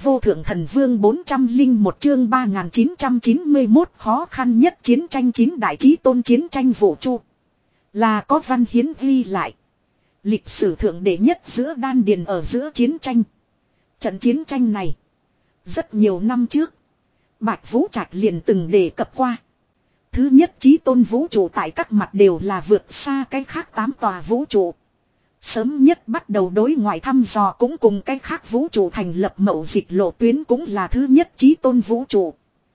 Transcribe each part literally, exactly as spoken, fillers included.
vô thượng thần vương bốn trăm linh một chương ba nghìn chín trăm chín mươi mốt khó khăn nhất chiến tranh chín đại chí tôn chiến tranh vũ trụ. Là có văn hiến ghi lại. Lịch sử thượng đệ nhất giữa đan điền ở giữa chiến tranh. Trận chiến tranh này. Rất nhiều năm trước. Bạch Vũ Trạch liền từng đề cập qua. Thứ nhất chí tôn vũ trụ tại các mặt đều là vượt xa cái khác tám tòa vũ trụ. Sớm nhất bắt đầu đối ngoại thăm dò cũng cùng cái khác vũ trụ thành lập mậu dịch lộ tuyến cũng là thứ nhất chí tôn vũ trụ.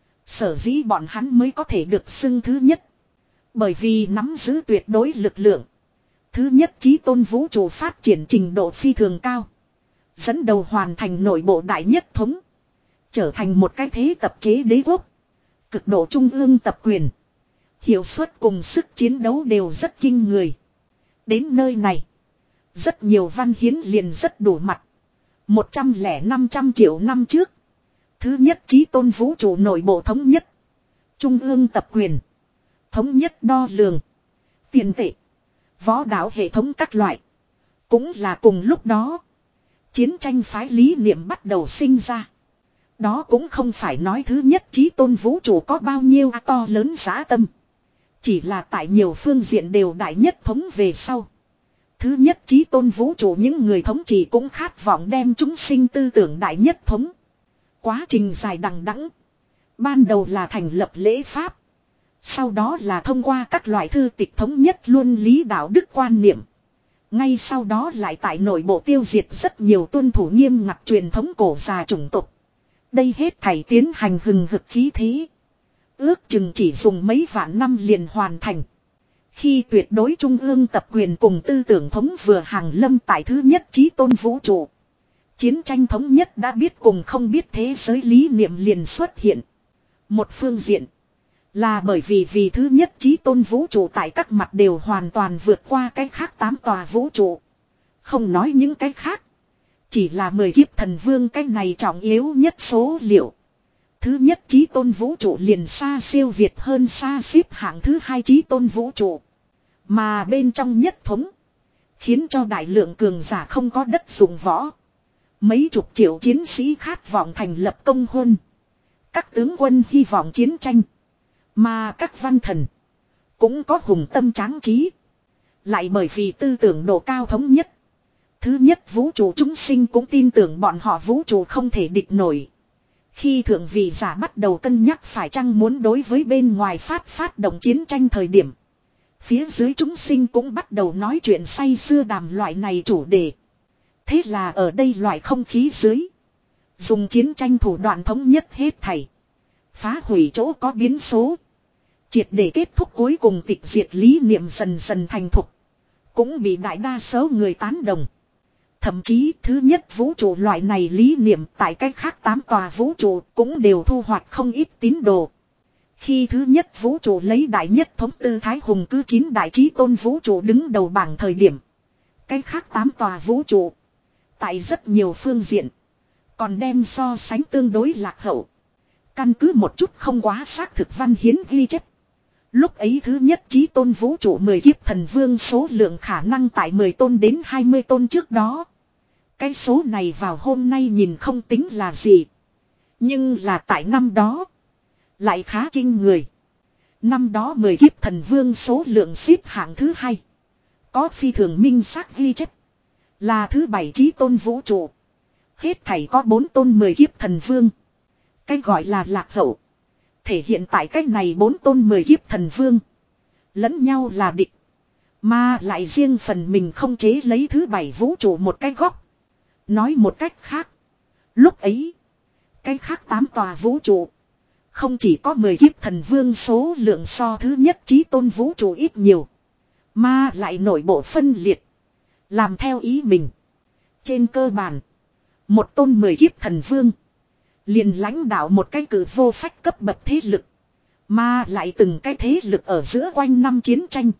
Sở dĩ bọn hắn mới có thể được xưng thứ nhất. Bởi vì nắm giữ tuyệt đối lực lượng. Thứ nhất chí tôn vũ trụ phát triển trình độ phi thường cao. Dẫn đầu hoàn thành nội bộ đại nhất thống. Trở thành một cái thế tập chế đế quốc. Cực độ trung ương tập quyền. Hiệu suất cùng sức chiến đấu đều rất kinh người. Đến nơi này. Rất nhiều văn hiến liền rất đủ mặt. Một trăm lẻ năm trăm triệu năm trước. Thứ nhất chí tôn vũ trụ nội bộ thống nhất. Trung ương tập quyền. Thống nhất đo lường. Tiền tệ. Võ đạo hệ thống các loại. Cũng là cùng lúc đó. Chiến tranh phái lý niệm bắt đầu sinh ra. Đó cũng không phải nói thứ nhất chí tôn vũ trụ có bao nhiêu to lớn giá tâm. Chỉ là tại nhiều phương diện đều đại nhất thống về sau. Thứ nhất chí tôn vũ trụ những người thống trị cũng khát vọng đem chúng sinh tư tưởng đại nhất thống. Quá trình dài đằng đẵng. Ban đầu là thành lập lễ pháp. Sau đó là thông qua các loại thư tịch thống nhất luân lý đạo đức quan niệm. Ngay sau đó lại tại nội bộ tiêu diệt rất nhiều tuân thủ nghiêm ngặt truyền thống cổ già chủng tộc. Đây hết thảy tiến hành hừng hực khí thế. Ước chừng chỉ dùng mấy vạn năm liền hoàn thành. Khi tuyệt đối trung ương tập quyền cùng tư tưởng thống vừa hàng lâm tại thứ nhất chí tôn vũ trụ. Chiến tranh thống nhất đã biết cùng không biết thế giới lý niệm liền xuất hiện. Một phương diện là bởi vì vì thứ nhất chí tôn vũ trụ tại các mặt đều hoàn toàn vượt qua cái khác tám tòa vũ trụ. Không nói những cái khác. Chỉ là mười kiếp thần vương cái này trọng yếu nhất số liệu. Thứ nhất chí tôn vũ trụ liền xa siêu việt hơn xa xếp hạng thứ hai chí tôn vũ trụ. Mà bên trong nhất thống. Khiến cho đại lượng cường giả không có đất dụng võ. Mấy chục triệu chiến sĩ khát vọng thành lập công huân. Các tướng quân hy vọng chiến tranh. Mà các văn thần. Cũng có hùng tâm tráng trí. Lại bởi vì tư tưởng độ cao thống nhất. Thứ nhất vũ trụ chúng sinh cũng tin tưởng bọn họ vũ trụ không thể địch nổi. Khi thượng vị giả bắt đầu cân nhắc phải chăng muốn đối với bên ngoài phát phát động chiến tranh thời điểm. Phía dưới chúng sinh cũng bắt đầu nói chuyện say sưa đàm loại này chủ đề. Thế là ở đây loại không khí dưới. Dùng chiến tranh thủ đoạn thống nhất hết thảy. Phá hủy chỗ có biến số. Triệt để kết thúc cuối cùng tịch diệt lý niệm dần dần thành thục. Cũng bị đại đa số người tán đồng. Thậm chí thứ nhất vũ trụ loại này lý niệm tại cách khác tám tòa vũ trụ cũng đều thu hoạch không ít tín đồ. Khi thứ nhất vũ trụ lấy đại nhất thống tư thái hùng cứ chín đại chí tôn vũ trụ đứng đầu bảng thời điểm. Cách khác tám tòa vũ trụ. Tại rất nhiều phương diện. Còn đem so sánh tương đối lạc hậu. Căn cứ một chút không quá xác thực văn hiến ghi chép. Lúc ấy thứ nhất chí tôn vũ trụ mười kiếp thần vương số lượng khả năng tại mười tôn đến hai mươi tôn trước đó. Cái số này vào hôm nay nhìn không tính là gì. Nhưng là tại năm đó. Lại khá kinh người. Năm đó mười kiếp thần vương số lượng xếp hạng thứ hai. Có phi thường minh xác ghi chép. Là thứ bảy chí tôn vũ trụ. Hết thảy có bốn tôn mười kiếp thần vương. Cái gọi là lạc hậu. Thể hiện tại cách này bốn tôn mười kiếp thần vương. Lẫn nhau là địch. Mà lại riêng phần mình không chế lấy thứ bảy vũ trụ một cái góc. Nói một cách khác. Lúc ấy. Cái khác tám tòa vũ trụ. Không chỉ có mười kiếp thần vương số lượng so thứ nhất chí tôn vũ trụ ít nhiều. Mà lại nội bộ phân liệt. Làm theo ý mình. Trên cơ bản. Một tôn mười kiếp thần vương. Liền lãnh đạo một cái cử vô phách cấp bậc thế lực. Mà lại từng cái thế lực ở giữa quanh năm chiến tranh.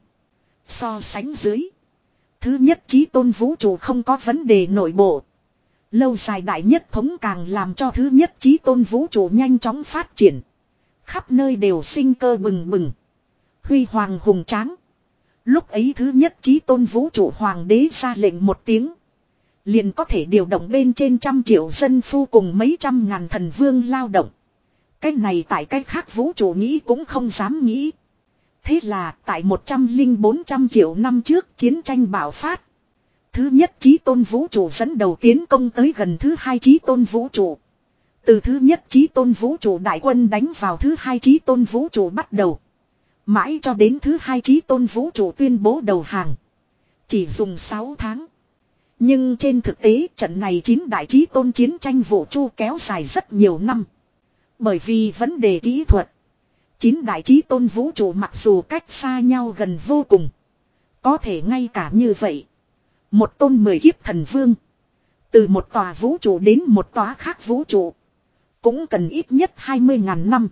So sánh dưới. Thứ nhất chí tôn vũ trụ không có vấn đề nội bộ. Lâu dài đại nhất thống càng làm cho thứ nhất chí tôn vũ trụ nhanh chóng phát triển. Khắp nơi đều sinh cơ bừng bừng. Huy hoàng hùng tráng. Lúc ấy thứ nhất chí tôn vũ trụ hoàng đế ra lệnh một tiếng. liền có thể điều động bên trên trăm triệu dân phu cùng mấy trăm ngàn thần vương lao động. Cái này tại cái khác vũ trụ nghĩ cũng không dám nghĩ. Thế là tại một trăm lẻ bốn trăm triệu năm trước chiến tranh bạo phát. Thứ nhất chí tôn vũ trụ dẫn đầu tiến công tới gần thứ hai chí tôn vũ trụ. Từ thứ nhất chí tôn vũ trụ đại quân đánh vào thứ hai chí tôn vũ trụ bắt đầu. Mãi cho đến thứ hai chí tôn vũ trụ tuyên bố đầu hàng. Chỉ dùng sáu tháng. Nhưng trên thực tế trận này chín đại chí tôn chiến tranh vũ trụ kéo dài rất nhiều năm. Bởi vì vấn đề kỹ thuật. Chín đại chí tôn vũ trụ mặc dù cách xa nhau gần vô cùng. Có thể ngay cả như vậy. Một tôn mười kiếp thần vương. Từ một tòa vũ trụ đến một tòa khác vũ trụ. Cũng cần ít nhất hai mươi ngàn năm.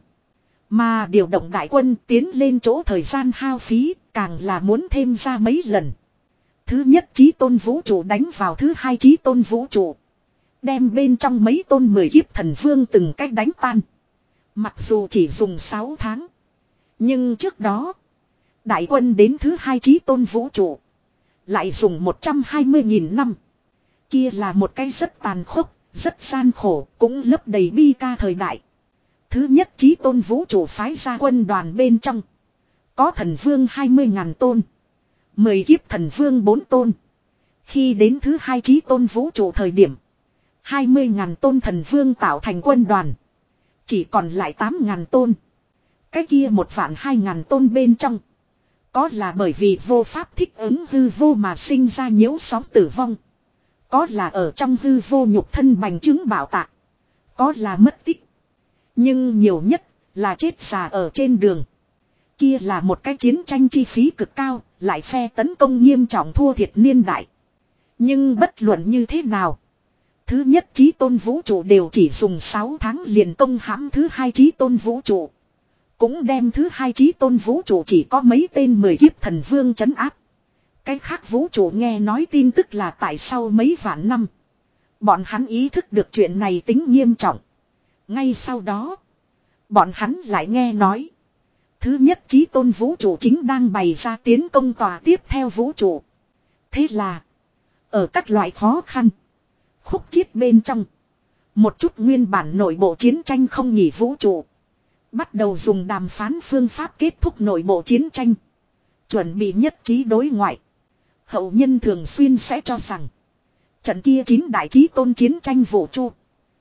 Mà điều động đại quân tiến lên chỗ thời gian hao phí càng là muốn thêm ra mấy lần. Thứ nhất chí tôn vũ trụ đánh vào thứ hai chí tôn vũ trụ. Đem bên trong mấy tôn mười kiếp thần vương từng cách đánh tan. Mặc dù chỉ dùng sáu tháng. Nhưng trước đó. Đại quân đến thứ hai chí tôn vũ trụ. Lại dùng một trăm hai mươi nghìn năm. Kia là một cái rất tàn khốc, rất gian khổ, cũng lấp đầy bi ca thời đại. Thứ nhất chí tôn vũ trụ phái ra quân đoàn bên trong. Có thần vương hai mươi ngàn tôn. Mười kiếp thần vương bốn tôn. Khi đến thứ hai chí tôn vũ trụ thời điểm. hai mươi ngàn tôn thần vương tạo thành quân đoàn. Chỉ còn lại tám ngàn tôn. Cái kia một vạn hai ngàn tôn bên trong. Có là bởi vì vô pháp thích ứng hư vô mà sinh ra nhiễu sóng tử vong. Có là ở trong hư vô nhục thân bành chứng bảo tạc. Có là mất tích. Nhưng nhiều nhất là chết già ở trên đường. Kia là một cái chiến tranh chi phí cực cao, lại phe tấn công nghiêm trọng thua thiệt niên đại. Nhưng bất luận như thế nào. Thứ nhất chí tôn vũ trụ đều chỉ dùng sáu tháng liền công hãm thứ hai chí tôn vũ trụ. Cũng đem thứ hai chí tôn vũ trụ chỉ có mấy tên mười kiếp thần vương trấn áp. Cái khác vũ trụ nghe nói tin tức là tại sau mấy vạn năm. Bọn hắn ý thức được chuyện này tính nghiêm trọng. Ngay sau đó. Bọn hắn lại nghe nói. Thứ nhất chí tôn vũ trụ chính đang bày ra tiến công tòa tiếp theo vũ trụ. Thế là. Ở các loại khó khăn. Khúc chiết bên trong. Một chút nguyên bản nội bộ chiến tranh không nghỉ vũ trụ. Bắt đầu dùng đàm phán phương pháp kết thúc nội bộ chiến tranh. Chuẩn bị nhất trí đối ngoại. Hậu nhân thường xuyên sẽ cho rằng. Trận kia chín đại chí tôn chiến tranh vũ trụ.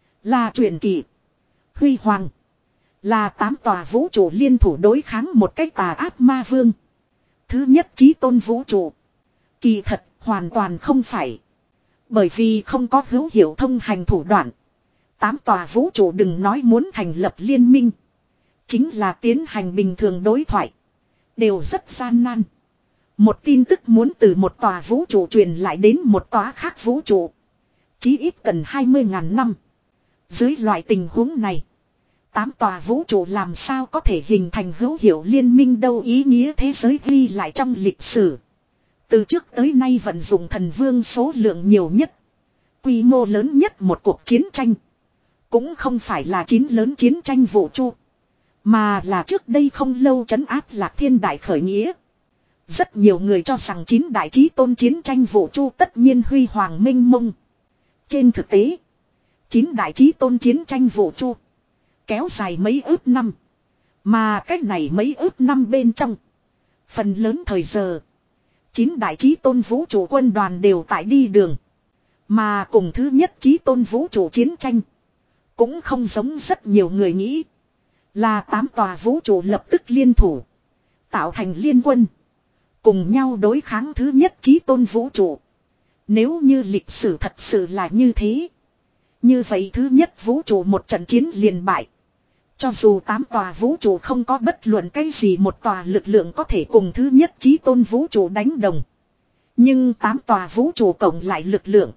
Là truyền kỳ. Huy hoàng. Là tám tòa vũ trụ liên thủ đối kháng một cách tà ác ma vương. Thứ nhất chí tôn vũ trụ. Kỳ thật hoàn toàn không phải. Bởi vì không có hữu hiệu thông hành thủ đoạn. Tám tòa vũ trụ đừng nói muốn thành lập liên minh. Chính là tiến hành bình thường đối thoại. Đều rất gian nan. Một tin tức muốn từ một tòa vũ trụ truyền lại đến một tòa khác vũ trụ. Chí ít cần hai mươi ngàn năm. Dưới loại tình huống này. Tám tòa vũ trụ làm sao có thể hình thành hữu hiệu liên minh đâu, ý nghĩa thế giới ghi lại trong lịch sử. Từ trước tới nay vận dụng thần vương số lượng nhiều nhất. Quy mô lớn nhất một cuộc chiến tranh. Cũng không phải là chín lớn chiến tranh vũ trụ. Mà là trước đây không lâu trấn áp Lạc Thiên Đại khởi nghĩa. Rất nhiều người cho rằng chín đại chí tôn chiến tranh vũ trụ tất nhiên huy hoàng minh mông. Trên thực tế. Chín đại chí tôn chiến tranh vũ trụ. Kéo dài mấy ước năm. Mà cách này mấy ước năm bên trong. Phần lớn thời giờ. Chín đại chí tôn vũ trụ quân đoàn đều tại đi đường. Mà cùng thứ nhất chí tôn vũ trụ chiến tranh. Cũng không giống rất nhiều người nghĩ. Là tám tòa vũ trụ lập tức liên thủ. Tạo thành liên quân. Cùng nhau đối kháng thứ nhất chí tôn vũ trụ. Nếu như lịch sử thật sự là như thế. Như vậy thứ nhất vũ trụ một trận chiến liền bại. Cho dù tám tòa vũ trụ không có bất luận cái gì một tòa lực lượng có thể cùng thứ nhất chí tôn vũ trụ đánh đồng. Nhưng tám tòa vũ trụ cộng lại lực lượng.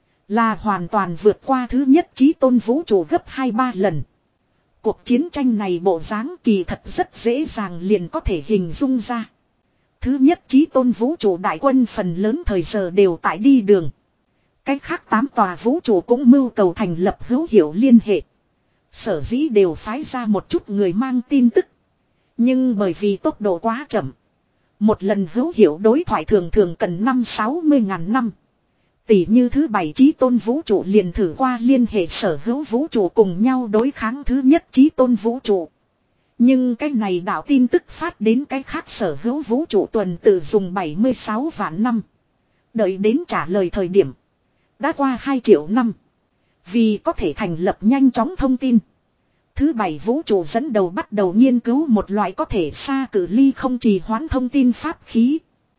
Là hoàn toàn vượt qua thứ nhất chí tôn vũ trụ gấp hai ba lần. Cuộc chiến tranh này bộ dáng kỳ thật rất dễ dàng liền có thể hình dung ra. Thứ nhất chí tôn vũ trụ đại quân phần lớn thời giờ đều tại đi đường. Cách khác tám tòa vũ trụ cũng mưu cầu thành lập hữu hiệu liên hệ. Sở dĩ đều phái ra một chút người mang tin tức. Nhưng bởi vì tốc độ quá chậm. Một lần hữu hiệu đối thoại thường thường cần năm sáu mươi ngàn năm. Tỷ như thứ bảy chí tôn vũ trụ liền thử qua liên hệ sở hữu vũ trụ cùng nhau đối kháng thứ nhất chí tôn vũ trụ. Nhưng cái này đạo tin tức phát đến cái khác sở hữu vũ trụ tuần tự dùng bảy mươi sáu vạn năm. Đợi đến trả lời thời điểm. Đã qua hai triệu năm. Vì có thể thành lập nhanh chóng thông tin. Thứ bảy vũ trụ dẫn đầu bắt đầu nghiên cứu một loại có thể xa cự ly không trì hoãn thông tin pháp khí.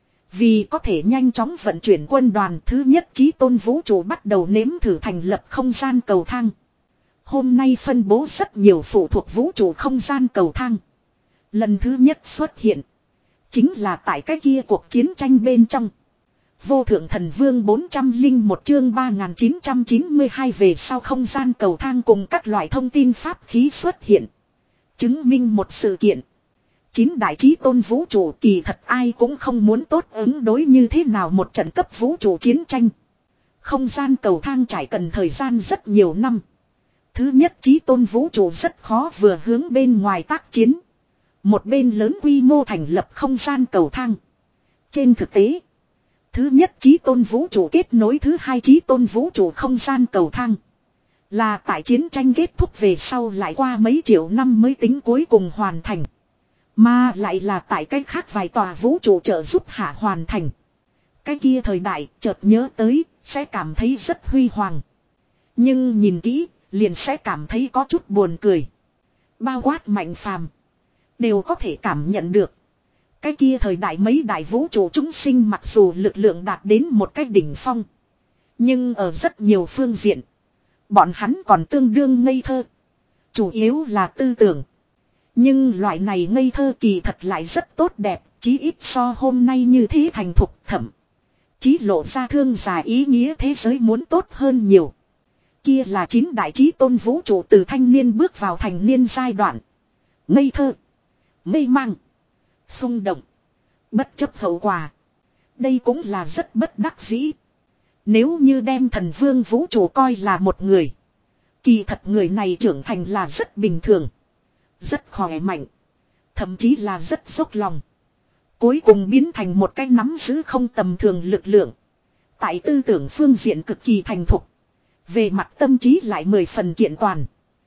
Vì có thể nhanh chóng vận chuyển quân đoàn, thứ nhất chí tôn vũ trụ bắt đầu nếm thử thành lập không gian cầu thang. Hôm nay phân bố rất nhiều phụ thuộc vũ trụ không gian cầu thang. Lần thứ nhất xuất hiện. Chính là tại cái kia cuộc chiến tranh bên trong. Vô thượng thần vương bốn trăm lẻ một chương ba nghìn chín trăm chín mươi hai về sau không gian cầu thang cùng các loại thông tin pháp khí xuất hiện. Chứng minh một sự kiện. Chín đại chí tôn vũ trụ kỳ thật ai cũng không muốn tốt ứng đối như thế nào một trận cấp vũ trụ chiến tranh. Không gian cầu thang trải cần thời gian rất nhiều năm. Thứ nhất chí tôn vũ trụ rất khó vừa hướng bên ngoài tác chiến. Một bên lớn quy mô thành lập không gian cầu thang. Trên thực tế, thứ nhất chí tôn vũ trụ kết nối thứ hai chí tôn vũ trụ không gian cầu thang. Là tại chiến tranh kết thúc về sau lại qua mấy triệu năm mới tính cuối cùng hoàn thành. Mà lại là tại cách khác vài tòa vũ trụ trợ giúp hạ hoàn thành. Cái kia thời đại chợt nhớ tới sẽ cảm thấy rất huy hoàng. Nhưng nhìn kỹ liền sẽ cảm thấy có chút buồn cười. Bao quát Mạnh Phàm đều có thể cảm nhận được. Cái kia thời đại mấy đại vũ trụ chúng sinh mặc dù lực lượng đạt đến một cái đỉnh phong. Nhưng ở rất nhiều phương diện. Bọn hắn còn tương đương ngây thơ. Chủ yếu là tư tưởng. Nhưng loại này ngây thơ kỳ thật lại rất tốt đẹp. Chí ít so hôm nay như thế thành thục thẩm. Chí lộ ra thương giả ý nghĩa thế giới muốn tốt hơn nhiều. Kia là chín đại chí tôn vũ trụ từ thanh niên bước vào thành niên giai đoạn. Ngây thơ. Mê mang. Xung động. Bất chấp hậu quả. Đây cũng là rất bất đắc dĩ. Nếu như đem thần vương vũ trụ coi là một người. Kỳ thật người này trưởng thành là rất bình thường. Rất khỏe mạnh. Thậm chí là rất dốc lòng. Cuối cùng biến thành một cái nắm giữ không tầm thường lực lượng. Tại tư tưởng phương diện cực kỳ thành thục. Về mặt tâm trí lại mười phần kiện toàn.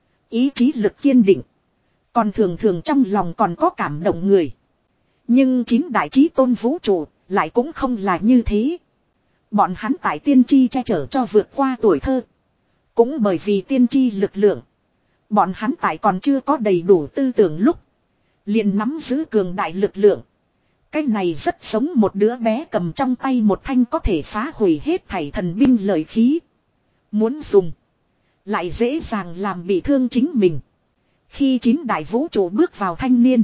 Ý chí lực kiên định. Còn thường thường trong lòng còn có cảm động người. Nhưng chín đại chí tôn vũ trụ lại cũng không là như thế. Bọn hắn tại tiên tri che chở cho vượt qua tuổi thơ. Cũng bởi vì tiên tri lực lượng. Bọn hắn tại còn chưa có đầy đủ tư tưởng lúc. Liền nắm giữ cường đại lực lượng. Cái này rất giống một đứa bé cầm trong tay một thanh có thể phá hủy hết thảy thần binh lợi khí. Muốn dùng. Lại dễ dàng làm bị thương chính mình. Khi chín đại vũ trụ bước vào thanh niên.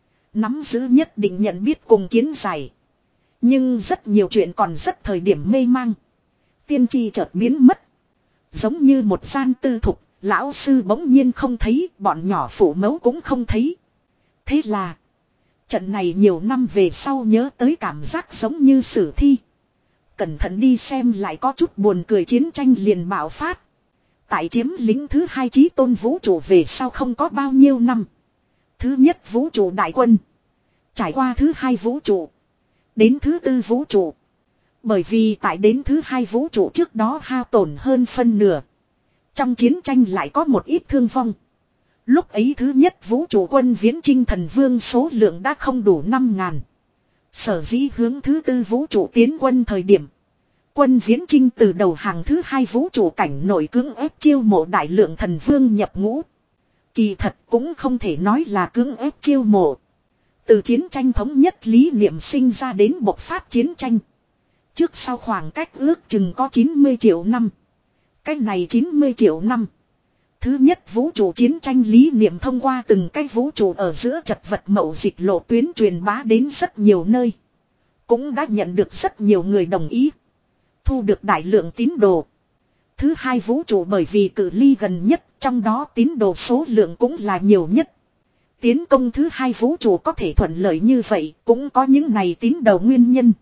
Nắm giữ nhất định nhận biết cùng kiến giải. Nhưng rất nhiều chuyện còn rất thời điểm mê mang. Tiên tri chợt biến mất. Giống như một gian tư thục. Lão sư bỗng nhiên không thấy. Bọn nhỏ phụ mẫu cũng không thấy. Thế là. Trận này nhiều năm về sau nhớ tới cảm giác giống như sử thi. Cẩn thận đi xem lại có chút buồn cười chiến tranh liền bạo phát. Tại chiếm lính thứ hai chí tôn vũ trụ về sau không có bao nhiêu năm. Thứ nhất vũ trụ đại quân. Trải qua thứ hai vũ trụ. Đến thứ tư vũ trụ. Bởi vì tại đến thứ hai vũ trụ trước đó hao tổn hơn phân nửa. Trong chiến tranh lại có một ít thương vong. Lúc ấy thứ nhất vũ trụ quân viễn chinh thần vương số lượng đã không đủ năm ngàn. Sở dĩ hướng thứ tư vũ trụ tiến quân thời điểm. Quân viễn chinh từ đầu hàng thứ hai vũ trụ cảnh nổi cưỡng ép chiêu mộ đại lượng thần vương nhập ngũ. Kỳ thật cũng không thể nói là cưỡng ép chiêu mộ. Từ chiến tranh thống nhất lý niệm sinh ra đến bộc phát chiến tranh. Trước sau khoảng cách ước chừng có chín mươi triệu năm. Cách này chín mươi triệu năm. Thứ nhất vũ trụ chiến tranh lý niệm thông qua từng cái vũ trụ ở giữa chật vật mậu dịch lộ tuyến truyền bá đến rất nhiều nơi. Cũng đã nhận được rất nhiều người đồng ý. Thu được đại lượng tín đồ. Thứ hai vũ trụ bởi vì cự ly gần nhất, trong đó tín đồ số lượng cũng là nhiều nhất. Tiến công thứ hai vũ trụ có thể thuận lợi như vậy, cũng có những này tín đồ nguyên nhân.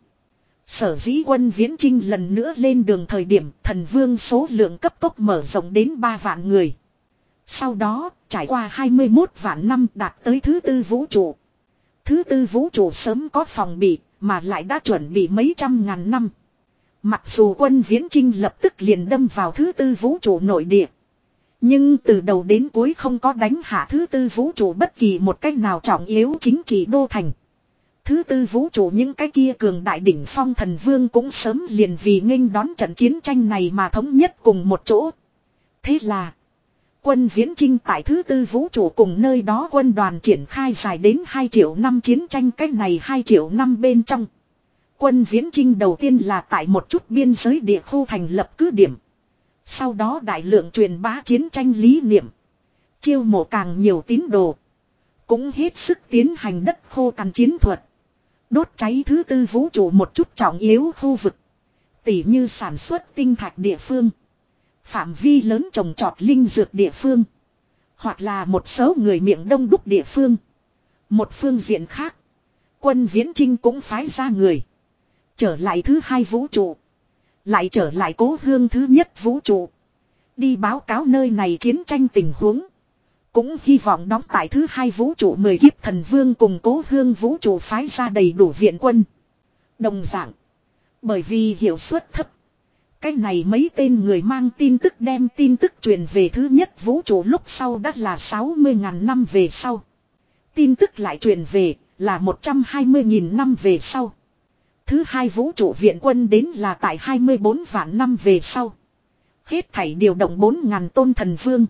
Sở dĩ quân viễn chinh lần nữa lên đường thời điểm thần vương số lượng cấp tốc mở rộng đến ba vạn người. Sau đó, trải qua hai mươi mốt vạn năm đạt tới thứ tư vũ trụ. Thứ tư vũ trụ sớm có phòng bị, mà lại đã chuẩn bị mấy trăm ngàn năm. Mặc dù quân viễn chinh lập tức liền đâm vào thứ tư vũ trụ nội địa. Nhưng từ đầu đến cuối không có đánh hạ thứ tư vũ trụ bất kỳ một cách nào trọng yếu chính trị đô thành. Thứ tư vũ trụ những cái kia cường đại đỉnh phong thần vương cũng sớm liền vì nghênh đón trận chiến tranh này mà thống nhất cùng một chỗ. Thế là quân viễn chinh tại thứ tư vũ trụ cùng nơi đó quân đoàn triển khai dài đến hai triệu năm chiến tranh, cách này hai triệu năm bên trong. Quân viễn chinh đầu tiên là tại một chút biên giới địa khu thành lập cứ điểm. Sau đó đại lượng truyền bá chiến tranh lý niệm. Chiêu mộ càng nhiều tín đồ. Cũng hết sức tiến hành đất khô cằn chiến thuật. Đốt cháy thứ tư vũ trụ một chút trọng yếu khu vực. Tỉ như sản xuất tinh thạch địa phương. Phạm vi lớn trồng trọt linh dược địa phương. Hoặc là một số người miệng đông đúc địa phương. Một phương diện khác. Quân viễn chinh cũng phái ra người. Trở lại thứ hai vũ trụ. Lại trở lại cố hương thứ nhất vũ trụ. Đi báo cáo nơi này chiến tranh tình huống. Cũng hy vọng đóng tại thứ hai vũ trụ mười kiếp thần vương cùng cố hương vũ trụ phái ra đầy đủ viện quân. Đồng dạng. Bởi vì hiệu suất thấp. Cái này mấy tên người mang tin tức đem tin tức truyền về thứ nhất vũ trụ lúc sau đã là sáu mươi nghìn năm về sau. Tin tức lại truyền về là một trăm hai mươi nghìn năm về sau. Thứ hai vũ trụ viện quân đến là tại hai mươi bốn vạn năm về sau. Hết thảy điều động bốn nghìn tôn thần vương.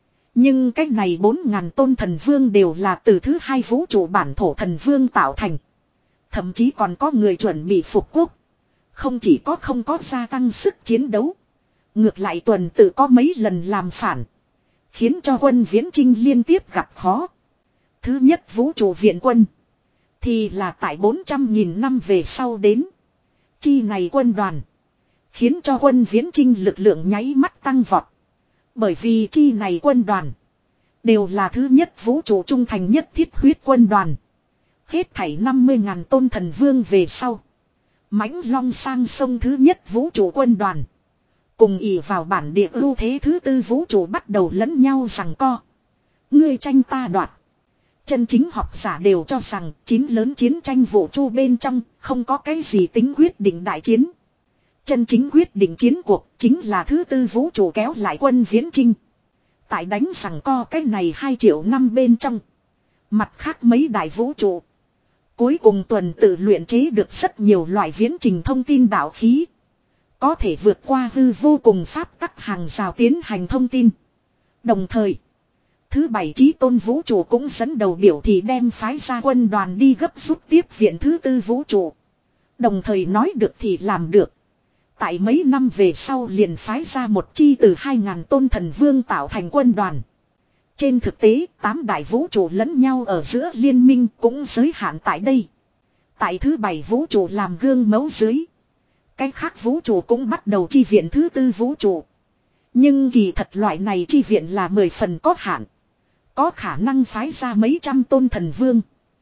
Nhưng cái này bốn nghìn tôn thần vương đều là từ thứ hai vũ trụ bản thổ thần vương tạo thành. Thậm chí còn có người chuẩn bị phục quốc. Không chỉ có không có gia tăng sức chiến đấu. Ngược lại tuần tự có mấy lần làm phản. Khiến cho quân viễn chinh liên tiếp gặp khó. Thứ nhất vũ trụ viện quân. Thì là tại bốn trăm nghìn năm về sau đến. Chi này quân đoàn. Khiến cho quân viễn chinh lực lượng nháy mắt tăng vọt. Bởi vì chi này quân đoàn. Đều là thứ nhất vũ trụ trung thành nhất thiết huyết quân đoàn. Hết thảy năm mươi nghìn tôn thần vương về sau. Mãnh long sang sông thứ nhất vũ trụ quân đoàn. Cùng ỉ vào bản địa ưu thế thứ tư vũ trụ bắt đầu lẫn nhau giằng co. Ngươi tranh ta đoạt. Chân chính học giả đều cho rằng chín lớn chiến tranh vũ trụ bên trong không có cái gì tính quyết định đại chiến. Chân chính quyết định chiến cuộc chính là thứ tư vũ trụ kéo lại quân viễn chinh. Tại đánh giằng co cái này hai triệu năm bên trong. Mặt khác mấy đại vũ trụ. Cuối cùng tuần tự luyện chế được rất nhiều loại viễn trình thông tin đạo khí. Có thể vượt qua hư vô cùng pháp tắc hàng rào tiến hành thông tin. Đồng thời, thứ bảy chí tôn vũ trụ cũng dẫn đầu biểu thị đem phái ra quân đoàn đi gấp rút tiếp viện thứ tư vũ trụ. Đồng thời nói được thì làm được. Tại mấy năm về sau liền phái ra một chi từ hai nghìn tôn thần vương tạo thành quân đoàn. Trên thực tế, tám đại vũ trụ lẫn nhau ở giữa liên minh cũng giới hạn tại đây. Tại thứ bảy vũ trụ làm gương mẫu dưới. Cái khác vũ trụ cũng bắt đầu chi viện thứ tư vũ trụ. Nhưng kỳ thật loại này chi viện là mười phần có hạn. Có khả năng phái ra mấy trăm tôn thần vương.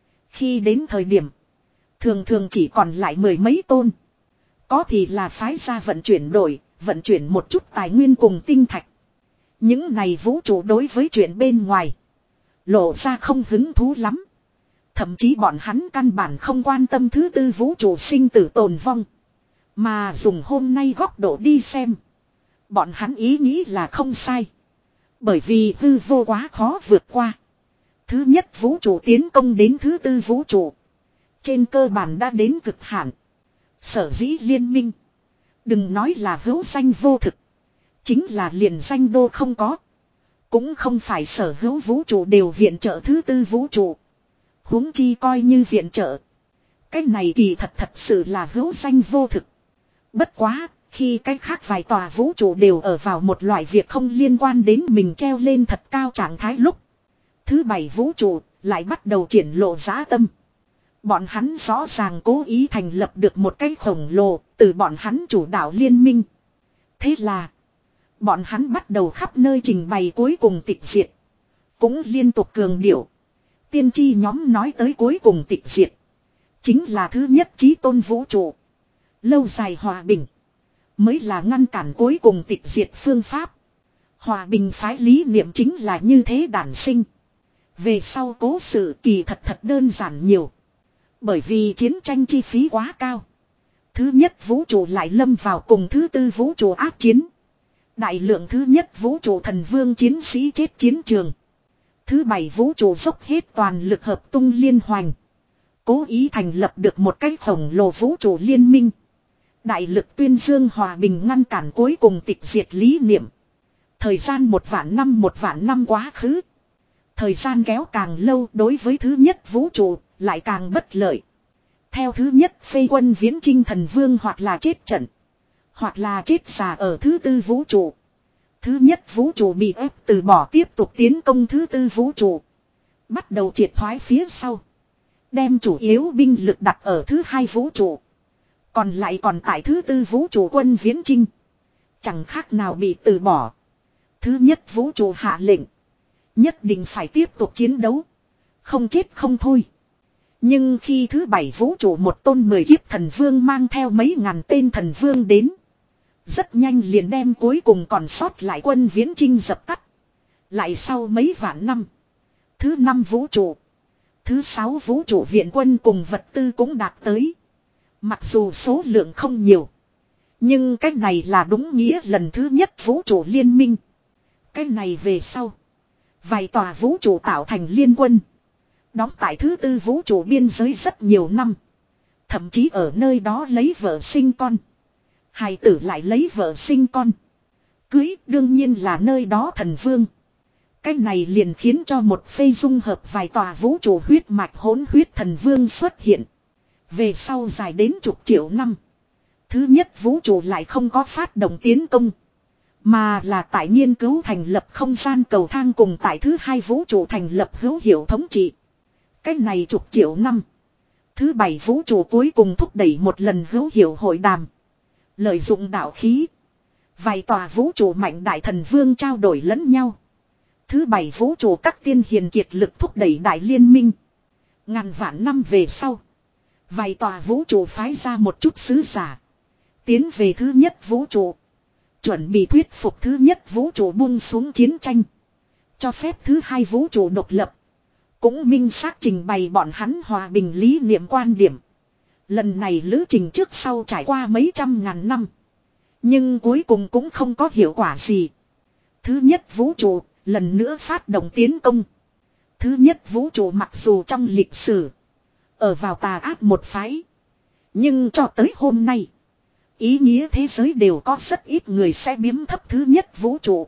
Khi đến thời điểm, thường thường chỉ còn lại mười mấy tôn. Có thì là phái ra vận chuyển đổi, vận chuyển một chút tài nguyên cùng tinh thạch. Những này vũ trụ đối với chuyện bên ngoài lộ ra không hứng thú lắm. Thậm chí bọn hắn căn bản không quan tâm thứ tư vũ trụ sinh tử tồn vong. Mà dùng hôm nay góc độ đi xem. Bọn hắn ý nghĩ là không sai. Bởi vì hư vô quá khó vượt qua. Thứ nhất vũ trụ tiến công đến thứ tư vũ trụ. Trên cơ bản đã đến cực hạn. Sở dĩ liên minh. Đừng nói là hữu danh vô thực. Chính là liền danh đô không có. Cũng không phải sở hữu vũ trụ đều viện trợ thứ tư vũ trụ. Huống chi coi như viện trợ. Cái này kỳ thật thật sự là hữu danh vô thực. Bất quá, khi cái khác vài tòa vũ trụ đều ở vào một loại việc không liên quan đến mình treo lên thật cao trạng thái lúc. Thứ bảy vũ trụ lại bắt đầu triển lộ dã tâm. Bọn hắn rõ ràng cố ý thành lập được một cái khổng lồ từ bọn hắn chủ đạo liên minh. Thế là, bọn hắn bắt đầu khắp nơi trình bày cuối cùng tịch diệt. Cũng liên tục cường điệu. Tiên tri nhóm nói tới cuối cùng tịch diệt. Chính là thứ nhất chí tôn vũ trụ. Lâu dài hòa bình. Mới là ngăn cản cuối cùng tịch diệt phương pháp. Hòa bình phái lý niệm chính là như thế đản sinh. Về sau cố sự kỳ thật thật đơn giản nhiều. Bởi vì chiến tranh chi phí quá cao. Thứ nhất vũ trụ lại lâm vào cùng thứ tư vũ trụ ác chiến. Đại lượng thứ nhất vũ trụ thần vương chiến sĩ chết chiến trường. Thứ bảy vũ trụ dốc hết toàn lực hợp tung liên hoành. Cố ý thành lập được một cái khổng lồ vũ trụ liên minh. Đại lực tuyên dương hòa bình ngăn cản cuối cùng tịch diệt lý niệm. Thời gian một vạn năm một vạn năm quá khứ. Thời gian kéo càng lâu đối với thứ nhất vũ trụ lại càng bất lợi. Theo thứ nhất phê quân viễn chinh thần vương hoặc là chết trận. Hoặc là chết già ở thứ tư vũ trụ. Thứ nhất vũ trụ bị ép từ bỏ tiếp tục tiến công thứ tư vũ trụ. Bắt đầu triệt thoái phía sau. Đem chủ yếu binh lực đặt ở thứ hai vũ trụ. Còn lại còn tại thứ tư vũ trụ quân viễn chinh. Chẳng khác nào bị từ bỏ. Thứ nhất vũ trụ hạ lệnh. Nhất định phải tiếp tục chiến đấu. Không chết không thôi. Nhưng khi thứ bảy vũ trụ một tôn mười kiếp thần vương mang theo mấy ngàn tên thần vương đến. Rất nhanh liền đem cuối cùng còn sót lại quân viễn chinh dập tắt. Lại sau mấy vạn năm. Thứ năm vũ trụ. Thứ sáu vũ trụ viện quân cùng vật tư cũng đạt tới. Mặc dù số lượng không nhiều. Nhưng cái này là đúng nghĩa lần thứ nhất vũ trụ liên minh. Cái này về sau. Vài tòa vũ trụ tạo thành liên quân. Đóng tại thứ tư vũ trụ biên giới rất nhiều năm. Thậm chí ở nơi đó lấy vợ sinh con. Hài tử lại lấy vợ sinh con. Cưới đương nhiên là nơi đó thần vương. Cái này liền khiến cho một phê dung hợp vài tòa vũ trụ huyết mạch hỗn huyết thần vương xuất hiện. Về sau dài đến chục triệu năm. Thứ nhất vũ trụ lại không có phát động tiến công. Mà là tại nghiên cứu thành lập không gian cầu thang cùng tại thứ hai vũ trụ thành lập hữu hiệu thống trị. Cái này chục triệu năm. Thứ bảy vũ trụ cuối cùng thúc đẩy một lần hữu hiệu hội đàm. Lợi dụng đạo khí. Vài tòa vũ trụ mạnh đại thần vương trao đổi lẫn nhau. Thứ bảy vũ trụ các tiên hiền kiệt lực thúc đẩy đại liên minh. Ngàn vạn năm về sau. Vài tòa vũ trụ phái ra một chút sứ giả. Tiến về thứ nhất vũ trụ. Chuẩn bị thuyết phục thứ nhất vũ trụ buông xuống chiến tranh. Cho phép thứ hai vũ trụ độc lập. Cũng minh xác trình bày bọn hắn hòa bình lý niệm quan điểm. Lần này lữ trình trước sau trải qua mấy trăm ngàn năm. Nhưng cuối cùng cũng không có hiệu quả gì. Thứ nhất vũ trụ lần nữa phát động tiến công. Thứ nhất vũ trụ mặc dù trong lịch sử ở vào tà ác một phái. Nhưng cho tới hôm nay. Ý nghĩa thế giới đều có rất ít người sẽ biếm thấp thứ nhất vũ trụ.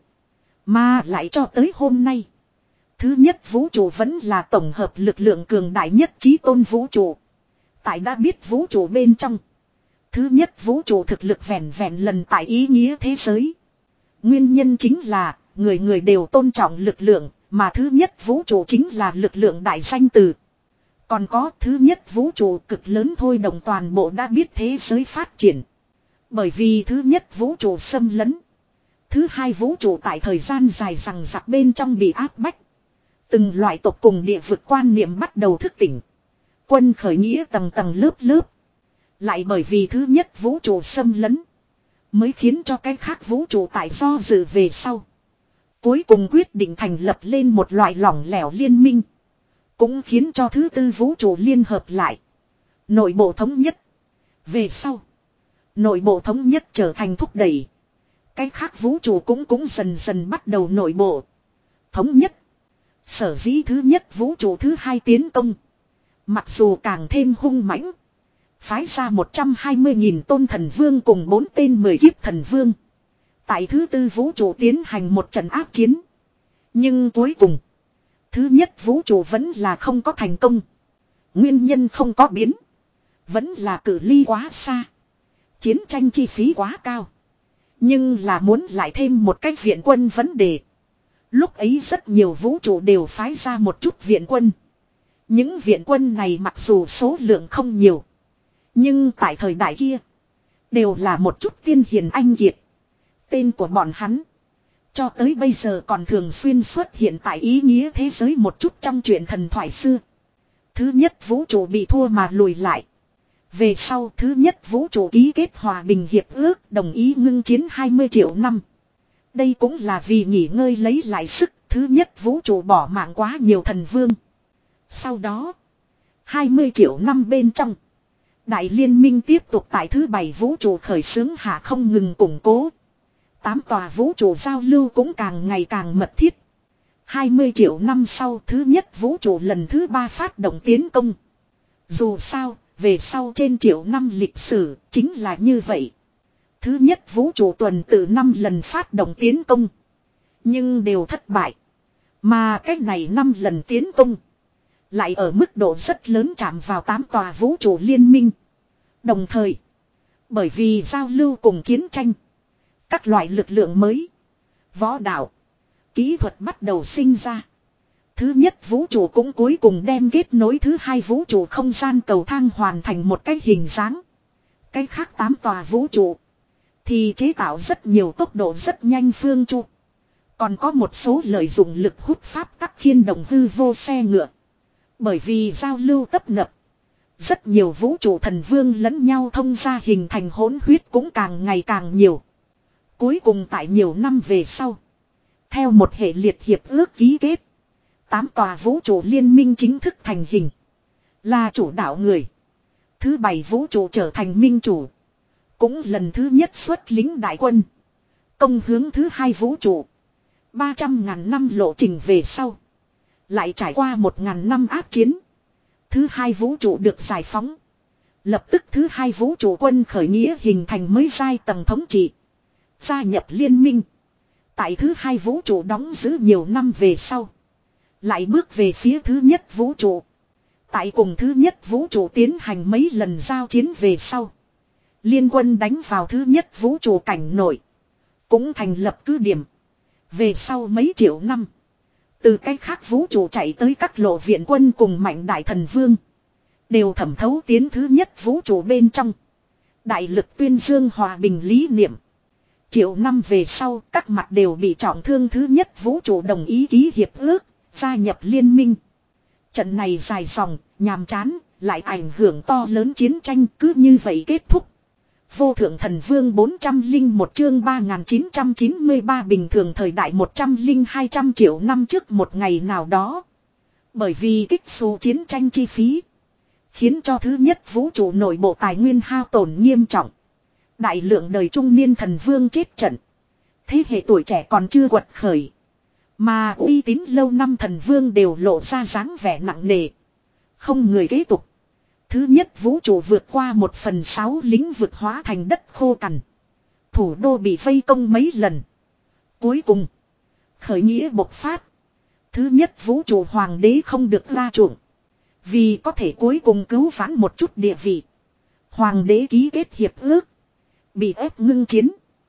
Mà lại cho tới hôm nay. Thứ nhất vũ trụ vẫn là tổng hợp lực lượng cường đại nhất chí tôn vũ trụ. Tại đã biết vũ trụ bên trong. Thứ nhất vũ trụ thực lực vẹn vẹn lần tại ý nghĩa thế giới. Nguyên nhân chính là người người đều tôn trọng lực lượng. Mà thứ nhất vũ trụ chính là lực lượng đại danh từ. Còn có thứ nhất vũ trụ cực lớn thôi đồng toàn bộ đã biết thế giới phát triển. Bởi vì thứ nhất vũ trụ xâm lấn. Thứ hai vũ trụ tại thời gian dài rằng giặc bên trong bị áp bách. Từng loại tộc cùng địa vực quan niệm bắt đầu thức tỉnh. Quân khởi nghĩa tầng tầng lớp lớp. Lại bởi vì thứ nhất vũ trụ xâm lấn. Mới khiến cho cái khác vũ trụ tại do dự về sau. Cuối cùng quyết định thành lập lên một loại lỏng lẻo liên minh. Cũng khiến cho thứ tư vũ trụ liên hợp lại. Nội bộ thống nhất. Về sau. Nội bộ thống nhất trở thành thúc đẩy. Cái khác vũ trụ cũng cũng dần dần bắt đầu nội bộ. Thống nhất. Sở dĩ thứ nhất vũ trụ thứ hai tiến công. Mặc dù càng thêm hung mãnh. Phái ra một trăm hai mươi nghìn tôn thần vương cùng bốn tên mười kiếp thần vương. Tại thứ tư vũ trụ tiến hành một trận áp chiến. Nhưng cuối cùng. Thứ nhất vũ trụ vẫn là không có thành công. Nguyên nhân không có biến. Vẫn là cự ly quá xa. Chiến tranh chi phí quá cao. Nhưng là muốn lại thêm một cách viện quân vấn đề. Lúc ấy rất nhiều vũ trụ đều phái ra một chút viện quân. Những viện quân này mặc dù số lượng không nhiều. Nhưng tại thời đại kia. Đều là một chút tiên hiền anh kiệt. Tên của bọn hắn. Cho tới bây giờ còn thường xuyên xuất hiện tại ý nghĩa thế giới một chút trong truyện thần thoại xưa. Thứ nhất vũ trụ bị thua mà lùi lại. Về sau thứ nhất vũ trụ ký kết hòa bình hiệp ước đồng ý ngưng chiến hai mươi triệu năm. Đây cũng là vì nghỉ ngơi lấy lại sức thứ nhất vũ trụ bỏ mạng quá nhiều thần vương. Sau đó hai mươi triệu năm bên trong. Đại liên minh tiếp tục tại thứ bảy vũ trụ khởi xướng hạ không ngừng củng cố. Tám tòa vũ trụ giao lưu cũng càng ngày càng mật thiết. hai mươi triệu năm sau thứ nhất vũ trụ lần thứ ba phát động tiến công. Dù sao, về sau trên triệu năm lịch sử, chính là như vậy. Thứ nhất vũ trụ tuần tự năm lần phát động tiến công. Nhưng đều thất bại. Mà cách này năm lần tiến công. Lại ở mức độ rất lớn chạm vào tám tòa vũ trụ liên minh. Đồng thời, bởi vì giao lưu cùng chiến tranh, các loại lực lượng mới, võ đạo, kỹ thuật bắt đầu sinh ra. Thứ nhất vũ trụ cũng cuối cùng đem kết nối thứ hai vũ trụ không gian cầu thang hoàn thành một cái hình dáng. Cái khác tám tòa vũ trụ thì chế tạo rất nhiều tốc độ rất nhanh phương trụ. Còn có một số lợi dụng lực hút pháp tắc khiên động hư vô xe ngựa. Bởi vì giao lưu tấp nập, rất nhiều vũ trụ thần vương lẫn nhau thông ra hình thành hỗn huyết cũng càng ngày càng nhiều. Cuối cùng tại nhiều năm về sau, theo một hệ liệt hiệp ước ký kết, tám tòa vũ trụ liên minh chính thức thành hình. Là chủ đạo người. Thứ bảy vũ trụ trở thành minh chủ. Cũng lần thứ nhất xuất lính đại quân. Công hướng thứ hai vũ trụ. ba trăm ngàn năm lộ trình về sau. Lại trải qua một ngàn năm áp chiến. Thứ hai vũ trụ được giải phóng. Lập tức thứ hai vũ trụ quân khởi nghĩa hình thành mới giai tầng thống trị. Gia nhập liên minh. Tại thứ hai vũ trụ đóng giữ nhiều năm về sau. Lại bước về phía thứ nhất vũ trụ. Tại cùng thứ nhất vũ trụ tiến hành mấy lần giao chiến về sau. Liên quân đánh vào thứ nhất vũ trụ cảnh nội. Cũng thành lập cứ điểm. Về sau mấy triệu năm. Từ cách khác vũ trụ chạy tới các lộ viện quân cùng mạnh đại thần vương. Đều thẩm thấu tiến thứ nhất vũ trụ bên trong. Đại lực tuyên dương hòa bình lý niệm. Triệu năm về sau các mặt đều bị trọng thương thứ nhất vũ trụ đồng ý ký hiệp ước. Gia nhập liên minh. Trận này dài dòng, nhàm chán, lại ảnh hưởng to lớn chiến tranh cứ như vậy kết thúc. Vô thượng thần vương bốn trăm lẻ một chương ba nghìn chín trăm chín mươi ba bình thường thời đại một trăm lẻ hai trăm triệu năm trước một ngày nào đó. Bởi vì kích xù chiến tranh chi phí. Khiến cho thứ nhất vũ trụ nội bộ tài nguyên hao tổn nghiêm trọng. Đại lượng đời trung niên thần vương chết trận. Thế hệ tuổi trẻ còn chưa quật khởi. Mà uy tín lâu năm thần vương đều lộ ra dáng vẻ nặng nề. Không người kế tục. Thứ nhất vũ trụ vượt qua một phần sáu lĩnh vực hóa thành đất khô cằn. Thủ đô bị vây công mấy lần. Cuối cùng. Khởi nghĩa bộc phát. Thứ nhất vũ trụ hoàng đế không được ra chuộng. Vì có thể cuối cùng cứu vãn một chút địa vị. Hoàng đế ký kết hiệp ước. Bị ép ngưng chiến.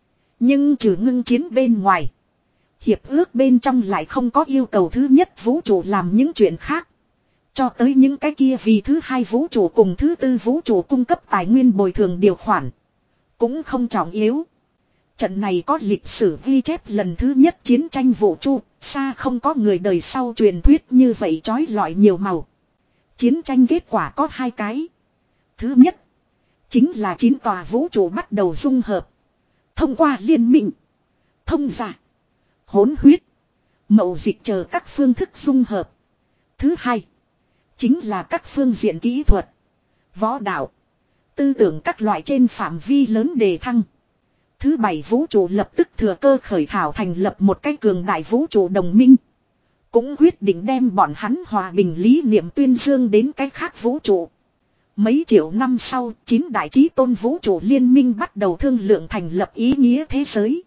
Nhưng trừ ngưng chiến bên ngoài. Hiệp ước bên trong lại không có yêu cầu thứ nhất vũ trụ làm những chuyện khác. Cho tới những cái kia vì thứ hai vũ trụ cùng thứ tư vũ trụ cung cấp tài nguyên bồi thường điều khoản. Cũng không trọng yếu. Trận này có lịch sử ghi chép lần thứ nhất chiến tranh vũ trụ, xa không có người đời sau truyền thuyết như vậy trói lọi nhiều màu. Chiến tranh kết quả có hai cái. Thứ nhất, chính là chín tòa vũ trụ bắt đầu dung hợp. Thông qua liên minh, thông giả, hỗn huyết, mậu dịch chờ các phương thức dung hợp. Thứ hai, chính là các phương diện kỹ thuật, võ đạo, tư tưởng các loại trên phạm vi lớn đề thăng. Thứ bảy vũ trụ lập tức thừa cơ khởi thảo thành lập một cái cường đại vũ trụ đồng minh. Cũng quyết định đem bọn hắn hòa bình lý niệm tuyên dương đến cái khác vũ trụ. Mấy triệu năm sau, chín đại chí tôn vũ trụ liên minh bắt đầu thương lượng thành lập ý nghĩa thế giới.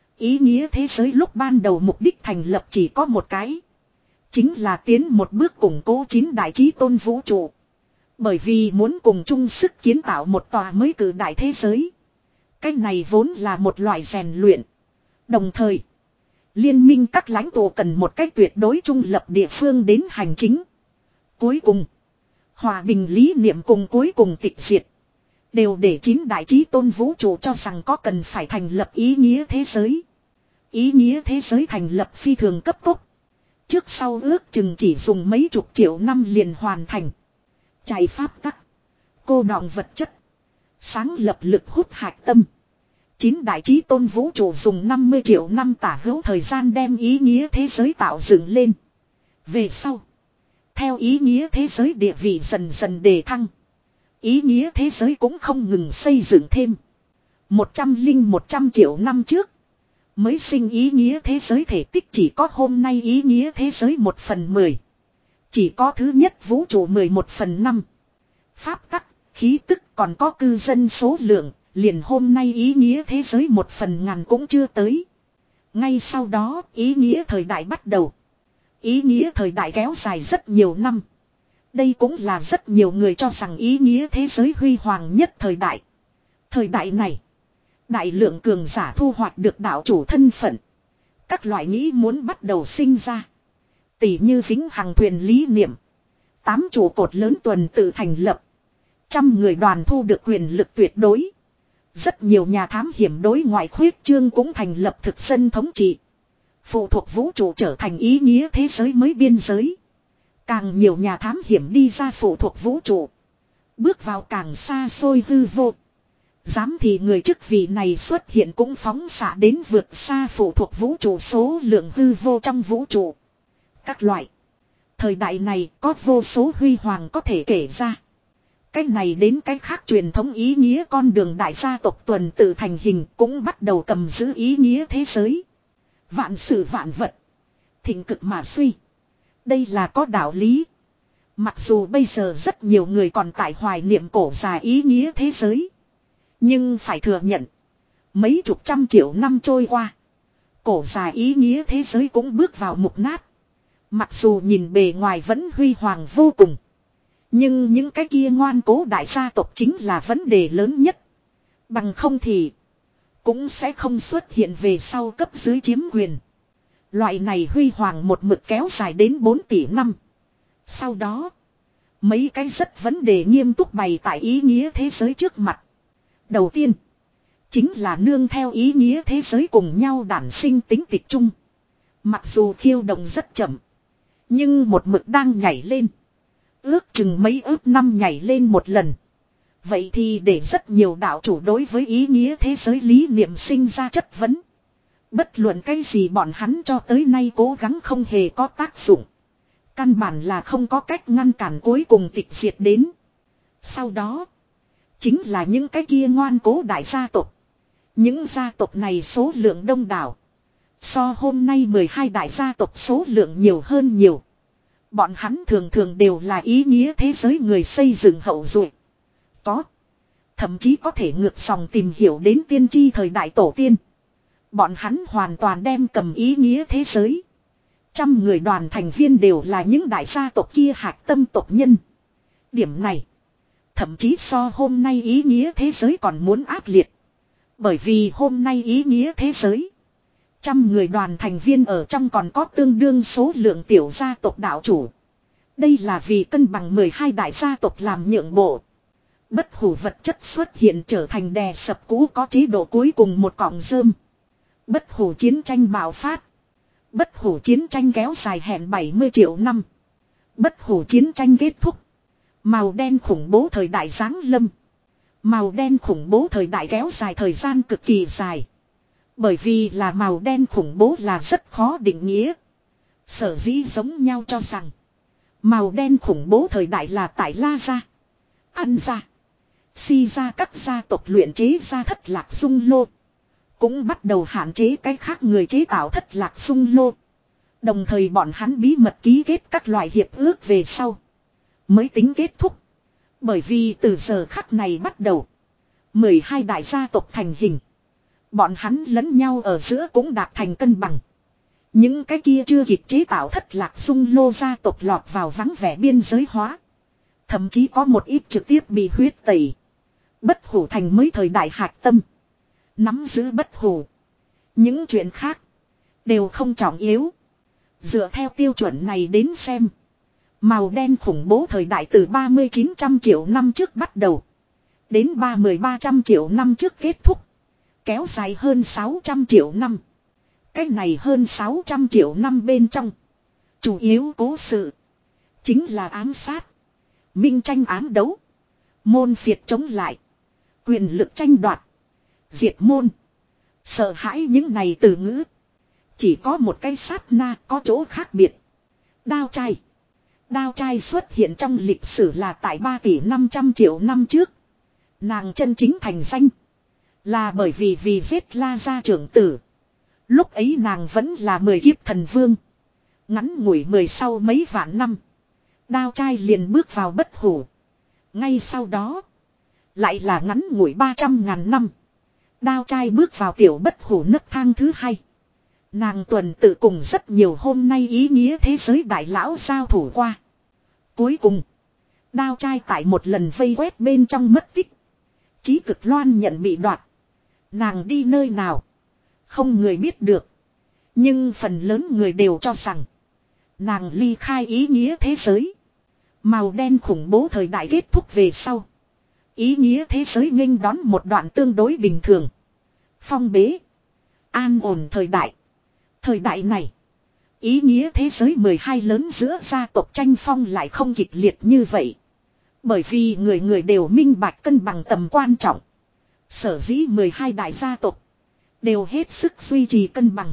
Ý nghĩa thế giới lúc ban đầu mục đích thành lập chỉ có một cái. Chính là tiến một bước củng cố chín đại chí tôn vũ trụ. Bởi vì muốn cùng chung sức kiến tạo một tòa mới cử đại thế giới. Cái này vốn là một loại rèn luyện. Đồng thời, liên minh các lãnh tụ cần một cách tuyệt đối trung lập địa phương đến hành chính. Cuối cùng, hòa bình lý niệm cùng cuối cùng tịch diệt. Đều để chín đại chí tôn vũ trụ cho rằng có cần phải thành lập ý nghĩa thế giới. Ý nghĩa thế giới thành lập phi thường cấp tốc. Trước sau ước chừng chỉ dùng mấy chục triệu năm liền hoàn thành. Chạy pháp tắc, cô đọng vật chất, sáng lập lực hút hạch tâm. Chín đại chí tôn vũ trụ dùng năm mươi triệu năm tả hữu thời gian đem ý nghĩa thế giới tạo dựng lên. Về sau, theo ý nghĩa thế giới địa vị dần dần đề thăng, Ý nghĩa thế giới cũng không ngừng xây dựng thêm. Một trăm linh một trăm triệu năm trước. Mới sinh ý nghĩa thế giới thể tích chỉ có hôm nay ý nghĩa thế giới một phần mười. Chỉ có thứ nhất vũ trụ mười một phần năm. Pháp tắc, khí tức còn có cư dân số lượng, liền hôm nay ý nghĩa thế giới một phần ngàn cũng chưa tới. Ngay sau đó, ý nghĩa thời đại bắt đầu. Ý nghĩa thời đại kéo dài rất nhiều năm. Đây cũng là rất nhiều người cho rằng ý nghĩa thế giới huy hoàng nhất thời đại. Thời đại này, đại lượng cường giả thu hoạch được đạo chủ thân phận. Các loại nghĩ muốn bắt đầu sinh ra. Tỷ như vĩnh hằng thuyền lý niệm. Tám trụ cột lớn tuần tự thành lập. Trăm người đoàn thu được quyền lực tuyệt đối. Rất nhiều nhà thám hiểm đối ngoại khuyết trương cũng thành lập thực dân thống trị. Phụ thuộc vũ trụ trở thành ý nghĩa thế giới mới biên giới. Càng nhiều nhà thám hiểm đi ra phụ thuộc vũ trụ. Bước vào càng xa xôi hư vô. Dám thì người chức vị này xuất hiện cũng phóng xạ đến vượt xa phụ thuộc vũ trụ số lượng hư vô trong vũ trụ. Các loại. Thời đại này có vô số huy hoàng có thể kể ra. Cái này đến cái khác truyền thống ý nghĩa con đường đại gia tộc tuần tự thành hình cũng bắt đầu cầm giữ ý nghĩa thế giới. Vạn sự vạn vật. Thịnh cực mà suy. Đây là có đạo lý. Mặc dù bây giờ rất nhiều người còn tại hoài niệm cổ già ý nghĩa thế giới. Nhưng phải thừa nhận. Mấy chục trăm triệu năm trôi qua. Cổ già ý nghĩa thế giới cũng bước vào mục nát. Mặc dù nhìn bề ngoài vẫn huy hoàng vô cùng. Nhưng những cái kia ngoan cố đại gia tộc chính là vấn đề lớn nhất. Bằng không thì cũng sẽ không xuất hiện về sau cấp dưới chiếm quyền. Loại này huy hoàng một mực kéo dài đến bốn tỷ năm. Sau đó, mấy cái rất vấn đề nghiêm túc bày tại ý nghĩa thế giới trước mặt. Đầu tiên, chính là nương theo ý nghĩa thế giới cùng nhau đản sinh tính tịch chung. Mặc dù khiêu động rất chậm, nhưng một mực đang nhảy lên. Ước chừng mấy ước năm nhảy lên một lần. Vậy thì để rất nhiều đạo chủ đối với ý nghĩa thế giới lý niệm sinh ra chất vấn. Bất luận cái gì bọn hắn cho tới nay cố gắng không hề có tác dụng. Căn bản là không có cách ngăn cản cuối cùng tịch diệt đến. Sau đó, chính là những cái kia ngoan cố đại gia tộc. Những gia tộc này số lượng đông đảo. So hôm nay mười hai đại gia tộc số lượng nhiều hơn nhiều. Bọn hắn thường thường đều là ý nghĩa thế giới người xây dựng hậu duệ. Có. Thậm chí có thể ngược dòng tìm hiểu đến tiên tri thời đại tổ tiên. Bọn hắn hoàn toàn đem cầm ý nghĩa thế giới. Trăm người đoàn thành viên đều là những đại gia tộc kia hạch tâm tộc nhân. Điểm này. Thậm chí so hôm nay ý nghĩa thế giới còn muốn ác liệt. Bởi vì hôm nay ý nghĩa thế giới. Trăm người đoàn thành viên ở trong còn có tương đương số lượng tiểu gia tộc đạo chủ. Đây là vì cân bằng mười hai đại gia tộc làm nhượng bộ. Bất hủ vật chất xuất hiện trở thành đè sập cũ có chế độ cuối cùng một cọng rơm. Bất hủ chiến tranh bạo phát. Bất hủ chiến tranh kéo dài hẹn bảy mươi triệu năm. Bất hủ chiến tranh kết thúc. Màu đen khủng bố thời đại giáng lâm. Màu đen khủng bố thời đại kéo dài thời gian cực kỳ dài. Bởi vì là màu đen khủng bố là rất khó định nghĩa. Sở dĩ giống nhau cho rằng màu đen khủng bố thời đại là tại La Gia, Ăn Gia, Si Gia các gia tộc luyện chế ra thất lạc dung lô. Cũng bắt đầu hạn chế cái khác người chế tạo thất lạc dung lô. Đồng thời bọn hắn bí mật ký kết các loại hiệp ước về sau. Mới tính kết thúc. Bởi vì từ giờ khắc này bắt đầu. mười hai đại gia tộc thành hình. Bọn hắn lẫn nhau ở giữa cũng đạt thành cân bằng. Những cái kia chưa kịp chế tạo thất lạc dung lô gia tộc lọt vào vắng vẻ biên giới hóa. Thậm chí có một ít trực tiếp bị huyết tẩy. Bất hủ thành mới thời đại hạch tâm. Nắm giữ bất hủ. Những chuyện khác đều không trọng yếu. Dựa theo tiêu chuẩn này đến xem. Màu đen khủng bố thời đại từ ba mươi chín trăm triệu năm trước bắt đầu. Đến ba mươi ba trăm triệu năm trước kết thúc. Kéo dài hơn sáu trăm triệu năm. Cái này hơn sáu trăm triệu năm bên trong. Chủ yếu cố sự. Chính là ám sát. Minh tranh ám đấu. Môn phiệt chống lại. Quyền lực tranh đoạt. Diệt môn. Sợ hãi những này từ ngữ. Chỉ có một cái sát na có chỗ khác biệt. Đao trai. Đao trai xuất hiện trong lịch sử là tại ba tỷ năm trăm triệu năm trước. Nàng chân chính thành danh. Là bởi vì vì giết La gia trưởng tử. Lúc ấy nàng vẫn là mười kiếp thần vương. Ngắn ngủi mười sau mấy vạn năm. Đao trai liền bước vào bất hủ. Ngay sau đó. Lại là ngắn ngủi ba trăm ngàn năm. Đao trai bước vào tiểu bất hủ nấc thang thứ hai. Nàng tuần tự cùng rất nhiều hôm nay ý nghĩa thế giới đại lão giao thủ qua. Cuối cùng. Đao trai tại một lần vây quét bên trong mất tích. Chí cực loan nhận bị đoạt. Nàng đi nơi nào. Không người biết được. Nhưng phần lớn người đều cho rằng. Nàng ly khai ý nghĩa thế giới. Màu đen khủng bố thời đại kết thúc về sau. Ý nghĩa thế giới nghênh đón một đoạn tương đối bình thường. Phong bế. An ổn thời đại. Thời đại này. Ý nghĩa thế giới mười hai lớn giữa gia tộc tranh phong lại không kịch liệt như vậy. Bởi vì người người đều minh bạch cân bằng tầm quan trọng. Sở dĩ mười hai đại gia tộc. Đều hết sức duy trì cân bằng.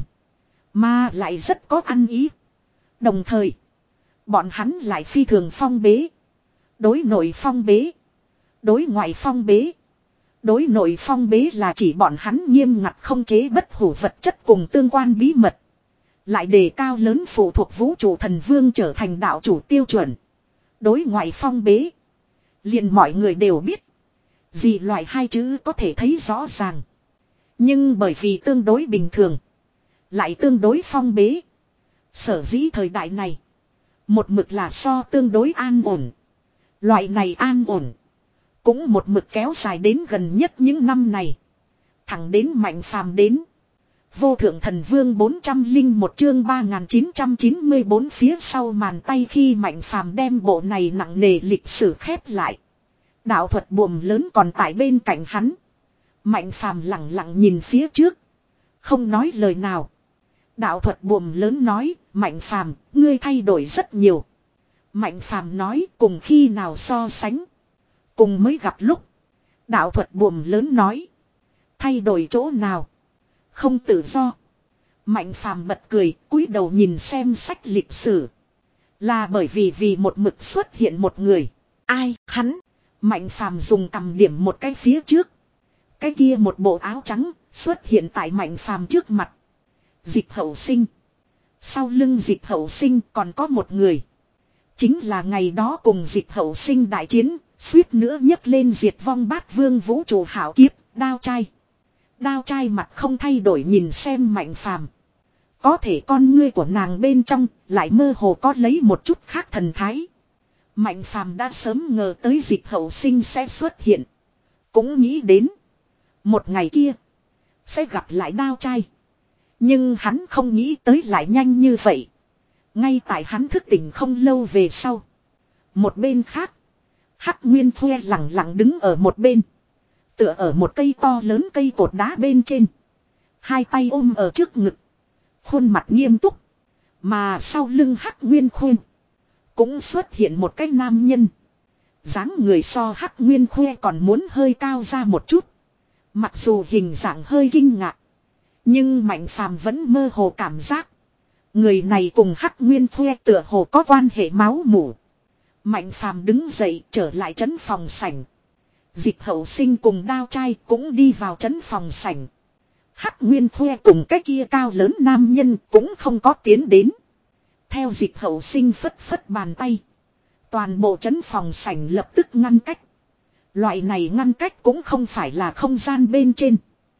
Mà lại rất có ăn ý. Đồng thời. Bọn hắn lại phi thường phong bế. Đối nội phong bế. Đối ngoại phong bế. Đối nội phong bế là chỉ bọn hắn nghiêm ngặt không chế bất hủ vật chất cùng tương quan bí mật. Lại đề cao lớn phụ thuộc vũ trụ thần vương trở thành đạo chủ tiêu chuẩn. Đối ngoại phong bế. Liền mọi người đều biết. Gì loại hai chữ có thể thấy rõ ràng. Nhưng bởi vì tương đối bình thường. Lại tương đối phong bế. Sở dĩ thời đại này. Một mực là so tương đối an ổn. Loại này an ổn. Cũng một mực kéo dài đến gần nhất những năm này. Thẳng đến Mạnh Phàm đến. Vô thượng thần vương bốn trăm lẻ một chương ba nghìn chín trăm chín mươi bốn phía sau màn tay khi Mạnh Phàm đem bộ này nặng nề lịch sử khép lại. Đạo thuật buồm lớn còn tại bên cạnh hắn. Mạnh Phàm lặng lặng nhìn phía trước. Không nói lời nào. Đạo thuật buồm lớn nói, Mạnh Phàm, ngươi thay đổi rất nhiều. Mạnh Phàm nói, cùng khi nào so sánh. Cùng mới gặp lúc. Đạo thuật buồm lớn nói. Thay đổi chỗ nào. Không tự do. Mạnh Phàm bật cười, cúi đầu nhìn xem sách lịch sử. Là bởi vì vì một mực xuất hiện một người. Ai, hắn. Mạnh Phàm dùng cầm điểm một cái phía trước. Cái kia một bộ áo trắng xuất hiện tại Mạnh Phàm trước mặt. Dịch Hậu Sinh. Sau lưng Dịch Hậu Sinh còn có một người. Chính là ngày đó cùng Dịch Hậu Sinh đại chiến, suýt nữa nhấc lên diệt vong bát vương vũ trụ hảo kiếp, Đao trai. Đao trai mặt không thay đổi nhìn xem Mạnh Phàm. Có thể con ngươi của nàng bên trong lại mơ hồ có lấy một chút khác thần thái. Mạnh Phàm đã sớm ngờ tới Dịch Hậu Sinh sẽ xuất hiện. Cũng nghĩ đến. Một ngày kia. Sẽ gặp lại Đao trai. Nhưng hắn không nghĩ tới lại nhanh như vậy. Ngay tại hắn thức tỉnh không lâu về sau. Một bên khác. Hắc Nguyên Thuê lặng lặng đứng ở một bên. Tựa ở một cây to lớn cây cột đá bên trên. Hai tay ôm ở trước ngực. Khuôn mặt nghiêm túc. Mà sau lưng Hắc Nguyên Khuyên. Cũng xuất hiện một cái nam nhân. dáng người so Hắc Nguyên Khuê còn muốn hơi cao ra một chút. Mặc dù hình dạng hơi kinh ngạc. Nhưng Mạnh Phàm vẫn mơ hồ cảm giác. Người này cùng Hắc Nguyên Khuê tựa hồ có quan hệ máu mủ. Mạnh Phàm đứng dậy trở lại trấn phòng sảnh. Dịch Hậu Sinh cùng Đao trai cũng đi vào trấn phòng sảnh. Hắc Nguyên Khuê cùng cái kia cao lớn nam nhân cũng không có tiến đến. Theo Dịch Hậu Sinh phất phất bàn tay. Toàn bộ trấn phòng sảnh lập tức ngăn cách. Loại này ngăn cách cũng không phải là không gian bên trên.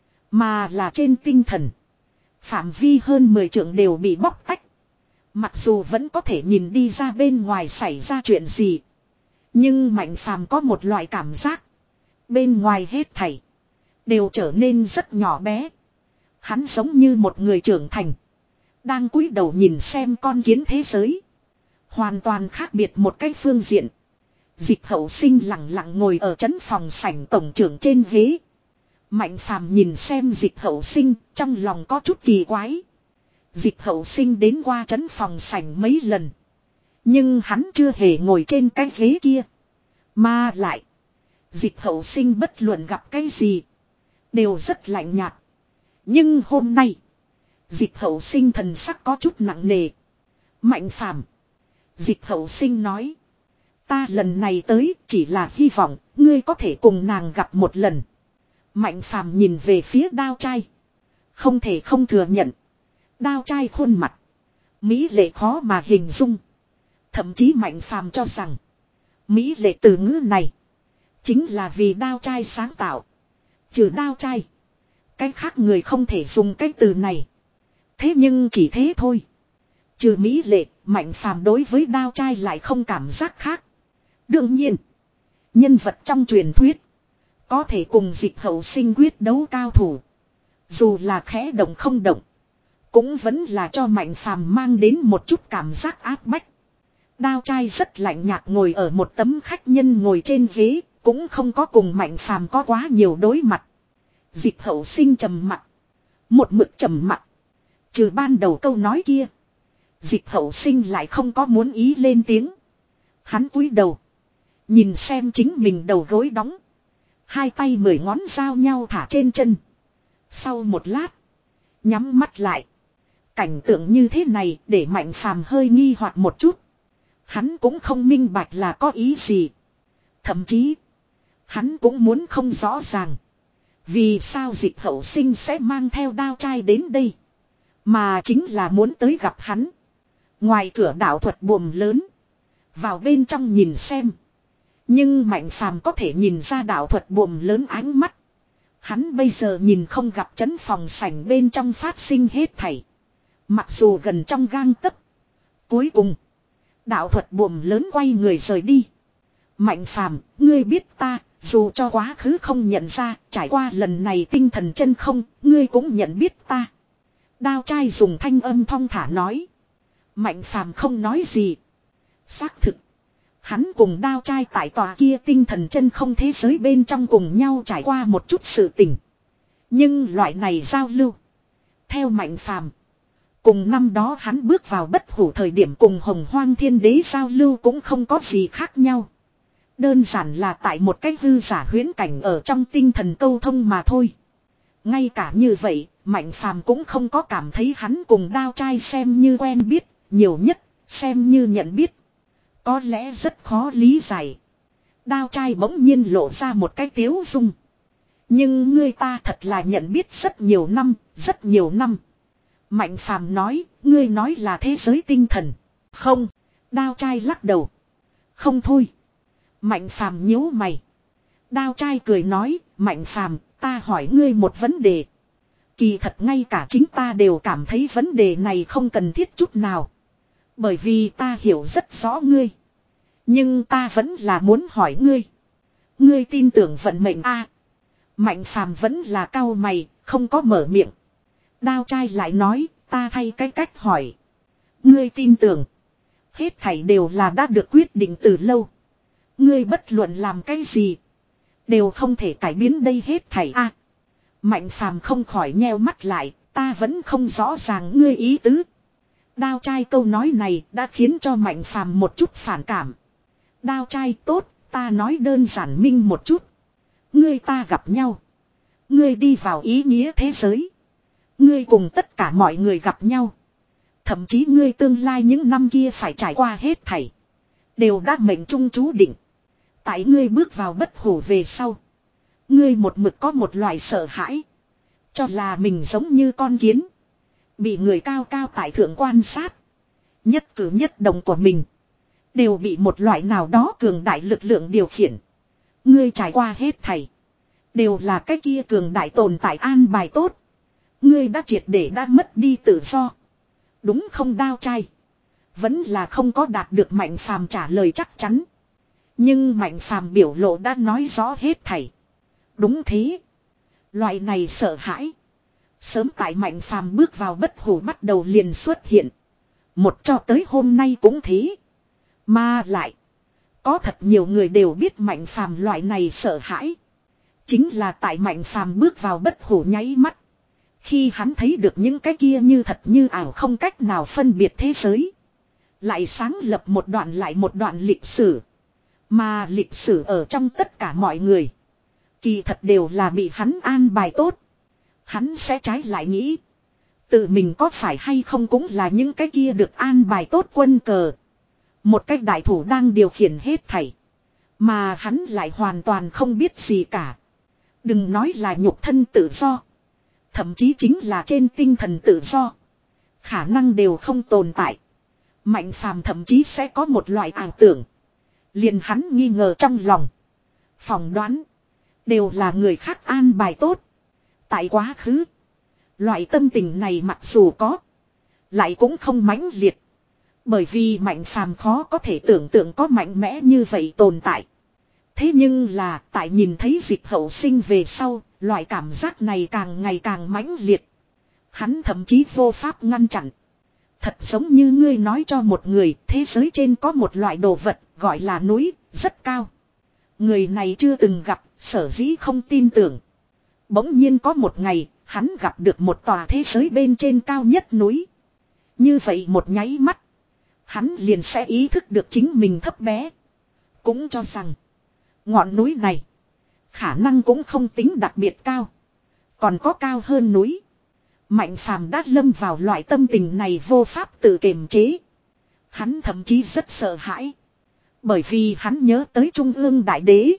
Mà là trên tinh thần. Phạm vi hơn mười trượng đều bị bóc tách. Mặc dù vẫn có thể nhìn đi ra bên ngoài xảy ra chuyện gì. Nhưng Mạnh Phàm có một loại cảm giác. Bên ngoài hết thảy. Đều trở nên rất nhỏ bé. Hắn giống như một người trưởng thành. Đang cúi đầu nhìn xem con kiến thế giới. Hoàn toàn khác biệt một cái phương diện. Dịch Hậu Sinh lặng lặng ngồi ở trấn phòng sảnh tổng trưởng trên ghế. Mạnh Phàm nhìn xem Dịch Hậu Sinh, trong lòng có chút kỳ quái. Dịch Hậu Sinh đến qua trấn phòng sảnh mấy lần. Nhưng hắn chưa hề ngồi trên cái ghế kia. Mà lại. Dịch Hậu Sinh bất luận gặp cái gì. Đều rất lạnh nhạt. Nhưng hôm nay. Dịch Hậu Sinh thần sắc có chút nặng nề. Mạnh Phàm. Dịch hậu sinh nói. Ta lần này tới chỉ là hy vọng ngươi có thể cùng nàng gặp một lần. Mạnh phàm nhìn về phía đao trai. Không thể không thừa nhận. Đao trai khuôn mặt. Mỹ lệ khó mà hình dung. Thậm chí mạnh phàm cho rằng. Mỹ lệ từ ngữ này. Chính là vì đao trai sáng tạo. Trừ đao trai. Cái khác người không thể dùng cái từ này. Thế nhưng chỉ thế thôi. Trừ Mỹ lệ, mạnh phàm đối với đao trai lại không cảm giác khác. Đương nhiên. Nhân vật trong truyền thuyết. Có thể cùng dịch hậu sinh quyết đấu cao thủ. Dù là khẽ động không động. Cũng vẫn là cho mạnh phàm mang đến một chút cảm giác áp bách. Đao trai rất lạnh nhạt ngồi ở một tấm khách nhân ngồi trên ghế. Cũng không có cùng mạnh phàm có quá nhiều đối mặt. Dịch hậu sinh trầm mặt. Một mực trầm mặt. Trừ ban đầu câu nói kia. Dịch hậu sinh lại không có muốn ý lên tiếng. Hắn cúi đầu. Nhìn xem chính mình đầu gối đóng. Hai tay mười ngón giao nhau thả trên chân. Sau một lát. Nhắm mắt lại. Cảnh tượng như thế này để mạnh phàm hơi nghi hoặc một chút. Hắn cũng không minh bạch là có ý gì. Thậm chí. Hắn cũng muốn không rõ ràng. Vì sao dịch hậu sinh sẽ mang theo đao trai đến đây. Mà chính là muốn tới gặp hắn. Ngoài cửa đạo thuật buồm lớn. Vào bên trong nhìn xem. Nhưng mạnh phàm có thể nhìn ra đạo thuật buồm lớn ánh mắt. Hắn bây giờ nhìn không gặp chấn phòng sảnh bên trong phát sinh hết thảy. Mặc dù gần trong gang tấc. Cuối cùng. Đạo thuật buồm lớn quay người rời đi. Mạnh phàm, ngươi biết ta, dù cho quá khứ không nhận ra, trải qua lần này tinh thần chân không, ngươi cũng nhận biết ta. Đao trai dùng thanh âm thong thả nói. Mạnh phàm không nói gì. Xác thực. Hắn cùng đao trai tại tòa kia tinh thần chân không thế giới bên trong cùng nhau trải qua một chút sự tình. Nhưng loại này giao lưu. Theo mạnh phàm. Cùng năm đó hắn bước vào bất hủ thời điểm cùng hồng hoang thiên đế giao lưu cũng không có gì khác nhau. Đơn giản là tại một cái hư giả huyễn cảnh ở trong tinh thần câu thông mà thôi. Ngay cả như vậy, mạnh phàm cũng không có cảm thấy hắn cùng đao trai xem như quen biết, nhiều nhất, xem như nhận biết. Có lẽ rất khó lý giải. Đao trai bỗng nhiên lộ ra một cái tiếu dung. Nhưng ngươi ta thật là nhận biết rất nhiều năm, rất nhiều năm. Mạnh phàm nói, ngươi nói là thế giới tinh thần. Không, đao trai lắc đầu. Không thôi. Mạnh phàm nhíu mày. Đao trai cười nói, Mạnh phàm, ta hỏi ngươi một vấn đề. Kỳ thật ngay cả chính ta đều cảm thấy vấn đề này không cần thiết chút nào. Bởi vì ta hiểu rất rõ ngươi. Nhưng ta vẫn là muốn hỏi ngươi. Ngươi tin tưởng vận mệnh a? À, Mạnh phàm vẫn là cau mày, không có mở miệng. Đao trai lại nói, ta thay cái cách hỏi. Ngươi tin tưởng. Hết thảy đều là đã được quyết định từ lâu. Ngươi bất luận làm cái gì. Đều không thể cải biến đây hết thảy a. À, Mạnh phàm không khỏi nheo mắt lại, ta vẫn không rõ ràng ngươi ý tứ. Đao trai câu nói này đã khiến cho mạnh phàm một chút phản cảm. Đao trai tốt, ta nói đơn giản minh một chút. Ngươi ta gặp nhau. Ngươi đi vào ý nghĩa thế giới. Ngươi cùng tất cả mọi người gặp nhau. Thậm chí ngươi tương lai những năm kia phải trải qua hết thảy. Đều đã mệnh trung chú định. Tại ngươi bước vào bất hủ về sau. Ngươi một mực có một loại sợ hãi. Cho là mình giống như con kiến. Bị người cao cao tại thượng quan sát. Nhất cử nhất động của mình. Đều bị một loại nào đó cường đại lực lượng điều khiển. Ngươi trải qua hết thảy. Đều là cái kia cường đại tồn tại an bài tốt. Ngươi đã triệt để đã mất đi tự do. Đúng không đao trai? Vẫn là không có đạt được Mạnh phàm trả lời chắc chắn. Nhưng Mạnh phàm biểu lộ đã nói rõ hết thảy. Đúng thế. Loại này sợ hãi. Sớm tại Mạnh phàm bước vào bất hủ bắt đầu liền xuất hiện. Một cho tới hôm nay cũng thế. Mà lại. Có thật nhiều người đều biết Mạnh phàm loại này sợ hãi. Chính là tại Mạnh phàm bước vào bất hủ nháy mắt. Khi hắn thấy được những cái kia như thật như ảo không cách nào phân biệt thế giới. Lại sáng lập một đoạn lại một đoạn lịch sử. Mà lịch sử ở trong tất cả mọi người. Kỳ thật đều là bị hắn an bài tốt. Hắn sẽ trái lại nghĩ. Tự mình có phải hay không cũng là những cái kia được an bài tốt quân cờ. Một cách đại thủ đang điều khiển hết thảy. Mà hắn lại hoàn toàn không biết gì cả. Đừng nói là nhục thân tự do. Thậm chí chính là trên tinh thần tự do. Khả năng đều không tồn tại. Mạnh phàm thậm chí sẽ có một loại ảo tưởng. Liền hắn nghi ngờ trong lòng. Phỏng đoán. Đều là người khác an bài tốt. Tại quá khứ. Loại tâm tình này mặc dù có. Lại cũng không mãnh liệt. Bởi vì mạnh phàm khó có thể tưởng tượng có mạnh mẽ như vậy tồn tại. Thế nhưng là tại nhìn thấy dịch hậu sinh về sau. Loại cảm giác này càng ngày càng mãnh liệt. Hắn thậm chí vô pháp ngăn chặn. Thật giống như ngươi nói cho một người, thế giới trên có một loại đồ vật, gọi là núi, rất cao. Người này chưa từng gặp, sở dĩ không tin tưởng. Bỗng nhiên có một ngày, hắn gặp được một tòa thế giới bên trên cao nhất núi. Như vậy một nháy mắt, hắn liền sẽ ý thức được chính mình thấp bé. Cũng cho rằng, ngọn núi này, khả năng cũng không tính đặc biệt cao. Còn có cao hơn núi. Mạnh phàm đã lâm vào loại tâm tình này vô pháp tự kiềm chế. Hắn thậm chí rất sợ hãi. Bởi vì hắn nhớ tới Trung ương Đại Đế.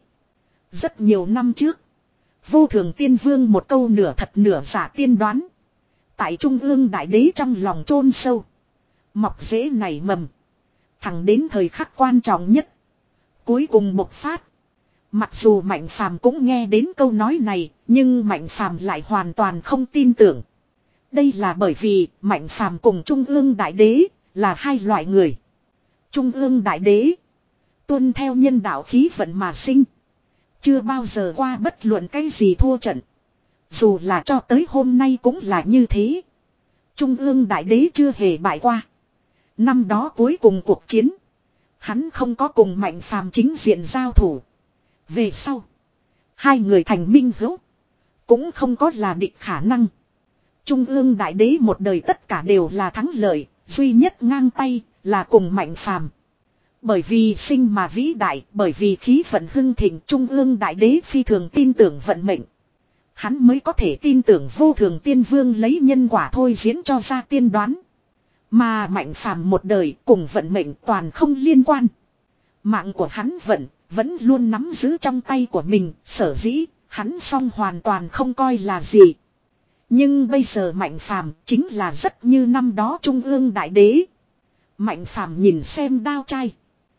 Rất nhiều năm trước. Vô Thường Tiên Vương một câu nửa thật nửa giả tiên đoán. Tại Trung ương Đại Đế trong lòng chôn sâu. Mọc rễ nảy mầm. Thẳng đến thời khắc quan trọng nhất. Cuối cùng bộc phát. Mặc dù Mạnh phàm cũng nghe đến câu nói này. Nhưng Mạnh phàm lại hoàn toàn không tin tưởng. Đây là bởi vì Mạnh phàm cùng Trung ương Đại Đế là hai loại người. Trung ương Đại Đế tuân theo nhân đạo khí vận mà sinh. Chưa bao giờ qua bất luận cái gì thua trận. Dù là cho tới hôm nay cũng là như thế. Trung ương Đại Đế chưa hề bại qua. Năm đó cuối cùng cuộc chiến. Hắn không có cùng Mạnh phàm chính diện giao thủ. Về sau. Hai người thành minh hữu. Cũng không có là địch khả năng. Trung ương Đại Đế một đời tất cả đều là thắng lợi. Duy nhất ngang tay là cùng Mạnh phàm. Bởi vì sinh mà vĩ đại, bởi vì khí vận hưng thịnh, Trung ương Đại Đế phi thường tin tưởng vận mệnh. Hắn mới có thể tin tưởng Vô Thường Tiên Vương lấy nhân quả thôi diễn cho ra tiên đoán. Mà Mạnh phàm một đời cùng vận mệnh toàn không liên quan. Mạng của hắn vận, vẫn luôn nắm giữ trong tay của mình, sở dĩ, hắn song hoàn toàn không coi là gì. Nhưng bây giờ Mạnh phàm chính là rất như năm đó Trung ương Đại Đế. Mạnh phàm nhìn xem đao trai.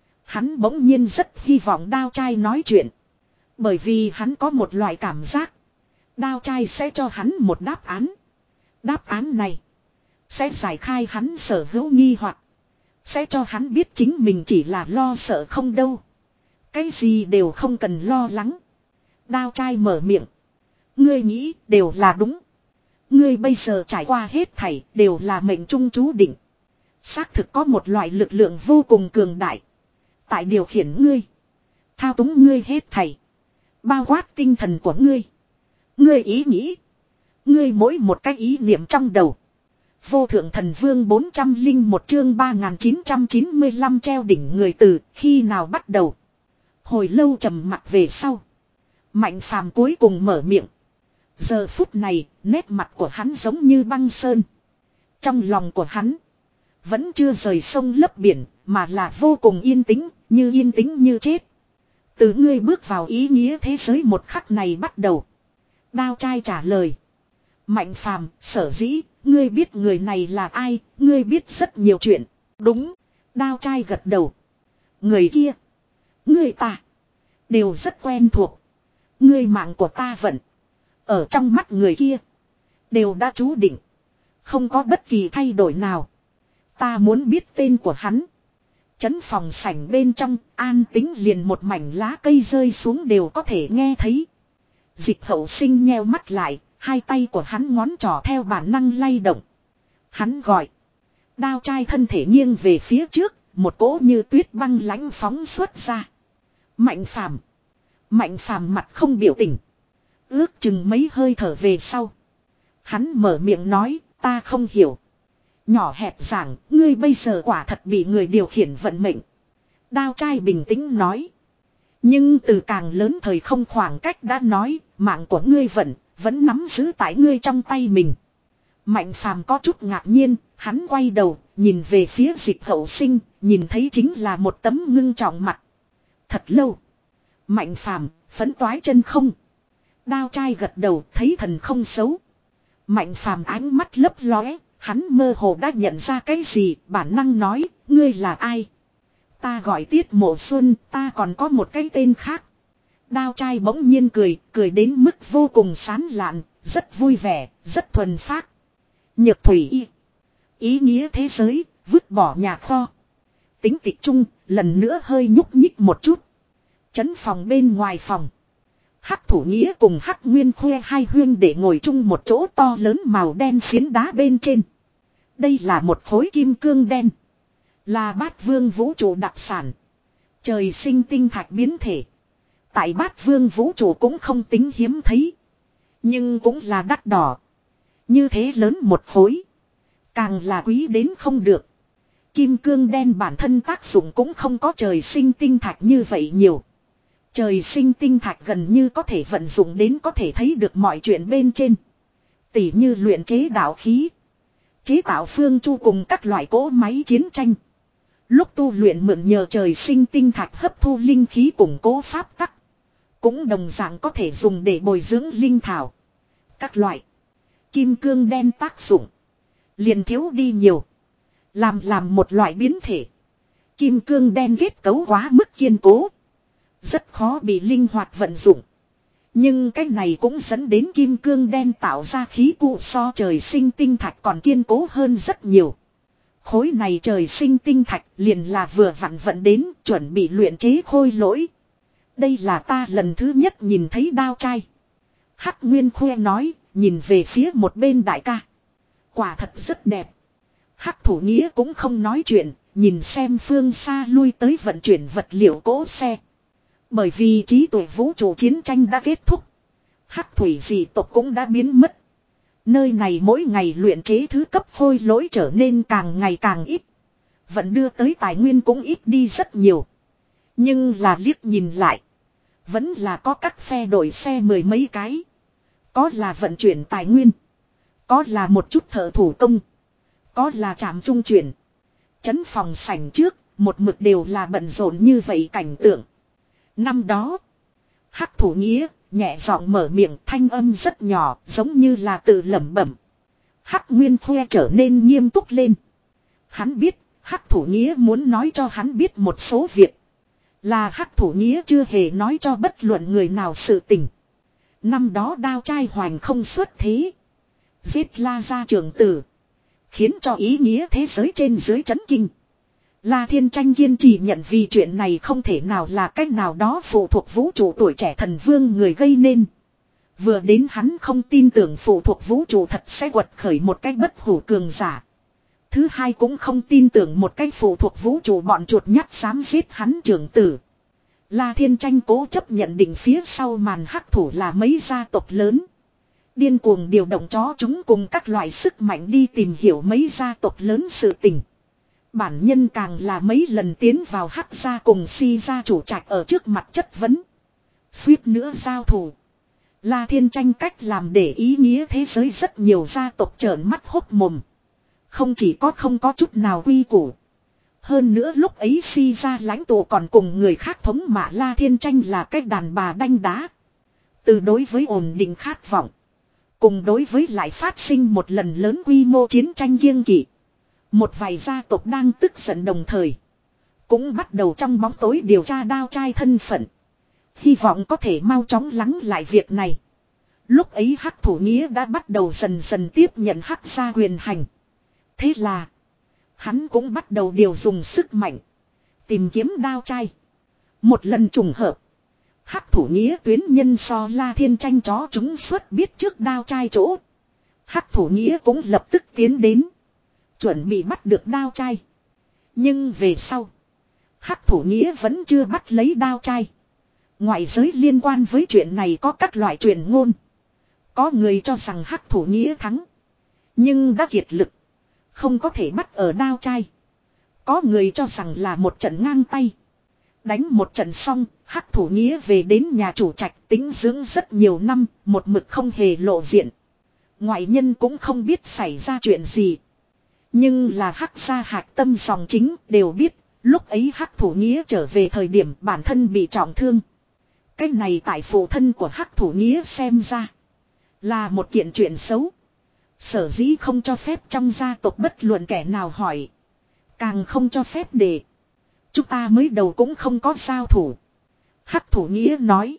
Hắn bỗng nhiên rất hy vọng đao trai nói chuyện. Bởi vì hắn có một loại cảm giác. Đao trai sẽ cho hắn một đáp án. Đáp án này sẽ giải khai hắn sở hữu nghi hoặc. Sẽ cho hắn biết chính mình chỉ là lo sợ không đâu. Cái gì đều không cần lo lắng. Đao trai mở miệng. Ngươi nghĩ đều là đúng. Ngươi bây giờ trải qua hết thảy đều là mệnh trung chú định. Xác thực có một loại lực lượng vô cùng cường đại. Tại điều khiển ngươi. Thao túng ngươi hết thảy. Bao quát tinh thần của ngươi. Ngươi ý nghĩ. Ngươi mỗi một cái ý niệm trong đầu. Vô Thượng Thần Vương bốn trăm lẻ một chương ba nghìn chín trăm chín mươi lăm treo đỉnh người từ khi nào bắt đầu. Hồi lâu trầm mặt về sau. Mạnh phàm cuối cùng mở miệng. Giờ phút này, nét mặt của hắn giống như băng sơn. Trong lòng của hắn, vẫn chưa rời sông lấp biển, mà là vô cùng yên tĩnh, như yên tĩnh như chết. Từ ngươi bước vào ý nghĩa thế giới một khắc này bắt đầu. Đao trai trả lời. Mạnh phàm, sở dĩ, ngươi biết người này là ai, ngươi biết rất nhiều chuyện. Đúng, đao trai gật đầu. Người kia, ngươi ta, đều rất quen thuộc. Ngươi mạng của ta vận. Ở trong mắt người kia. Đều đã chú định. Không có bất kỳ thay đổi nào. Ta muốn biết tên của hắn. Chấn phòng sảnh bên trong. An tính liền một mảnh lá cây rơi xuống đều có thể nghe thấy. Dịch hậu sinh nheo mắt lại. Hai tay của hắn ngón trỏ theo bản năng lay động. Hắn gọi. Đao trai thân thể nghiêng về phía trước. Một cỗ như tuyết băng lãnh phóng xuất ra. Mạnh phàm. Mạnh phàm mặt không biểu tình. Ước chừng mấy hơi thở về sau. Hắn mở miệng nói, ta không hiểu. Nhỏ hẹp giảng, ngươi bây giờ quả thật bị người điều khiển vận mệnh. Đao trai bình tĩnh nói. Nhưng từ càng lớn thời không khoảng cách đã nói, mạng của ngươi vận, vẫn nắm giữ tại ngươi trong tay mình. Mạnh Phàm có chút ngạc nhiên, hắn quay đầu, nhìn về phía Dịch Hậu Sinh, nhìn thấy chính là một tấm ngưng trọng mặt. Thật lâu. Mạnh Phàm, phấn toái chân không? Đao trai gật đầu, thấy thần không xấu. Mạnh Phàm ánh mắt lấp lóe, hắn mơ hồ đã nhận ra cái gì, bản năng nói, ngươi là ai? Ta gọi Tiết Mộ Xuân, ta còn có một cái tên khác. Đao trai bỗng nhiên cười, cười đến mức vô cùng sán lạn, rất vui vẻ, rất thuần phác. Nhược thủy y. Ý nghĩa thế giới, vứt bỏ nhà kho. Tính tịch trung, lần nữa hơi nhúc nhích một chút. Chấn phòng bên ngoài phòng. Hắc thủ nghĩa cùng Hắc Nguyên Khuê hai huyên để ngồi chung một chỗ to lớn màu đen phiến đá bên trên. Đây là một khối kim cương đen. Là Bát Vương vũ trụ đặc sản. Trời sinh tinh thạch biến thể. Tại Bát Vương vũ trụ cũng không tính hiếm thấy. Nhưng cũng là đắt đỏ. Như thế lớn một khối. Càng là quý đến không được. Kim cương đen bản thân tác dụng cũng không có trời sinh tinh thạch như vậy nhiều. Trời sinh tinh thạch gần như có thể vận dụng đến có thể thấy được mọi chuyện bên trên. Tỉ như luyện chế đạo khí. Chế tạo phương chu cùng các loại cỗ máy chiến tranh. Lúc tu luyện mượn nhờ trời sinh tinh thạch hấp thu linh khí củng cố pháp tắc. Cũng đồng dạng có thể dùng để bồi dưỡng linh thảo. Các loại. Kim cương đen tác dụng. Liền thiếu đi nhiều. Làm làm một loại biến thể. Kim cương đen kết cấu quá mức kiên cố. Rất khó bị linh hoạt vận dụng. Nhưng cái này cũng dẫn đến kim cương đen tạo ra khí cụ so trời sinh tinh thạch còn kiên cố hơn rất nhiều. Khối này trời sinh tinh thạch liền là vừa vặn vận đến chuẩn bị luyện chế khôi lỗi. Đây là ta lần thứ nhất nhìn thấy đao trai. Hắc Nguyên Khuê nói, nhìn về phía một bên đại ca. Quả thật rất đẹp. Hắc thủ nghĩa cũng không nói chuyện, nhìn xem phương xa lui tới vận chuyển vật liệu cỗ xe. Bởi vì trí tuệ vũ trụ chiến tranh đã kết thúc. Hắc thủy dị tộc cũng đã biến mất. Nơi này mỗi ngày luyện chế thứ cấp khôi lỗi trở nên càng ngày càng ít. Vẫn đưa tới tài nguyên cũng ít đi rất nhiều. Nhưng là liếc nhìn lại. Vẫn là có các phe đổi xe mười mấy cái. Có là vận chuyển tài nguyên. Có là một chút thợ thủ công. Có là trạm trung chuyển. Chấn phòng sảnh trước, một mực đều là bận rộn như vậy cảnh tượng. Năm đó, Hắc thủ nghĩa, nhẹ giọng mở miệng thanh âm rất nhỏ, giống như là tự lẩm bẩm. Hắc Nguyên Khuê trở nên nghiêm túc lên. Hắn biết, Hắc thủ nghĩa muốn nói cho hắn biết một số việc. Là Hắc thủ nghĩa chưa hề nói cho bất luận người nào sự tình. Năm đó đao trai hoành không xuất thế. Giết La gia trưởng tử. Khiến cho ý nghĩa thế giới trên dưới chấn kinh. La Thiên Tranh kiên trì nhận vì chuyện này không thể nào là cách nào đó phụ thuộc vũ trụ tuổi trẻ thần vương người gây nên. Vừa đến hắn không tin tưởng phụ thuộc vũ trụ thật sẽ quật khởi một cách bất hủ cường giả. Thứ hai cũng không tin tưởng một cách phụ thuộc vũ trụ bọn chuột nhắt dám giết hắn trưởng tử. La Thiên Tranh cố chấp nhận định phía sau màn hắc thủ là mấy gia tộc lớn. Điên cuồng điều động chó chúng cùng các loại sức mạnh đi tìm hiểu mấy gia tộc lớn sự tình. Bản nhân càng là mấy lần tiến vào hắc gia cùng si gia chủ trạch ở trước mặt chất vấn. Suýt nữa giao thủ. La Thiên Tranh cách làm để ý nghĩa thế giới rất nhiều gia tộc trợn mắt hốc mồm. Không chỉ có không có chút nào quy củ. Hơn nữa lúc ấy si gia lãnh tụ còn cùng người khác thống mạ La Thiên Tranh là cái đàn bà đanh đá. Từ đối với ổn định khát vọng. Cùng đối với lại phát sinh một lần lớn quy mô chiến tranh kiêng kỵ. Một vài gia tộc đang tức giận đồng thời. Cũng bắt đầu trong bóng tối điều tra đao trai thân phận. Hy vọng có thể mau chóng lắng lại việc này. Lúc ấy Hắc thủ nghĩa đã bắt đầu dần dần tiếp nhận Hắc gia quyền hành. Thế là. Hắn cũng bắt đầu điều dùng sức mạnh. Tìm kiếm đao trai. Một lần trùng hợp. Hắc thủ nghĩa tuyến nhân so La Thiên Tranh chó chúng xuất biết trước đao trai chỗ. Hắc thủ nghĩa cũng lập tức tiến đến. Chuẩn bị bắt được đao trai. Nhưng về sau. Hắc thủ nghĩa vẫn chưa bắt lấy đao trai. Ngoại giới liên quan với chuyện này có các loại truyền ngôn. Có người cho rằng Hắc thủ nghĩa thắng. Nhưng đã kiệt lực. Không có thể bắt ở đao trai. Có người cho rằng là một trận ngang tay. Đánh một trận xong, Hắc thủ nghĩa về đến nhà chủ trạch tính dưỡng rất nhiều năm, một mực không hề lộ diện. Ngoại nhân cũng không biết xảy ra chuyện gì. Nhưng là Hắc gia hạch tâm dòng chính đều biết. Lúc ấy Hắc thủ nghĩa trở về thời điểm bản thân bị trọng thương. Cái này tại phụ thân của Hắc thủ nghĩa xem ra. Là một kiện chuyện xấu. Sở dĩ không cho phép trong gia tộc bất luận kẻ nào hỏi. Càng không cho phép để. Chúng ta mới đầu cũng không có giao thủ. Hắc thủ nghĩa nói.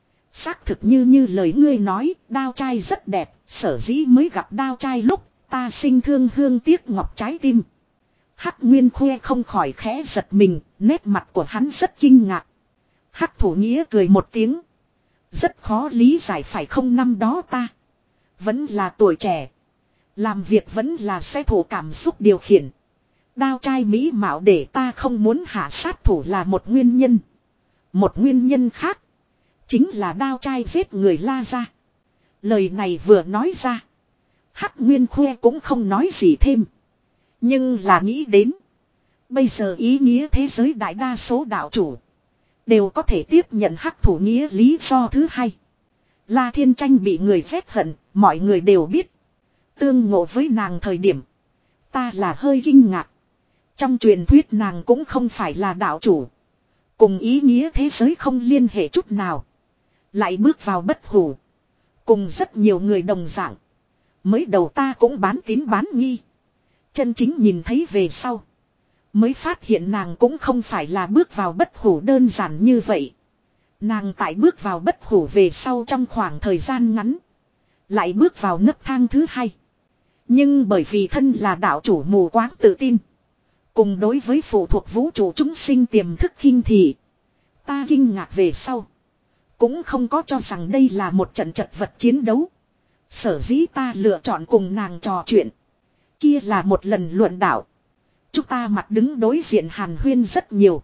Xác thực như như lời ngươi nói, đao trai rất đẹp, sở dĩ mới gặp đao trai lúc, ta sinh thương hương tiếc ngọc trái tim. Hắc Nguyên Khuê không khỏi khẽ giật mình, nét mặt của hắn rất kinh ngạc. Hắc thủ nghĩa cười một tiếng. Rất khó lý giải phải không, năm đó ta. Vẫn là tuổi trẻ. Làm việc vẫn là sẽ thủ cảm xúc điều khiển. Đao trai mỹ mạo để ta không muốn hạ sát thủ là một nguyên nhân. Một nguyên nhân khác. Chính là đao trai giết người La Gia. Lời này vừa nói ra. Hắc Nguyên Khuê cũng không nói gì thêm. Nhưng là nghĩ đến. Bây giờ ý nghĩa thế giới đại đa số đạo chủ. Đều có thể tiếp nhận hắc thủ nghĩa lý do thứ hai. La Thiên Tranh bị người ghét hận. Mọi người đều biết. Tương ngộ với nàng thời điểm. Ta là hơi kinh ngạc. Trong truyền thuyết nàng cũng không phải là đạo chủ. Cùng ý nghĩa thế giới không liên hệ chút nào. Lại bước vào bất hủ. Cùng rất nhiều người đồng dạng. Mới đầu ta cũng bán tín bán nghi. Chân chính nhìn thấy về sau. Mới phát hiện nàng cũng không phải là bước vào bất hủ đơn giản như vậy. Nàng tại bước vào bất hủ về sau trong khoảng thời gian ngắn. Lại bước vào nấc thang thứ hai. Nhưng bởi vì thân là đạo chủ mù quáng tự tin. Cùng đối với phụ thuộc vũ trụ chúng sinh tiềm thức khinh thị. Ta kinh ngạc về sau. Cũng không có cho rằng đây là một trận chật vật chiến đấu. Sở dĩ ta lựa chọn cùng nàng trò chuyện. Kia là một lần luận đạo. Chúng ta mặt đứng đối diện hàn huyên rất nhiều.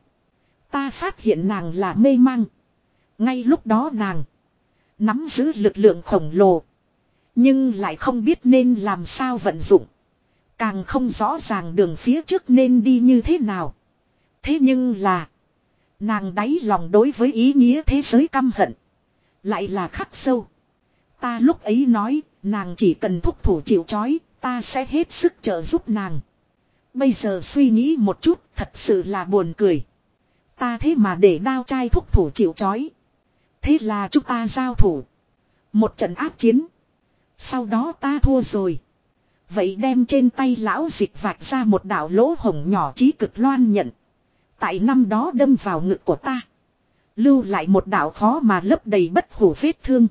Ta phát hiện nàng là mê mang. Ngay lúc đó nàng nắm giữ lực lượng khổng lồ. Nhưng lại không biết nên làm sao vận dụng. Càng không rõ ràng đường phía trước nên đi như thế nào. Thế nhưng là. Nàng đáy lòng đối với ý nghĩa thế giới căm hận. Lại là khắc sâu. Ta lúc ấy nói. Nàng chỉ cần thúc thủ chịu trói. Ta sẽ hết sức trợ giúp nàng. Bây giờ suy nghĩ một chút. Thật sự là buồn cười. Ta thế mà để đao trai thúc thủ chịu trói. Thế là chúng ta giao thủ. Một trận áp chiến. Sau đó ta thua rồi. Vậy đem trên tay lão dịch vạch ra một đạo lỗ hổng nhỏ chí cực loan nhận. Tại năm đó đâm vào ngực của ta. Lưu lại một đạo khó mà lấp đầy bất hủ vết thương.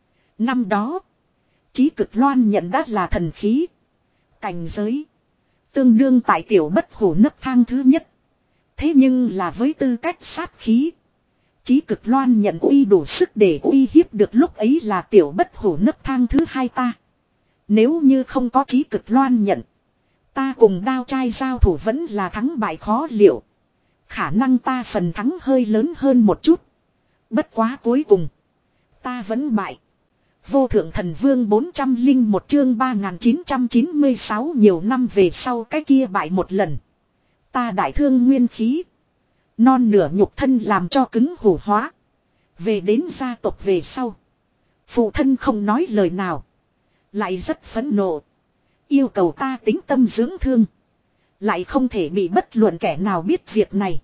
Năm đó. Chí cực loan nhận đã là thần khí. Cảnh giới. Tương đương tại tiểu bất hủ nấc thang thứ nhất. Thế nhưng là với tư cách sát khí. Chí cực loan nhận uy đủ sức để uy hiếp được lúc ấy là tiểu bất hủ nấc thang thứ hai ta. Nếu như không có chí cực loan nhận. Ta cùng đao trai giao thủ vẫn là thắng bại khó liệu. Khả năng ta phần thắng hơi lớn hơn một chút. Bất quá cuối cùng. Ta vẫn bại. Vô thượng thần vương bốn trăm linh một chương ba nghìn chín trăm chín mươi sáu nhiều năm về sau cái kia bại một lần. Ta đại thương nguyên khí. Non nửa nhục thân làm cho cứng hủ hóa. Về đến gia tộc về sau. Phụ thân không nói lời nào. Lại rất phẫn nộ. Yêu cầu ta tĩnh tâm dưỡng thương. Lại không thể bị bất luận kẻ nào biết việc này.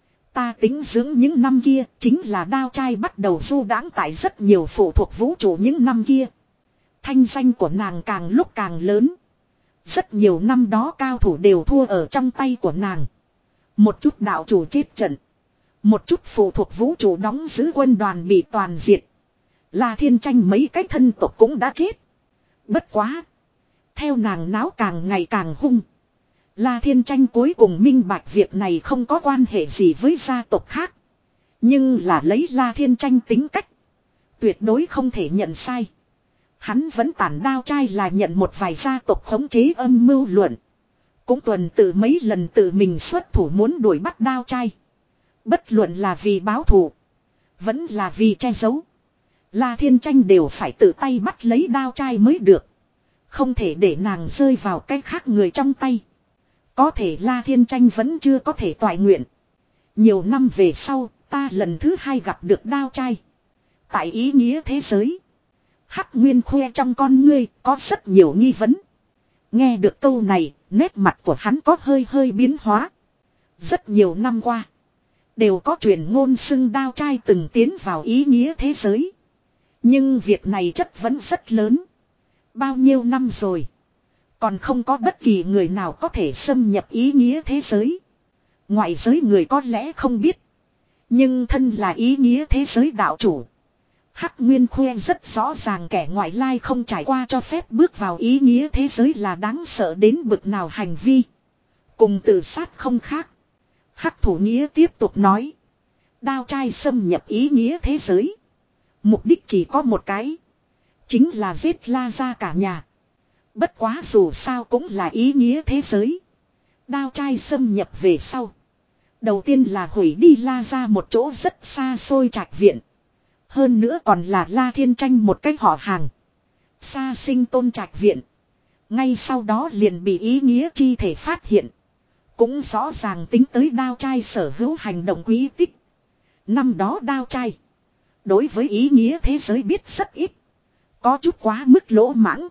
Ta tính dưỡng những năm kia chính là đao trai bắt đầu du đãng tại rất nhiều phụ thuộc vũ trụ những năm kia. Thanh danh của nàng càng lúc càng lớn. Rất nhiều năm đó cao thủ đều thua ở trong tay của nàng. Một chút đạo chủ chết trận. Một chút phụ thuộc vũ trụ đóng giữ quân đoàn bị toàn diệt. La Thiên Tranh mấy cái thân tộc cũng đã chết. Bất quá. Theo nàng náo càng ngày càng hung. La Thiên Tranh cuối cùng minh bạch việc này không có quan hệ gì với gia tộc khác. Nhưng là lấy La Thiên Tranh tính cách. Tuyệt đối không thể nhận sai. Hắn vẫn tản đao trai là nhận một vài gia tộc khống chế âm mưu luận. Cũng tuần tự mấy lần tự mình xuất thủ muốn đuổi bắt đao trai. Bất luận là vì báo thù. Vẫn là vì che giấu. La Thiên Tranh đều phải tự tay bắt lấy đao trai mới được. Không thể để nàng rơi vào cái khác người trong tay. Có thể La Thiên Tranh vẫn chưa có thể toại nguyện. Nhiều năm về sau, ta lần thứ hai gặp được đao trai. Tại ý nghĩa thế giới. Hắc Nguyên Khuê trong con ngươi có rất nhiều nghi vấn. Nghe được câu này, nét mặt của hắn có hơi hơi biến hóa. Rất nhiều năm qua, đều có truyền ngôn xưng đao trai từng tiến vào ý nghĩa thế giới. Nhưng việc này chất vẫn rất lớn. Bao nhiêu năm rồi, còn không có bất kỳ người nào có thể xâm nhập ý nghĩa thế giới. Ngoại giới người có lẽ không biết, nhưng thân là ý nghĩa thế giới đạo chủ, Hắc Nguyên Khuê rất rõ ràng kẻ ngoại lai không trải qua cho phép bước vào ý nghĩa thế giới là đáng sợ đến bực nào hành vi. Cùng tự sát không khác. Hắc Thủ Nghĩa tiếp tục nói. Đao trai xâm nhập ý nghĩa thế giới, mục đích chỉ có một cái. Chính là giết La Gia cả nhà. Bất quá dù sao cũng là ý nghĩa thế giới. Đao trai xâm nhập về sau, đầu tiên là hủy đi La Gia một chỗ rất xa xôi trạch viện. Hơn nữa còn là La Thiên Tranh một cách họ hàng. Xa sinh tôn trạch viện. Ngay sau đó liền bị ý nghĩa chi thể phát hiện. Cũng rõ ràng tính tới đao trai sở hữu hành động quý tích. Năm đó đao trai đối với ý nghĩa thế giới biết rất ít. Có chút quá mức lỗ mãng.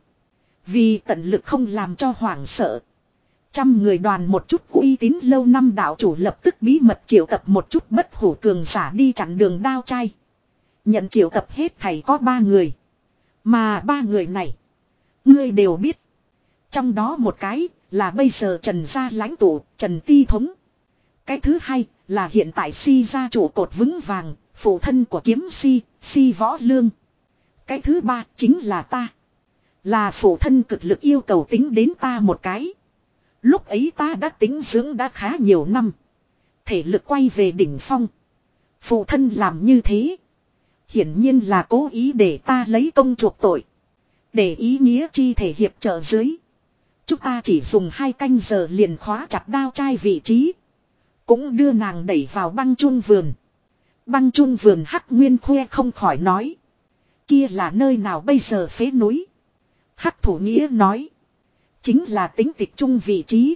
Vì tận lực không làm cho hoảng sợ, trăm người đoàn một chút uy tín lâu năm đạo chủ lập tức bí mật triệu tập một chút bất hủ cường giả đi chặn đường đao trai. Nhận triệu tập hết thầy có ba người. Mà ba người này, ngươi đều biết. Trong đó một cái là bây giờ Trần gia lãnh tụ Trần Ti Thống. Cái thứ hai là hiện tại Si gia trụ cột vững vàng, phụ thân của kiếm Si, Si Võ Lương. Cái thứ ba chính là ta. Là phụ thân cực lực yêu cầu tính đến ta một cái. Lúc ấy ta đã tính dưỡng đã khá nhiều năm. Thể lực quay về đỉnh phong. Phụ thân làm như thế, hiển nhiên là cố ý để ta lấy công chuộc tội. Để ý nghĩa chi thể hiệp trợ dưới, chúng ta chỉ dùng hai canh giờ liền khóa chặt đao trai vị trí. Cũng đưa nàng đẩy vào băng chun vườn. Băng chun vườn Hắc Nguyên Khuê không khỏi nói. Kia là nơi nào bây giờ phế núi? Hắc Thủ Nghĩa nói. Chính là tính tịch trung vị trí.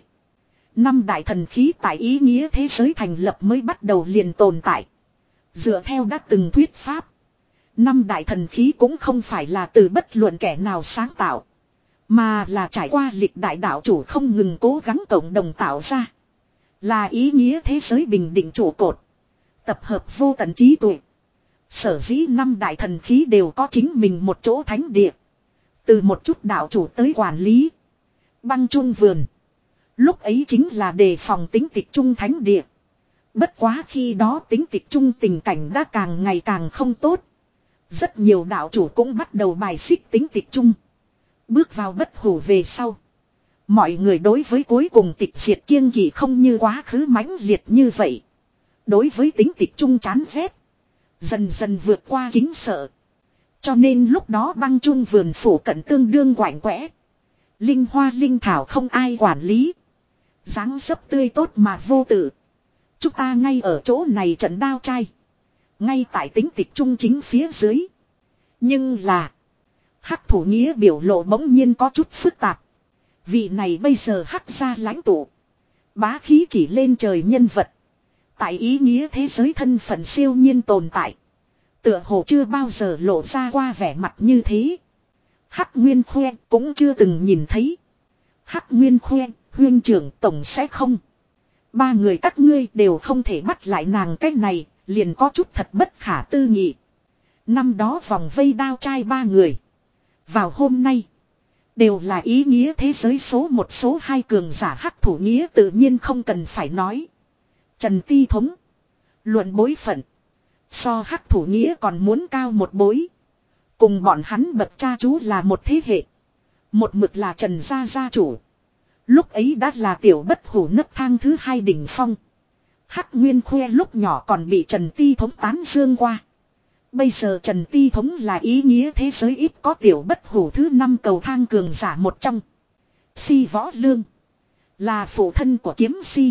Năm đại thần khí tại ý nghĩa thế giới thành lập mới bắt đầu liền tồn tại. Dựa theo đã từng thuyết pháp, năm đại thần khí cũng không phải là từ bất luận kẻ nào sáng tạo, mà là trải qua lịch đại đạo chủ không ngừng cố gắng cộng đồng tạo ra. Là ý nghĩa thế giới bình định trụ cột, tập hợp vô tận trí tuệ. Sở dĩ năm đại thần khí đều có chính mình một chỗ thánh địa, từ một chút đạo chủ tới quản lý. Băng chun vườn lúc ấy chính là đề phòng tính tịch trung thánh địa. Bất quá khi đó tính tịch trung tình cảnh đã càng ngày càng không tốt. Rất nhiều đạo chủ cũng bắt đầu bài xích tính tịch trung. Bước vào bất hủ về sau, mọi người đối với cuối cùng tịch diệt kiêng kỵ không như quá khứ mãnh liệt như vậy. Đối với tính tịch trung chán ghét, dần dần vượt qua kính sợ. Cho nên lúc đó băng chun vườn phủ cận tương đương quạnh quẽ. Linh hoa linh thảo không ai quản lý. Dáng dấp tươi tốt mà vô tự. Chúng ta ngay ở chỗ này trận đao trai, ngay tại tính tịch trung chính phía dưới. Nhưng là Hắc Thủ Nghĩa biểu lộ bỗng nhiên có chút phức tạp. Vị này bây giờ Hắc gia lãnh tụ, bá khí chỉ lên trời nhân vật, tại ý nghĩa thế giới thân phận siêu nhiên tồn tại, tựa hồ chưa bao giờ lộ ra qua vẻ mặt như thế. Hắc Nguyên Khuê cũng chưa từng nhìn thấy. Hắc Nguyên Khuê, huynh trưởng tổng sẽ không. Ba người các ngươi đều không thể bắt lại nàng cái này, liền có chút thật bất khả tư nghị. Năm đó vòng vây đao trai ba người, vào hôm nay đều là ý nghĩa thế giới số một số hai cường giả. Hắc Thủ Nghĩa tự nhiên không cần phải nói. Trần Ti Thống, luận bối phận, so Hắc Thủ Nghĩa còn muốn cao một bối. Cùng bọn hắn bậc cha chú là một thế hệ. Một mực là Trần gia gia chủ. Lúc ấy đã là tiểu bất hủ nấc thang thứ hai đỉnh phong. Hắc Nguyên Khuê lúc nhỏ còn bị Trần Ti Thống tán dương qua. Bây giờ Trần Ti Thống là ý nghĩa thế giới ít có tiểu bất hủ thứ năm cầu thang cường giả một trong. Si Võ Lương là phụ thân của kiếm Si.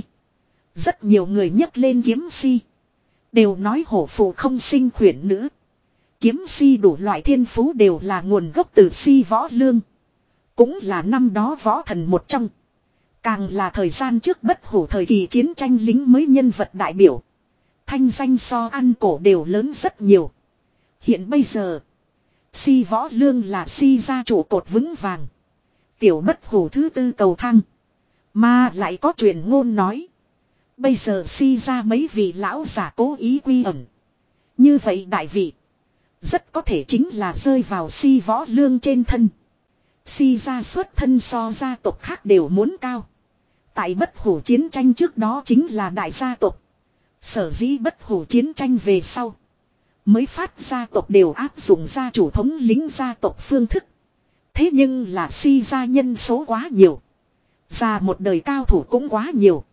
Rất nhiều người nhắc lên kiếm Si, đều nói hổ phụ không sinh khuyển nữ. Kiếm Si đủ loại thiên phú đều là nguồn gốc từ Si Võ Lương, cũng là năm đó võ thần một trong. Càng là thời gian trước bất hủ thời kỳ chiến tranh lính mới nhân vật đại biểu. Thanh danh so ăn cổ đều lớn rất nhiều. Hiện bây giờ, Si Võ Lương là Si gia trụ cột vững vàng. Tiểu bất hủ thứ tư cầu thang. Mà lại có truyền ngôn nói. Bây giờ Si gia mấy vị lão giả cố ý quy ẩn. Như vậy đại vị. Rất có thể chính là rơi vào Si Võ Lương trên thân. Si gia xuất thân so gia tộc khác đều muốn cao. Tại bất hủ chiến tranh trước đó chính là đại gia tộc. Sở dĩ bất hủ chiến tranh về sau. Mới phát gia tộc đều áp dụng gia chủ thống lĩnh gia tộc phương thức. Thế nhưng là Si gia nhân số quá nhiều. Già một đời cao thủ cũng quá nhiều.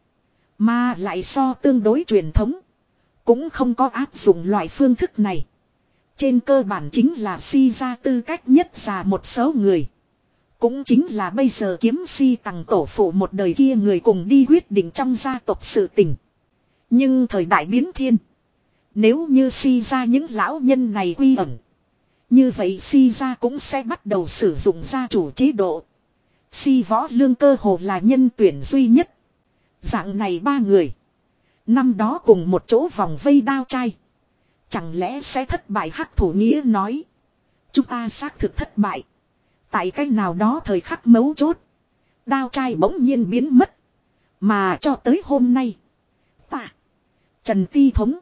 Mà lại so tương đối truyền thống. Cũng không có áp dụng loại phương thức này. Trên cơ bản chính là Si gia tư cách nhất già một số người. Cũng chính là bây giờ kiếm Si tằng tổ phụ một đời kia người cùng đi quyết định trong gia tộc sự tình. Nhưng thời đại biến thiên. Nếu như Si gia những lão nhân này quy ẩn. Như vậy Si gia cũng sẽ bắt đầu sử dụng gia chủ chế độ. Si Võ Lương cơ hồ là nhân tuyển duy nhất. Dạng này ba người. Năm đó cùng một chỗ vòng vây đao trai. Chẳng lẽ sẽ thất bại hắc thủ nghĩa nói. Chúng ta xác thực thất bại. Tại cách nào đó thời khắc mấu chốt. Đao trai bỗng nhiên biến mất. Mà cho tới hôm nay. Ta. Trần Ti Thống.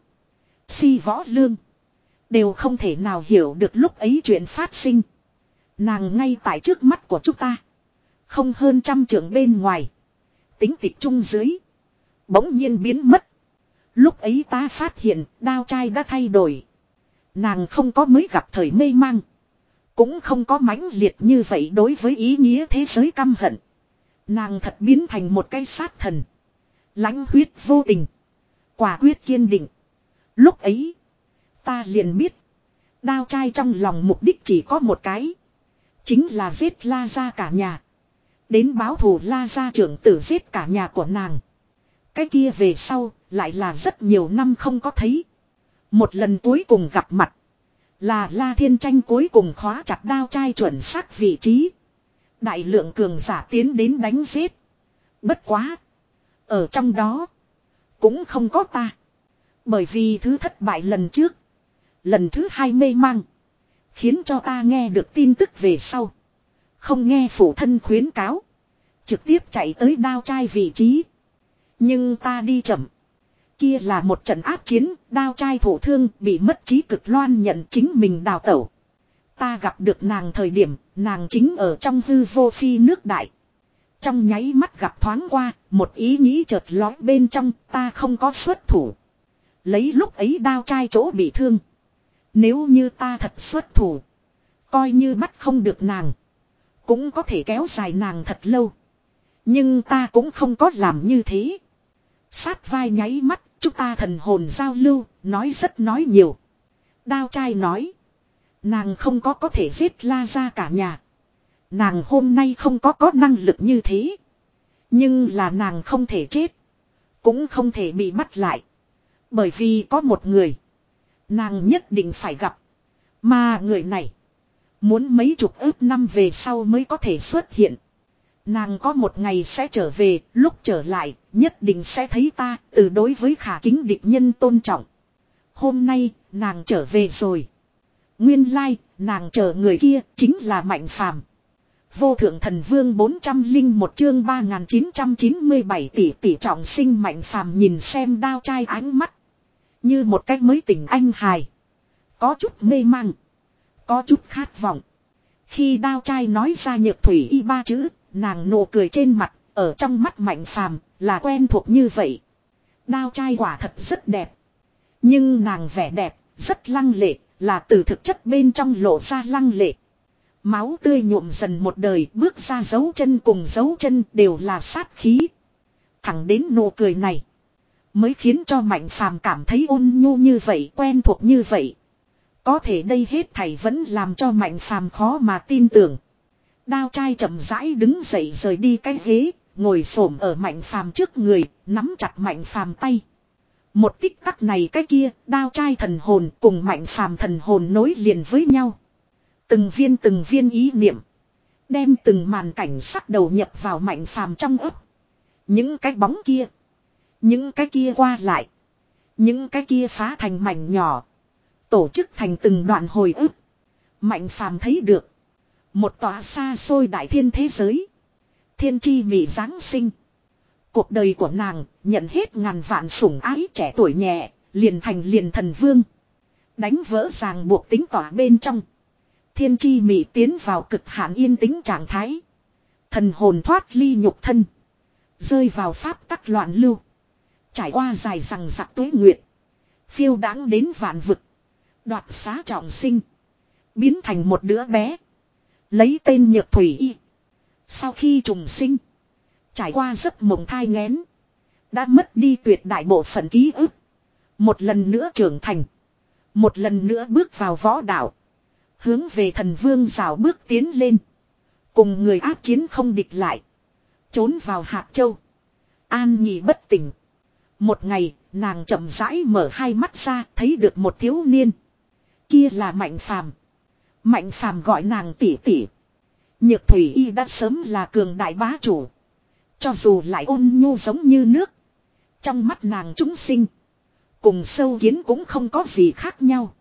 Si Võ Lương. Đều không thể nào hiểu được lúc ấy chuyện phát sinh. Nàng ngay tại trước mắt của chúng ta. Không hơn trăm trượng bên ngoài. Tính tịch trung dưới. Bỗng nhiên biến mất. Lúc ấy ta phát hiện đao trai đã thay đổi. Nàng không có mới gặp thời mê mang. Cũng không có mãnh liệt như vậy đối với ý nghĩa thế giới căm hận. Nàng thật biến thành một cái sát thần. Lãnh huyết vô tình. Quả quyết kiên định. Lúc ấy. Ta liền biết. Đao trai trong lòng mục đích chỉ có một cái. Chính là giết La gia cả nhà. Đến báo thù La gia trưởng tử giết cả nhà của nàng. Cái kia về sau lại là rất nhiều năm không có thấy. Một lần cuối cùng gặp mặt. Là La Thiên Tranh cuối cùng khóa chặt đao trai chuẩn xác vị trí. Đại lượng cường giả tiến đến đánh giết. Bất quá. Ở trong đó. Cũng không có ta. Bởi vì thứ thất bại lần trước. Lần thứ hai mê mang. Khiến cho ta nghe được tin tức về sau. Không nghe phụ thân khuyến cáo. Trực tiếp chạy tới đao trai vị trí. Nhưng ta đi chậm. Kia là một trận áp chiến, đao trai thổ thương bị mất trí cực loan nhận chính mình đào tẩu. Ta gặp được nàng thời điểm, nàng chính ở trong hư vô phi nước đại. Trong nháy mắt gặp thoáng qua, một ý nghĩ chợt lói bên trong, ta không có xuất thủ. Lấy lúc ấy đao trai chỗ bị thương. Nếu như ta thật xuất thủ, coi như bắt không được nàng. Cũng có thể kéo dài nàng thật lâu. Nhưng ta cũng không có làm như thế. Sát vai nháy mắt, chúng ta thần hồn giao lưu, nói rất nói nhiều. Đao trai nói. Nàng không có có thể giết La gia cả nhà. Nàng hôm nay không có có năng lực như thế. Nhưng là nàng không thể chết. Cũng không thể bị bắt lại. Bởi vì có một người. Nàng nhất định phải gặp. Mà người này. Muốn mấy chục ước năm về sau mới có thể xuất hiện. Nàng có một ngày sẽ trở về, lúc trở lại, nhất định sẽ thấy ta, từ đối với khả kính địch nhân tôn trọng. Hôm nay, nàng trở về rồi. Nguyên lai, nàng chờ người kia, chính là Mạnh Phàm. Vô thượng thần vương bốn trăm linh một chương ba nghìn chín trăm chín mươi bảy tỷ tỷ trọng sinh Mạnh Phàm nhìn xem đao trai ánh mắt. Như một cách mới tỉnh anh hài. Có chút mê mang. Có chút khát vọng. Khi đao trai nói ra nhược thủy y ba chữ. Nàng nụ cười trên mặt, ở trong mắt Mạnh Phàm là quen thuộc như vậy. Đao trai quả thật rất đẹp. Nhưng nàng vẻ đẹp, rất lăng lệ, là từ thực chất bên trong lộ ra lăng lệ. Máu tươi nhuộm dần một đời, bước ra dấu chân cùng dấu chân đều là sát khí. Thẳng đến nụ cười này, mới khiến cho Mạnh Phàm cảm thấy ôn nhu như vậy, quen thuộc như vậy. Có thể đây hết thảy vẫn làm cho Mạnh Phàm khó mà tin tưởng. Đao trai chậm rãi đứng dậy rời đi cái ghế, ngồi xổm ở Mạnh Phàm trước người, nắm chặt Mạnh Phàm tay. Một tích tắc này cái kia, đao trai thần hồn cùng Mạnh Phàm thần hồn nối liền với nhau. Từng viên từng viên ý niệm, đem từng màn cảnh sắc đầu nhập vào Mạnh Phàm trong ấp. Những cái bóng kia, những cái kia qua lại, những cái kia phá thành mảnh nhỏ, tổ chức thành từng đoạn hồi ức. Mạnh phàm thấy được. Một tòa xa xôi đại thiên thế giới. Thiên chi mị giáng sinh. Cuộc đời của nàng nhận hết ngàn vạn sủng ái, trẻ tuổi nhẹ, liền thành liền thần vương. Đánh vỡ ràng buộc tính tỏa bên trong. Thiên chi mị tiến vào cực hạn yên tĩnh trạng thái. Thần hồn thoát ly nhục thân. Rơi vào pháp tắc loạn lưu. Trải qua dài rằng rạc tuế nguyệt. Phiêu đãng đến vạn vực. Đoạt xá trọng sinh. Biến thành một đứa bé. Lấy tên Nhược Thủy Y. Sau khi trùng sinh. Trải qua giấc mộng thai nghén. Đã mất đi tuyệt đại bộ phận ký ức. Một lần nữa trưởng thành. Một lần nữa bước vào võ đạo. Hướng về thần vương rào bước tiến lên. Cùng người áp chiến không địch lại. Trốn vào hạt châu. An nhị bất tỉnh. Một ngày, nàng chậm rãi mở hai mắt ra, thấy được một thiếu niên. Kia là Mạnh Phàm. Mạnh Phàm gọi nàng tỷ tỷ. Nhược Thủy Y đã sớm là cường đại bá chủ. Cho dù lại ôn nhu giống như nước. Trong mắt nàng chúng sinh. Cùng sâu kiến cũng không có gì khác nhau.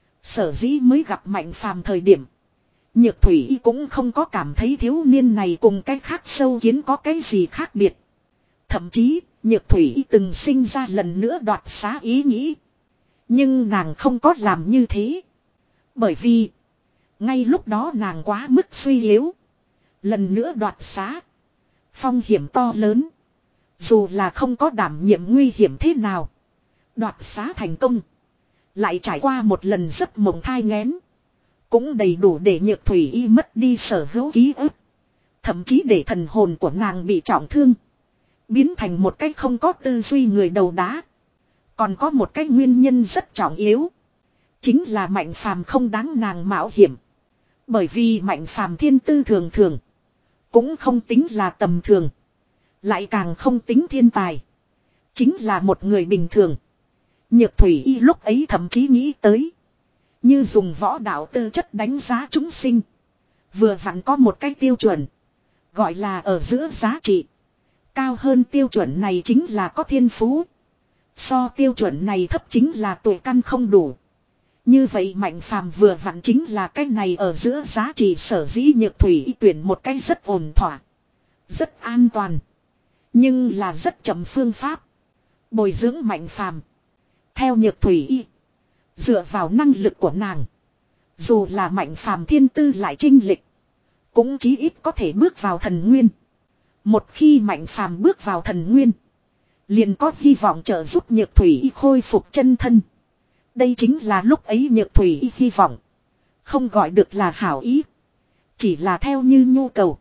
Sở dĩ mới gặp Mạnh Phàm thời điểm. Nhược Thủy Y cũng không có cảm thấy thiếu niên này cùng cái khác sâu kiến có cái gì khác biệt. Thậm chí, Nhược Thủy Y từng sinh ra lần nữa đoạt xá ý nghĩ. Nhưng nàng không có làm như thế. Bởi vì, ngay lúc đó nàng quá mức suy yếu. Lần nữa đoạt xá. Phong hiểm to lớn. Dù là không có đảm nhiệm nguy hiểm thế nào. Đoạt xá thành công. Lại trải qua một lần giấc mộng thai nghén. Cũng đầy đủ để Nhược Thủy Y mất đi sở hữu ký ức. Thậm chí để thần hồn của nàng bị trọng thương. Biến thành một cách không có tư duy người đầu đá. Còn có một cái nguyên nhân rất trọng yếu. Chính là Mạnh Phàm không đáng nàng mạo hiểm. Bởi vì Mạnh Phàm thiên tư thường thường. Cũng không tính là tầm thường. Lại càng không tính thiên tài. Chính là một người bình thường. Nhược Thủy Y lúc ấy thậm chí nghĩ tới. Như dùng võ đạo tư chất đánh giá chúng sinh. Vừa vặn có một cái tiêu chuẩn. Gọi là ở giữa giá trị. Cao hơn tiêu chuẩn này chính là có thiên phú. So tiêu chuẩn này thấp chính là tuổi căn không đủ. Như vậy Mạnh Phàm vừa vặn chính là cái này ở giữa giá trị, sở dĩ Nhược Thủy Y tuyển một cái rất ổn thỏa. Rất an toàn. Nhưng là rất chậm phương pháp. Bồi dưỡng Mạnh Phàm. Theo Nhược Thủy Y. Dựa vào năng lực của nàng. Dù là Mạnh Phàm thiên tư lại chênh lệch. Cũng chí ít có thể bước vào thần nguyên. Một khi Mạnh Phàm bước vào thần nguyên. Liền có hy vọng trợ giúp Nhược Thủy Y khôi phục chân thân. Đây chính là lúc ấy Nhược Thủy Y hy vọng. Không gọi được là hảo ý. Chỉ là theo như nhu cầu.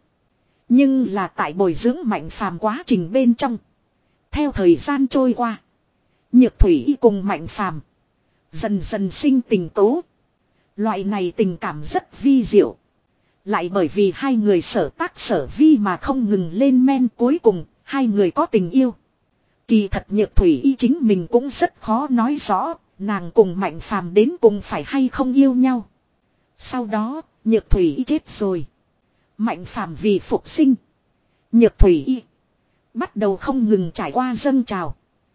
Nhưng là tại bồi dưỡng Mạnh Phàm quá trình bên trong. Theo thời gian trôi qua. Nhược Thủy Y cùng Mạnh Phàm dần dần sinh tình tố. Loại này tình cảm rất vi diệu. Lại bởi vì hai người sở tác sở vi mà không ngừng lên men, cuối cùng hai người có tình yêu. Kỳ thật Nhược Thủy Y chính mình cũng rất khó nói rõ. Nàng cùng Mạnh Phàm đến cùng phải hay không yêu nhau. Sau đó, Nhược Thủy Y chết rồi. Mạnh Phàm vì phục sinh. Nhược Thủy Y bắt đầu không ngừng trải qua dâng trào.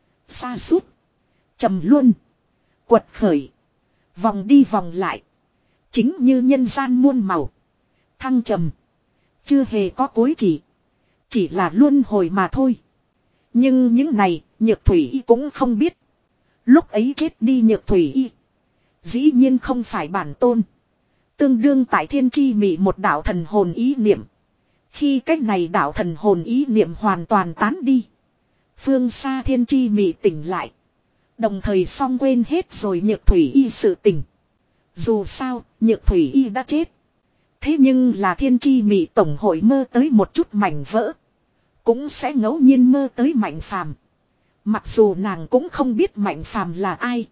Sa sút. Trầm luân. Quật khởi. Vòng đi vòng lại. Chính như nhân gian muôn màu. Thăng trầm. Chưa hề có cuối chỉ. Chỉ là luân hồi mà thôi. Nhưng những này, Nhược Thủy Y cũng không biết. Lúc ấy chết đi Nhược Thủy Y. Dĩ nhiên không phải bản tôn. Tương đương tại thiên chi mị một đạo thần hồn ý niệm. Khi cách này đạo thần hồn ý niệm hoàn toàn tán đi. Phương xa thiên chi mị tỉnh lại. Đồng thời xong quên hết rồi Nhược Thủy Y sự tình. Dù sao, Nhược Thủy Y đã chết. Thế nhưng là thiên chi mị tổng hội mơ tới một chút mảnh vỡ. Cũng sẽ ngẫu nhiên mơ tới Mạnh Phàm. Mặc dù nàng cũng không biết Mạnh Phàm là ai.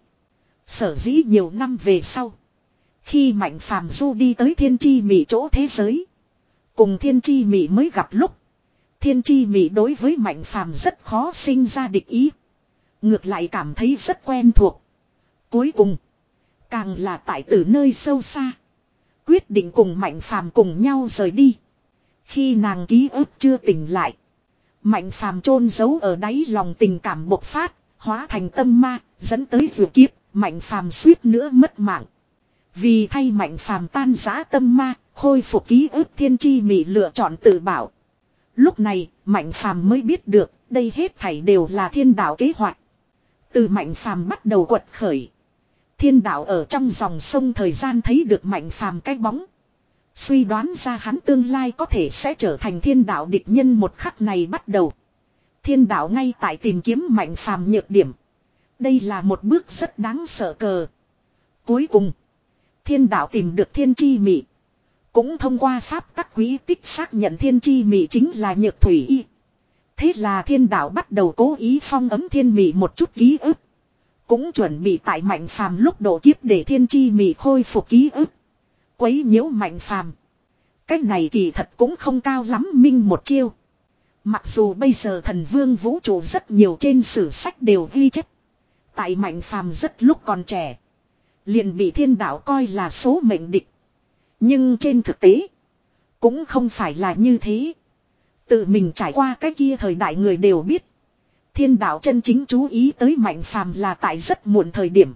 Sở dĩ nhiều năm về sau. Khi Mạnh Phàm du đi tới thiên chi mị chỗ thế giới. Cùng thiên chi mị mới gặp lúc. Thiên chi mị đối với Mạnh Phàm rất khó sinh ra địch ý. Ngược lại cảm thấy rất quen thuộc. Cuối cùng. Càng là tại từ nơi sâu xa. Quyết định cùng Mạnh Phàm cùng nhau rời đi. Khi nàng ký ức chưa tỉnh lại. Mạnh Phàm chôn giấu ở đáy lòng tình cảm bộc phát. Hóa thành tâm ma. Dẫn tới vừa kiếp. Mạnh Phàm suýt nữa mất mạng. Vì thay Mạnh Phàm tan rã tâm ma, khôi phục ký ức thiên chi mị lựa chọn tự bảo. Lúc này, Mạnh Phàm mới biết được, đây hết thảy đều là thiên đạo kế hoạch. Từ Mạnh Phàm bắt đầu quật khởi. Thiên đạo ở trong dòng sông thời gian thấy được Mạnh Phàm cái bóng. Suy đoán ra hắn tương lai có thể sẽ trở thành thiên đạo địch nhân một khắc này bắt đầu. Thiên đạo ngay tại tìm kiếm Mạnh Phàm nhược điểm. Đây là một bước rất đáng sợ cờ. Cuối cùng, thiên đạo tìm được thiên chi mị. Cũng thông qua pháp tắc quý tích xác nhận thiên chi mị chính là nhược thủy y. Thế là thiên đạo bắt đầu cố ý phong ấm thiên mị một chút ký ức. Cũng chuẩn bị tại Mạnh Phàm lúc độ kiếp để thiên chi mị khôi phục ký ức. Quấy nhiễu Mạnh Phàm. Cách này kỳ thật cũng không cao lắm minh một chiêu. Mặc dù bây giờ thần vương vũ trụ rất nhiều trên sử sách đều ghi chép. Tại Mạnh Phàm rất lúc còn trẻ. Liền bị thiên đạo coi là số mệnh địch. Nhưng trên thực tế. Cũng không phải là như thế. Tự mình trải qua cái kia thời đại người đều biết. Thiên đạo chân chính chú ý tới Mạnh Phàm là tại rất muộn thời điểm.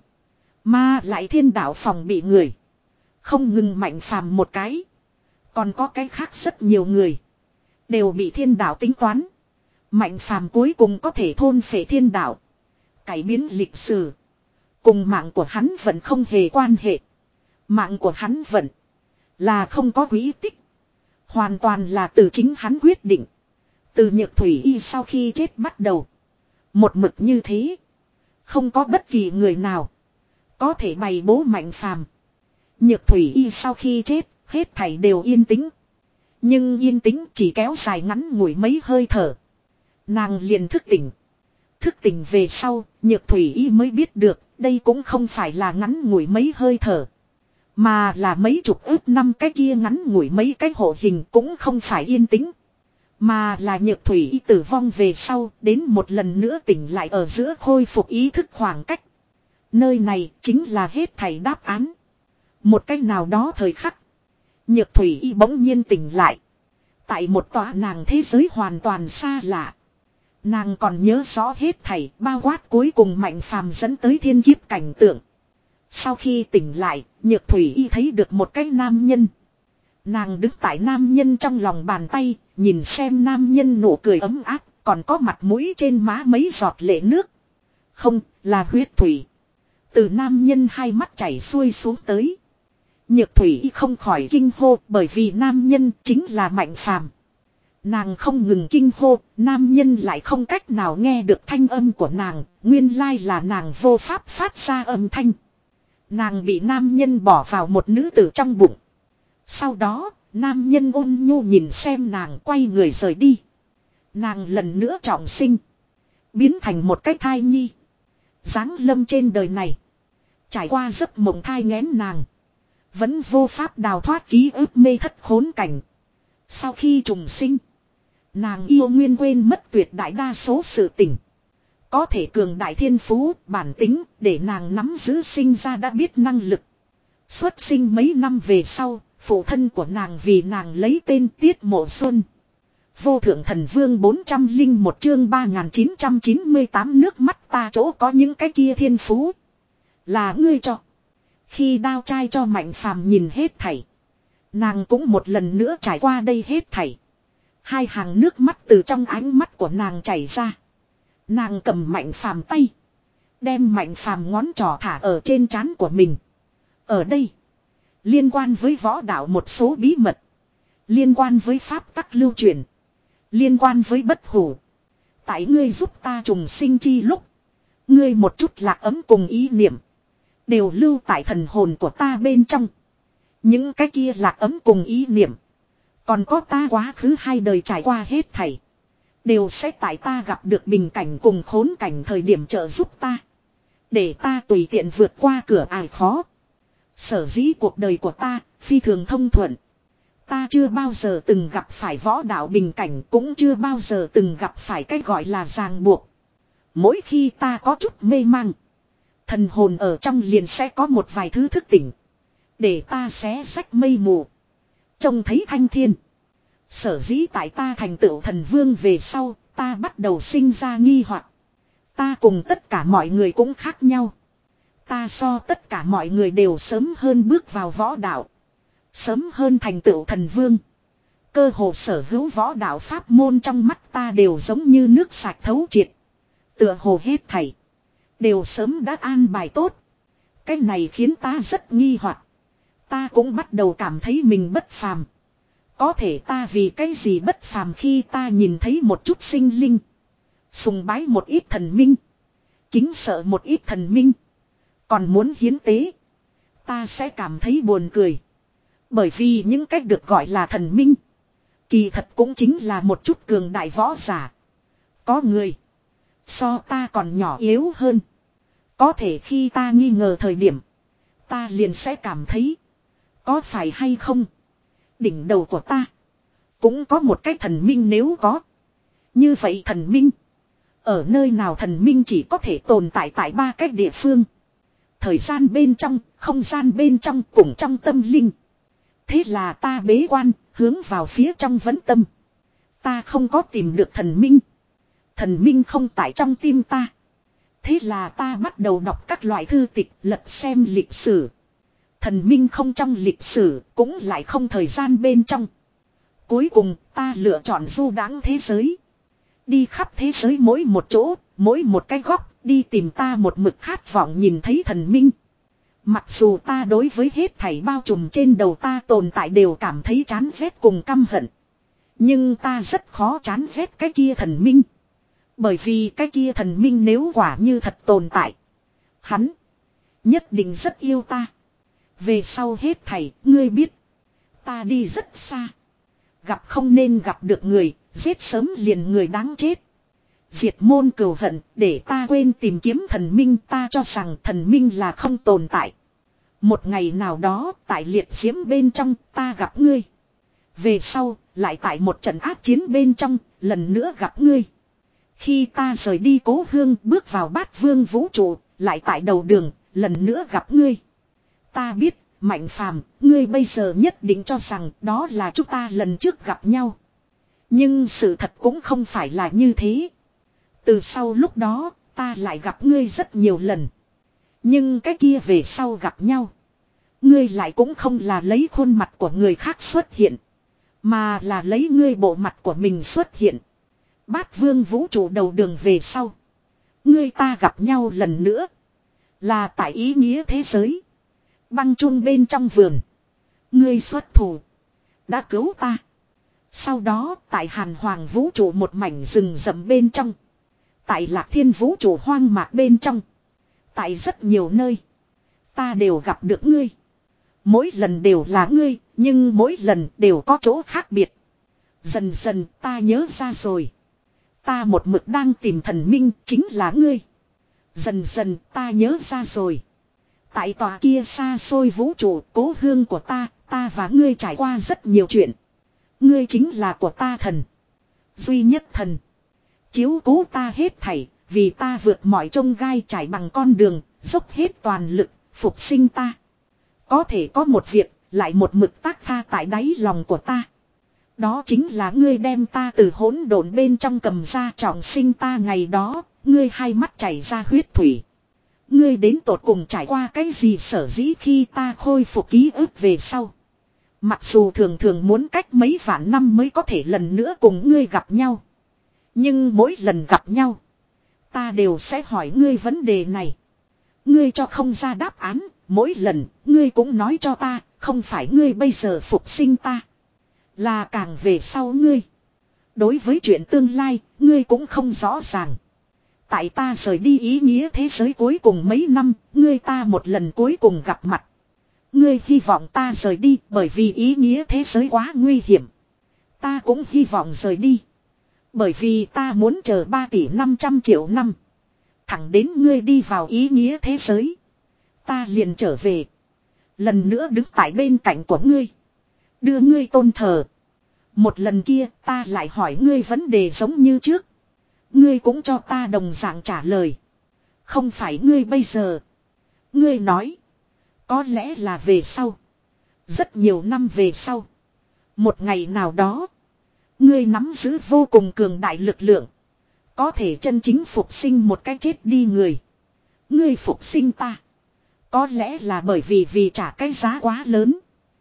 Mà lại thiên đạo phòng bị người. Không ngừng Mạnh Phàm một cái. Còn có cái khác rất nhiều người. Đều bị thiên đạo tính toán. Mạnh Phàm cuối cùng có thể thôn phệ thiên đạo. Cải biến lịch sử. Cùng mạng của hắn vẫn không hề quan hệ. Mạng của hắn vẫn là không có quỹ tích. Hoàn toàn là từ chính hắn quyết định. Từ Nhược Thủy Y sau khi chết bắt đầu. Một mực như thế. Không có bất kỳ người nào có thể bày bố Mạnh Phàm. Nhược Thủy Y sau khi chết, hết thảy đều yên tĩnh. Nhưng yên tĩnh chỉ kéo dài ngắn ngủi mấy hơi thở. Nàng liền thức tỉnh. Thức tỉnh về sau, Nhược Thủy Y mới biết được, đây cũng không phải là ngắn ngủi mấy hơi thở. Mà là mấy chục ước năm cái kia ngắn ngủi mấy cái hộ hình cũng không phải yên tĩnh. Mà là Nhược Thủy Y tử vong về sau, đến một lần nữa tỉnh lại ở giữa khôi phục ý thức khoảng cách. Nơi này chính là hết thảy đáp án. Một cách nào đó thời khắc. Nhược Thủy Y bỗng nhiên tỉnh lại. Tại một tòa nàng thế giới hoàn toàn xa lạ. Nàng còn nhớ rõ hết thảy bao quát cuối cùng Mạnh Phàm dẫn tới thiên kiếp cảnh tượng. Sau khi tỉnh lại, Nhược Thủy Y thấy được một cái nam nhân. Nàng đứng tại nam nhân trong lòng bàn tay, nhìn xem nam nhân nụ cười ấm áp, còn có mặt mũi trên má mấy giọt lệ nước. Không, là huyết thủy. Từ nam nhân hai mắt chảy xuôi xuống tới. Nhược Thủy Y không khỏi kinh hô bởi vì nam nhân chính là Mạnh Phàm. Nàng không ngừng kinh hô, nam nhân lại không cách nào nghe được thanh âm của nàng, nguyên lai là nàng vô pháp phát ra âm thanh. Nàng bị nam nhân bỏ vào một nữ tử trong bụng. Sau đó, nam nhân ôn nhu nhìn xem nàng quay người rời đi. Nàng lần nữa trọng sinh. Biến thành một cái thai nhi. Giáng lâm trên đời này. Trải qua giấc mộng thai nghén nàng. Vẫn vô pháp đào thoát ký ức mê thất khốn cảnh. Sau khi trùng sinh. Nàng yêu nguyên quên mất tuyệt đại đa số sự tình. Có thể cường đại thiên phú, bản tính, để nàng nắm giữ sinh ra đã biết năng lực. Xuất sinh mấy năm về sau, phụ thân của nàng vì nàng lấy tên Tiết Mộ Xuân. Vô thượng thần vương bốn trăm linh một chương ba nghìn chín trăm chín mươi tám nước mắt ta chỗ có những cái kia thiên phú. Là ngươi cho. Khi đao trai cho Mạnh Phàm nhìn hết thảy. Nàng cũng một lần nữa trải qua đây hết thảy. Hai hàng nước mắt từ trong ánh mắt của nàng chảy ra. Nàng cầm Mạnh Phàm tay. Đem Mạnh Phàm ngón trỏ thả ở trên trán của mình. Ở đây. Liên quan với võ đạo một số bí mật. Liên quan với pháp tắc lưu truyền. Liên quan với bất hủ. Tại ngươi giúp ta trùng sinh chi lúc. Ngươi một chút lạc ấm cùng ý niệm. Đều lưu tại thần hồn của ta bên trong. Những cái kia lạc ấm cùng ý niệm. Còn có ta quá khứ hai đời trải qua hết thảy. Đều sẽ tại ta gặp được bình cảnh cùng khốn cảnh thời điểm trợ giúp ta. Để ta tùy tiện vượt qua cửa ải khó. Sở dĩ cuộc đời của ta phi thường thông thuận. Ta chưa bao giờ từng gặp phải võ đạo bình cảnh, cũng chưa bao giờ từng gặp phải cái gọi là ràng buộc. Mỗi khi ta có chút mê mang, thần hồn ở trong liền sẽ có một vài thứ thức tỉnh. Để ta xé rách mây mù. Trông thấy thanh thiên. Sở dĩ tại ta thành tựu thần vương về sau, ta bắt đầu sinh ra nghi hoặc. Ta cùng tất cả mọi người cũng khác nhau. Ta ta so tất cả mọi người đều sớm hơn bước vào võ đạo. Sớm hơn thành tựu thần vương. Cơ hồ sở hữu võ đạo pháp môn trong mắt ta đều giống như nước sạch thấu triệt. Tựa hồ hết thảy. Đều sớm đã an bài tốt. Cái này khiến ta rất nghi hoặc. Ta cũng bắt đầu cảm thấy mình bất phàm. Có thể ta vì cái gì bất phàm khi ta nhìn thấy một chút sinh linh. Sùng bái một ít thần minh. Kính sợ một ít thần minh. Còn muốn hiến tế. Ta sẽ cảm thấy buồn cười. Bởi vì những cách được gọi là thần minh. Kỳ thật cũng chính là một chút cường đại võ giả. Có người. So ta còn nhỏ yếu hơn. Có thể khi ta nghi ngờ thời điểm. Ta liền sẽ cảm thấy. Có phải hay không. Đỉnh đầu của ta. Cũng có một cái thần minh nếu có. Như vậy thần minh. Ở nơi nào thần minh chỉ có thể tồn tại tại ba cái địa phương. Thời gian bên trong, không gian bên trong, cùng trong tâm linh. Thế là ta bế quan, hướng vào phía trong vấn tâm. Ta không có tìm được thần minh. Thần minh không tại trong tim ta. Thế là ta bắt đầu đọc các loại thư tịch, lật xem lịch sử. Thần minh không trong lịch sử, cũng lại không thời gian bên trong. Cuối cùng, ta lựa chọn du đãng thế giới. Đi khắp thế giới mỗi một chỗ, mỗi một cái góc, đi tìm ta một mực khát vọng nhìn thấy thần minh. Mặc dù ta đối với hết thảy bao trùm trên đầu ta tồn tại đều cảm thấy chán ghét cùng căm hận. Nhưng ta rất khó chán ghét cái kia thần minh. Bởi vì cái kia thần minh nếu quả như thật tồn tại. Hắn nhất định rất yêu ta. Về sau hết thảy, ngươi biết. Ta đi rất xa. Gặp không nên gặp được người, giết sớm liền người đáng chết. Diệt môn cừu hận, để ta quên tìm kiếm thần minh, ta cho rằng thần minh là không tồn tại. Một ngày nào đó, tại liệt diễm bên trong, ta gặp ngươi. Về sau, lại tại một trận ác chiến bên trong, lần nữa gặp ngươi. Khi ta rời đi cố hương, bước vào bát vương vũ trụ, lại tại đầu đường, lần nữa gặp ngươi. Ta biết, Mạnh Phàm, ngươi bây giờ nhất định cho rằng đó là chúng ta lần trước gặp nhau. Nhưng sự thật cũng không phải là như thế. Từ sau lúc đó, ta lại gặp ngươi rất nhiều lần. Nhưng cái kia về sau gặp nhau. Ngươi lại cũng không là lấy khuôn mặt của người khác xuất hiện. Mà là lấy ngươi bộ mặt của mình xuất hiện. Bát vương vũ trụ đầu đường về sau. Ngươi ta gặp nhau lần nữa. Là tại ý nghĩa thế giới. Băng chun bên trong vườn. Ngươi xuất thủ. Đã cứu ta. Sau đó tại hàn hoàng vũ trụ một mảnh rừng rậm bên trong. Tại lạc thiên vũ trụ hoang mạc bên trong. Tại rất nhiều nơi. Ta đều gặp được ngươi. Mỗi lần đều là ngươi. Nhưng mỗi lần đều có chỗ khác biệt. Dần dần ta nhớ ra rồi. Ta một mực đang tìm thần minh chính là ngươi. Dần dần ta nhớ ra rồi. Tại tòa kia xa xôi vũ trụ cố hương của ta. Ta và ngươi trải qua rất nhiều chuyện. Ngươi chính là của ta thần. Duy nhất thần. Chiếu cố ta hết thảy. Vì ta vượt mọi chông gai trải bằng con đường. Dốc hết toàn lực. Phục sinh ta. Có thể có một việc. Lại một mực tác tha tại đáy lòng của ta. Đó chính là ngươi đem ta từ hỗn độn bên trong cầm ra trọng sinh ta ngày đó. Ngươi hai mắt chảy ra huyết thủy. Ngươi đến tột cùng trải qua cái gì sở dĩ khi ta khôi phục ký ức về sau. Mặc dù thường thường muốn cách mấy vạn năm mới có thể lần nữa cùng ngươi gặp nhau. Nhưng mỗi lần gặp nhau. Ta đều sẽ hỏi ngươi vấn đề này. Ngươi cho không ra đáp án. Mỗi lần ngươi cũng nói cho ta. Không phải ngươi bây giờ phục sinh ta. Là càng về sau ngươi. Đối với chuyện tương lai. Ngươi cũng không rõ ràng. Tại ta rời đi ý nghĩa thế giới cuối cùng mấy năm. Ngươi ta một lần cuối cùng gặp mặt. Ngươi hy vọng ta rời đi bởi vì ý nghĩa thế giới quá nguy hiểm. Ta cũng hy vọng rời đi. Bởi vì ta muốn chờ ba tỷ năm trăm triệu năm. Thẳng đến ngươi đi vào ý nghĩa thế giới. Ta liền trở về. Lần nữa đứng tại bên cạnh của ngươi. Đưa ngươi tôn thờ. Một lần kia ta lại hỏi ngươi vấn đề giống như trước. Ngươi cũng cho ta đồng dạng trả lời. Không phải ngươi bây giờ. Ngươi nói. Có lẽ là về sau. Rất nhiều năm về sau. Một ngày nào đó. Ngươi nắm giữ vô cùng cường đại lực lượng. Có thể chân chính phục sinh một cái chết đi người. Ngươi phục sinh ta. Có lẽ là bởi vì vì trả cái giá quá lớn.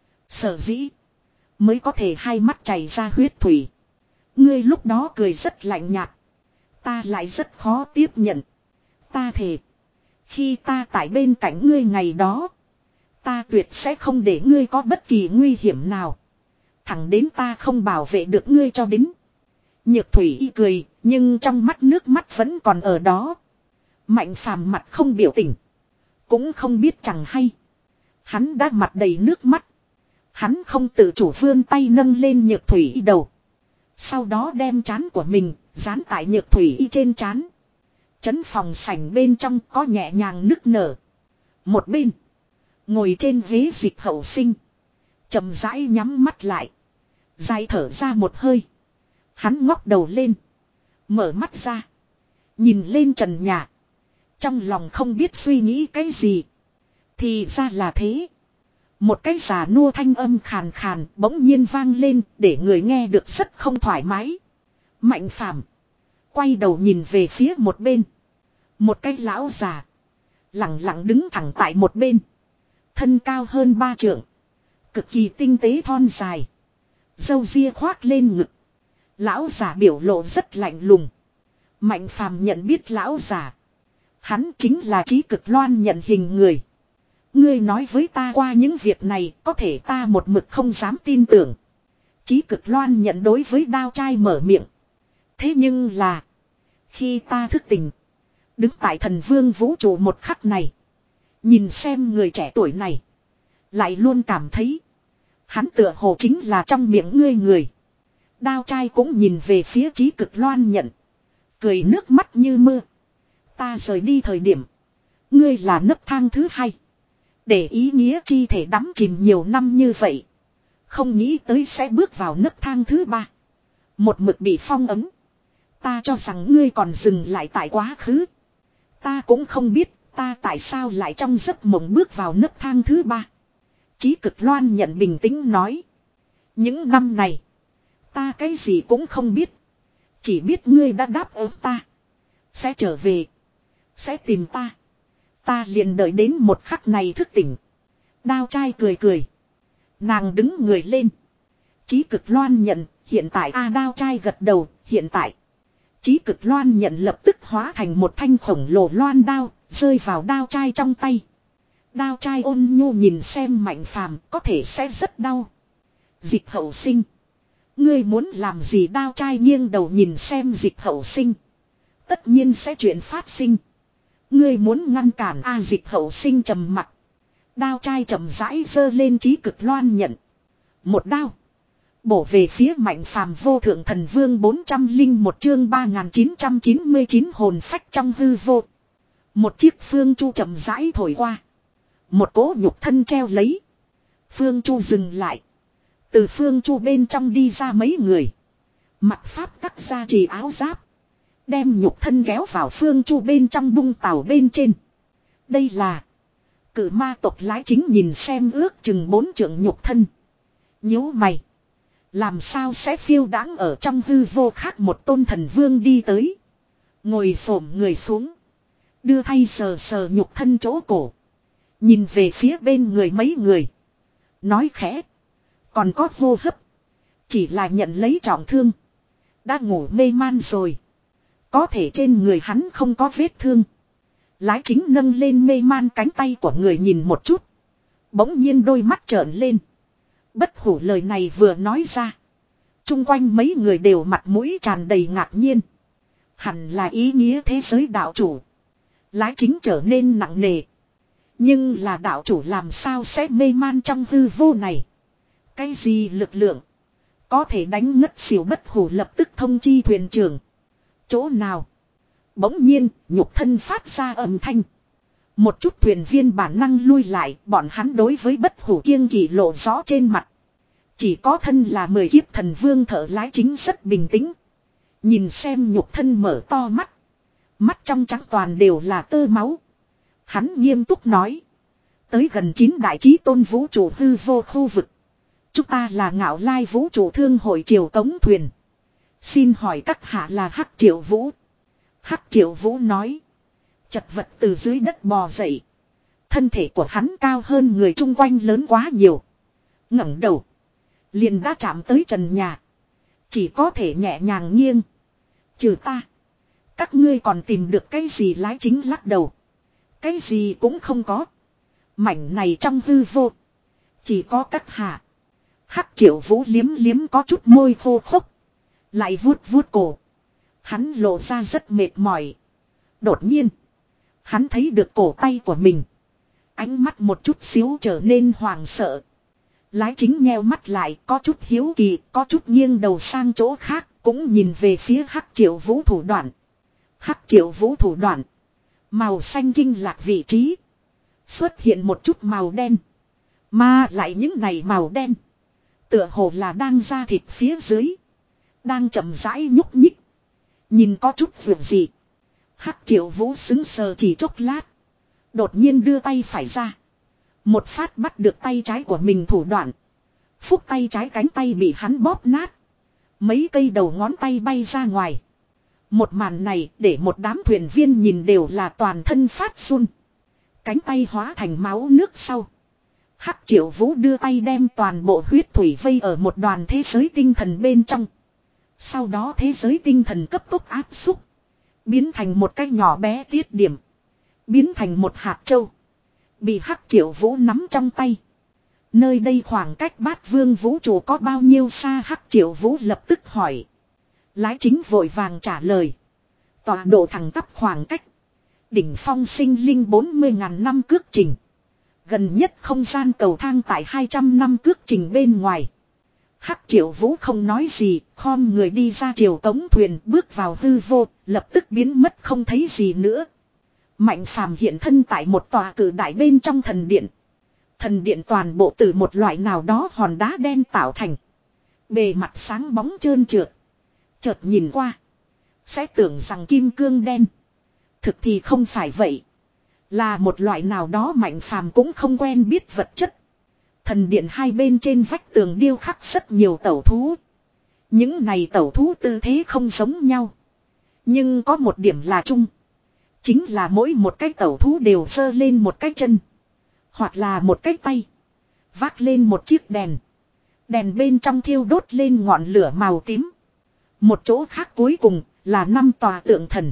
Sở dĩ. Mới có thể hai mắt chảy ra huyết thủy. Ngươi lúc đó cười rất lạnh nhạt. Ta lại rất khó tiếp nhận. Ta thề. Khi ta tại bên cạnh ngươi ngày đó. Ta tuyệt sẽ không để ngươi có bất kỳ nguy hiểm nào. Thẳng đến ta không bảo vệ được ngươi cho đến. Nhược thủy y cười. Nhưng trong mắt nước mắt vẫn còn ở đó. Mạnh phàm mặt không biểu tình. Cũng không biết chẳng hay. Hắn đã mặt đầy nước mắt. Hắn không tự chủ vươn tay nâng lên nhược thủy y đầu. Sau đó đem trán của mình dán tại nhược thủy y trên trán. Chấn phòng sảnh bên trong có nhẹ nhàng nức nở. Một bên. Ngồi trên ghế dịch hậu sinh. Chậm rãi nhắm mắt lại. Dài thở ra một hơi. Hắn ngóc đầu lên. Mở mắt ra. Nhìn lên trần nhà. Trong lòng không biết suy nghĩ cái gì. Thì ra là thế. Một cái già nua thanh âm khàn khàn bỗng nhiên vang lên để người nghe được rất không thoải mái. Mạnh phàm. Quay đầu nhìn về phía một bên. Một cái lão già. Lặng lặng đứng thẳng tại một bên. Thân cao hơn ba trượng. Cực kỳ tinh tế thon dài. Râu ria khoác lên ngực. Lão già biểu lộ rất lạnh lùng. Mạnh phàm nhận biết lão già. Hắn chính là Chí Cực Loan nhận hình người. Ngươi nói với ta qua những việc này có thể ta một mực không dám tin tưởng. Chí Cực Loan nhận đối với đao trai mở miệng. Thế nhưng là. Khi ta thức tỉnh. Đứng tại thần vương vũ trụ một khắc này. Nhìn xem người trẻ tuổi này. Lại luôn cảm thấy. Hắn tựa hồ chính là trong miệng ngươi người. Đao trai cũng nhìn về phía Chí Cực Loan nhận. Cười nước mắt như mưa. Ta rời đi thời điểm. Ngươi là nấc thang thứ hai. Để ý nghĩa chi thể đắm chìm nhiều năm như vậy. Không nghĩ tới sẽ bước vào nấc thang thứ ba. Một mực bị phong ấm. Ta cho rằng ngươi còn dừng lại tại quá khứ. Ta cũng không biết ta tại sao lại trong giấc mộng bước vào nấc thang thứ ba. Chí Cực Loan nhận bình tĩnh nói. Những năm này. Ta cái gì cũng không biết. Chỉ biết ngươi đã đáp ứng ta. Sẽ trở về. Sẽ tìm ta. Ta liền đợi đến một khắc này thức tỉnh. Đao trai cười cười. Nàng đứng người lên. Chí Cực Loan nhận. Hiện tại a à, đao trai gật đầu. Hiện tại. Chí Cực Loan nhận lập tức hóa thành một thanh khổng lồ loan đao. Rơi vào đao trai trong tay. Đao trai ôn nhu nhìn xem Mạnh Phàm có thể sẽ rất đau. Dịch hậu sinh. Ngươi muốn làm gì đao trai nghiêng đầu nhìn xem dịch hậu sinh. Tất nhiên sẽ chuyện phát sinh. Ngươi muốn ngăn cản a à, dịch hậu sinh trầm mặt. Đao trai chậm rãi giơ lên Chí Cực Loan nhận. Một đao. Bổ về phía Mạnh Phàm vô thượng thần vương bốn trăm linh một chương ba nghìn chín trăm chín mươi chín hồn phách trong hư vô. Một chiếc phương chu chậm rãi thổi qua. Một cỗ nhục thân treo lấy. Phương chu dừng lại. Từ phương chu bên trong đi ra mấy người. Mặc pháp cắt ra trì áo giáp. Đem nhục thân kéo vào phương chu bên trong bung tàu bên trên. Đây là. Cử ma tộc lái chính nhìn xem ước chừng bốn trượng nhục thân. Nhíu mày. Làm sao sẽ phiêu đãng ở trong hư vô khác một tôn thần vương đi tới. Ngồi xổm người xuống. Đưa thay sờ sờ nhục thân chỗ cổ. Nhìn về phía bên người mấy người. Nói khẽ. Còn có hô hấp. Chỉ là nhận lấy trọng thương. Đã ngủ mê man rồi. Có thể trên người hắn không có vết thương. Lái chính nâng lên mê man cánh tay của người nhìn một chút. Bỗng nhiên đôi mắt trợn lên. Bất hủ lời này vừa nói ra. Trung quanh mấy người đều mặt mũi tràn đầy ngạc nhiên. Hẳn là ý nghĩa thế giới đạo chủ. Lái chính trở nên nặng nề. Nhưng là đạo chủ làm sao sẽ mê man trong hư vô này. Cái gì lực lượng. Có thể đánh ngất xỉu bất hủ lập tức thông chi thuyền trưởng. Chỗ nào. Bỗng nhiên nhục thân phát ra âm thanh. Một chút thuyền viên bản năng lui lại. Bọn hắn đối với bất hủ kiêng kỵ lộ rõ trên mặt. Chỉ có thân là mười kiếp thần vương thợ lái chính rất bình tĩnh. Nhìn xem nhục thân mở to mắt. Mắt trong trắng toàn đều là tơ máu. Hắn nghiêm túc nói. Tới gần chín đại chí tôn vũ trụ hư vô khu vực. Chúng ta là Ngạo Lai vũ trụ thương hội triều cống thuyền. Xin hỏi các hạ là Hắc Triệu Vũ. Hắc Triệu Vũ nói. Chật vật từ dưới đất bò dậy. Thân thể của hắn cao hơn người chung quanh lớn quá nhiều. Ngẩng đầu. Liền đã chạm tới trần nhà. Chỉ có thể nhẹ nhàng nghiêng. Trừ ta. Các ngươi còn tìm được cái gì? Lái chính lắc đầu. Cái gì cũng không có. Mảnh này trong hư vô. Chỉ có các hạ. Hắc Triệu Vũ liếm liếm có chút môi khô khốc. Lại vuốt vuốt cổ. Hắn lộ ra rất mệt mỏi. Đột nhiên. Hắn thấy được cổ tay của mình. Ánh mắt một chút xíu trở nên hoảng sợ. Lái chính nheo mắt lại, có chút hiếu kỳ, có chút nghiêng đầu sang chỗ khác, cũng nhìn về phía Hắc Triệu Vũ thủ đoạn. Hắc Triệu Vũ thủ đoạn. Màu xanh kinh lạc vị trí. Xuất hiện một chút màu đen. Mà lại những này màu đen. Tựa hồ là đang ra thịt phía dưới. Đang chậm rãi nhúc nhích. Nhìn có chút vượt gì. Hắc Triệu Vũ xứng sờ chỉ chốc lát. Đột nhiên đưa tay phải ra. Một phát bắt được tay trái của mình thủ đoạn. Phúc tay trái cánh tay bị hắn bóp nát. Mấy cây đầu ngón tay bay ra ngoài. Một màn này để một đám thuyền viên nhìn đều là toàn thân phát run. Cánh tay hóa thành máu nước sau. Hắc Triệu Vũ đưa tay đem toàn bộ huyết thủy vây ở một đoàn thế giới tinh thần bên trong. Sau đó thế giới tinh thần cấp tốc áp xúc. Biến thành một cái nhỏ bé tiết điểm. Biến thành một hạt châu. Bị Hắc Triệu Vũ nắm trong tay. Nơi đây khoảng cách Bát Vương vũ trụ có bao nhiêu xa? Hắc Triệu Vũ lập tức hỏi. Lái chính vội vàng trả lời. Tọa độ thẳng tắp khoảng cách. Đỉnh phong sinh linh bốn mươi ngàn năm cước trình. Gần nhất không gian cầu thang tại hai trăm năm cước trình bên ngoài. Hắc Triệu Vũ không nói gì, khom người đi ra chiều cống thuyền bước vào hư vô, lập tức biến mất không thấy gì nữa. Mạnh Phàm hiện thân tại một tòa cử đại bên trong thần điện. Thần điện toàn bộ từ một loại nào đó hòn đá đen tạo thành. Bề mặt sáng bóng trơn trượt. Chợt nhìn qua. Sẽ tưởng rằng kim cương đen. Thực thì không phải vậy. Là một loại nào đó Mạnh Phàm cũng không quen biết vật chất. Thần điện hai bên trên vách tường điêu khắc rất nhiều tẩu thú. Những này tẩu thú tư thế không giống nhau. Nhưng có một điểm là chung. Chính là mỗi một cái tẩu thú đều giơ lên một cái chân. Hoặc là một cái tay. Vác lên một chiếc đèn. Đèn bên trong thiêu đốt lên ngọn lửa màu tím. Một chỗ khác cuối cùng là năm tòa tượng thần.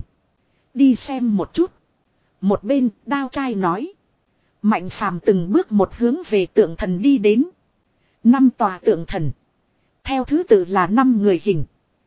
Đi xem một chút. Một bên Đao Trai nói. Mạnh Phàm từng bước một hướng về tượng thần đi đến. Năm tòa tượng thần. Theo thứ tự là năm người hình.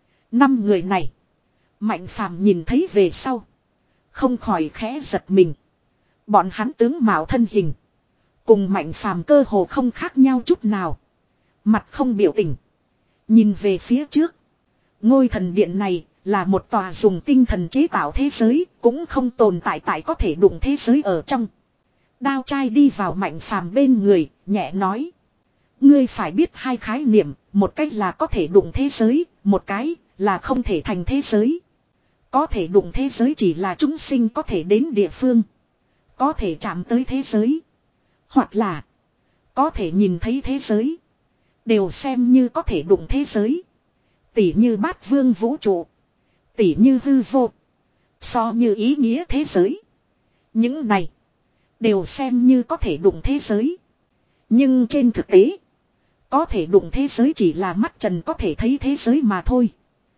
Năm người này. Mạnh Phàm nhìn thấy về sau. Không khỏi khẽ giật mình. Bọn hắn tướng mạo thân hình. Cùng Mạnh Phàm cơ hồ không khác nhau chút nào. Mặt không biểu tình. Nhìn về phía trước. Ngôi thần điện này là một tòa dùng tinh thần chế tạo thế giới. Cũng không tồn tại tại có thể đụng thế giới ở trong. Đao Trai đi vào Mạnh Phàm bên người, nhẹ nói. Ngươi phải biết hai khái niệm, một cách là có thể đụng thế giới, một cái là không thể thành thế giới. Có thể đụng thế giới chỉ là chúng sinh có thể đến địa phương. Có thể chạm tới thế giới. Hoặc là có thể nhìn thấy thế giới. Đều xem như có thể đụng thế giới. Tỉ như Bát Vương vũ trụ. Tỉ như hư vô. So như ý nghĩa thế giới. Những này đều xem như có thể đụng thế giới. Nhưng trên thực tế, có thể đụng thế giới chỉ là mắt trần có thể thấy thế giới mà thôi.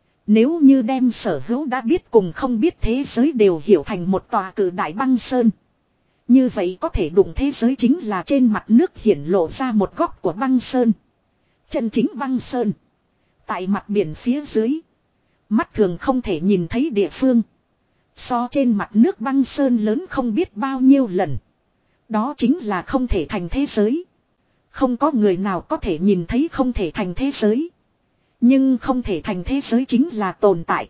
Nếu như đem sở hữu đã biết cùng không biết thế giới đều hiểu thành một tòa cử đại băng sơn. Như vậy có thể đụng thế giới chính là trên mặt nước hiển lộ ra một góc của băng sơn. Chân chính băng sơn. Tại mặt biển phía dưới. Mắt thường không thể nhìn thấy địa phương. So trên mặt nước băng sơn lớn không biết bao nhiêu lần. Đó chính là không thể thành thế giới. Không có người nào có thể nhìn thấy không thể thành thế giới. Nhưng không thể thành thế giới chính là tồn tại.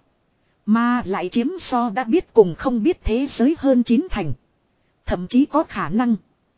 Mà lại chiếm so đã biết cùng không biết thế giới hơn chín thành. Thậm chí có khả năng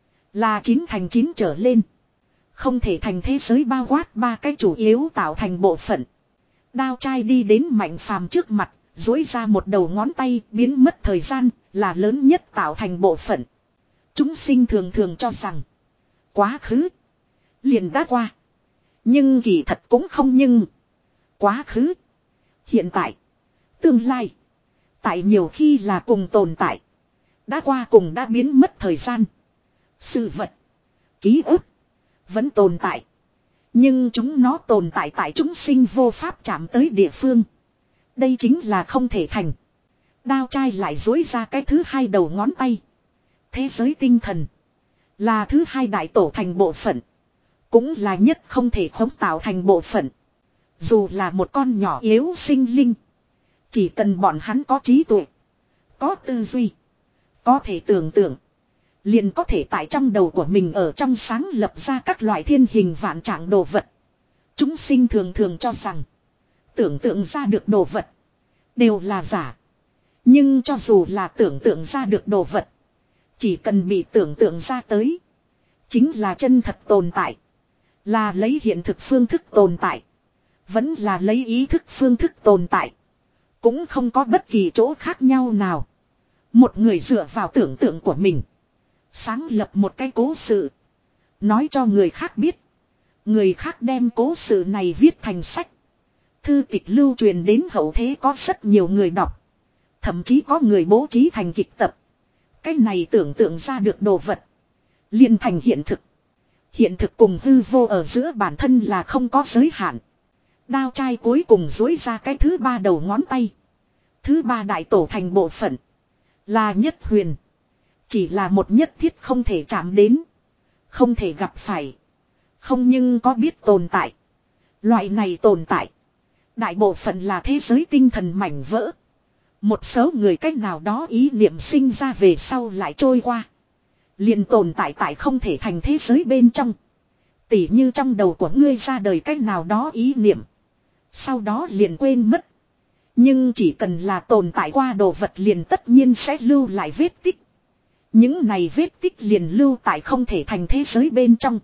là chín thành chín trở lên. Không thể thành thế giới bao quát ba cái chủ yếu tạo thành bộ phận. Đao Trai đi đến Mạnh Phàm trước mặt, duỗi ra một đầu ngón tay, biến mất thời gian là lớn nhất tạo thành bộ phận. Chúng sinh thường thường cho rằng quá khứ liền đã qua. Nhưng kỳ thật cũng không nhưng. Quá khứ, hiện tại, tương lai, tại nhiều khi là cùng tồn tại. Đã qua cùng đã biến mất thời gian. Sự vật, ký ức, vẫn tồn tại. Nhưng chúng nó tồn tại tại chúng sinh vô pháp chạm tới địa phương. Đây chính là không thể thành. Đao trai lại dối ra cái thứ hai đầu ngón tay. Thế giới tinh thần là thứ hai đại tổ thành bộ phận. Cũng là nhất không thể khống tạo thành bộ phận. Dù là một con nhỏ yếu sinh linh. Chỉ cần bọn hắn có trí tuệ, có tư duy, có thể tưởng tượng, liền có thể tại trong đầu của mình ở trong sáng lập ra các loại thiên hình vạn trạng đồ vật. Chúng sinh thường thường cho rằng tưởng tượng ra được đồ vật đều là giả. Nhưng cho dù là tưởng tượng ra được đồ vật, chỉ cần bị tưởng tượng ra tới, chính là chân thật tồn tại. Là lấy hiện thực phương thức tồn tại, vẫn là lấy ý thức phương thức tồn tại, cũng không có bất kỳ chỗ khác nhau nào. Một người dựa vào tưởng tượng của mình, sáng lập một cái cố sự, nói cho người khác biết. Người khác đem cố sự này viết thành sách. Thư tịch lưu truyền đến hậu thế, có rất nhiều người đọc. Thậm chí có người bố trí thành kịch tập. Cái này tưởng tượng ra được đồ vật, liền thành hiện thực. Hiện thực cùng hư vô ở giữa bản thân là không có giới hạn. Đao trai cuối cùng duỗi ra cái thứ ba đầu ngón tay. Thứ ba đại tổ thành bộ phận là nhất huyền. Chỉ là một nhất thiết không thể chạm đến, không thể gặp phải, không nhưng có biết tồn tại. Loại này tồn tại, đại bộ phận là thế giới tinh thần mảnh vỡ. Một số người cách nào đó ý niệm sinh ra về sau lại trôi qua, liền tồn tại tại không thể thành thế giới bên trong. Tỉ như trong đầu của ngươi ra đời cách nào đó ý niệm, sau đó liền quên mất. Nhưng chỉ cần là tồn tại qua đồ vật liền tất nhiên sẽ lưu lại vết tích. Những này vết tích liền lưu tại không thể thành thế giới bên trong.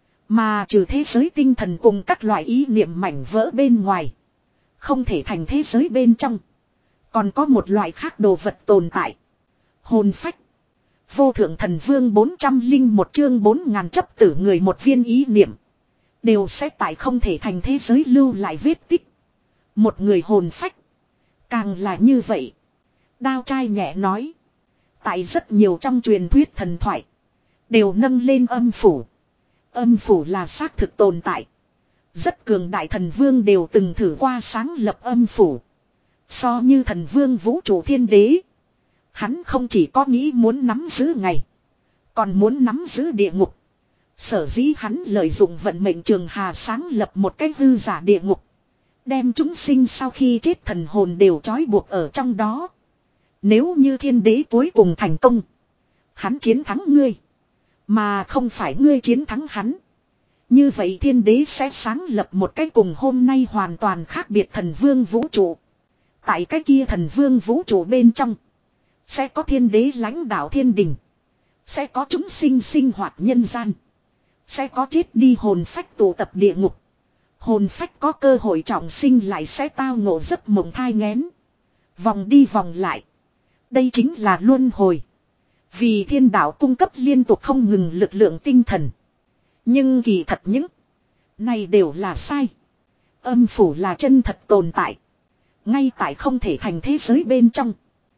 Mà trừ thế giới tinh thần cùng các loại ý niệm mảnh vỡ bên ngoài, không thể thành thế giới bên trong, còn có một loại khác đồ vật tồn tại. Hồn phách. Vô thượng thần vương bốn trăm linh một chương bốn ngàn chấp tử người, một viên ý niệm đều sẽ tại không thể thành thế giới lưu lại vết tích. Một người hồn phách càng là như vậy. Đao trai nhẹ nói. Tại rất nhiều trong truyền thuyết thần thoại đều nâng lên âm phủ. Âm phủ là xác thực tồn tại. Rất cường đại thần vương đều từng thử qua sáng lập âm phủ. So như thần vương vũ trụ thiên đế, hắn không chỉ có nghĩ muốn nắm giữ ngày, còn muốn nắm giữ địa ngục. Sở dĩ hắn lợi dụng vận mệnh trường hà sáng lập một cái hư giả địa ngục, đem chúng sinh sau khi chết thần hồn đều trói buộc ở trong đó. Nếu như thiên đế cuối cùng thành công, hắn chiến thắng ngươi, mà không phải ngươi chiến thắng hắn, như vậy thiên đế sẽ sáng lập một cái cùng hôm nay hoàn toàn khác biệt thần vương vũ trụ. Tại cái kia thần vương vũ trụ bên trong, sẽ có thiên đế lãnh đạo thiên đình, sẽ có chúng sinh sinh hoạt nhân gian, sẽ có chết đi hồn phách tụ tập địa ngục. Hồn phách có cơ hội trọng sinh lại sẽ tao ngộ giấc mộng thai nghén, vòng đi vòng lại. Đây chính là luân hồi. Vì thiên đạo cung cấp liên tục không ngừng lực lượng tinh thần. Nhưng kỳ thật những này đều là sai. Âm phủ là chân thật tồn tại, ngay tại không thể thành thế giới bên trong.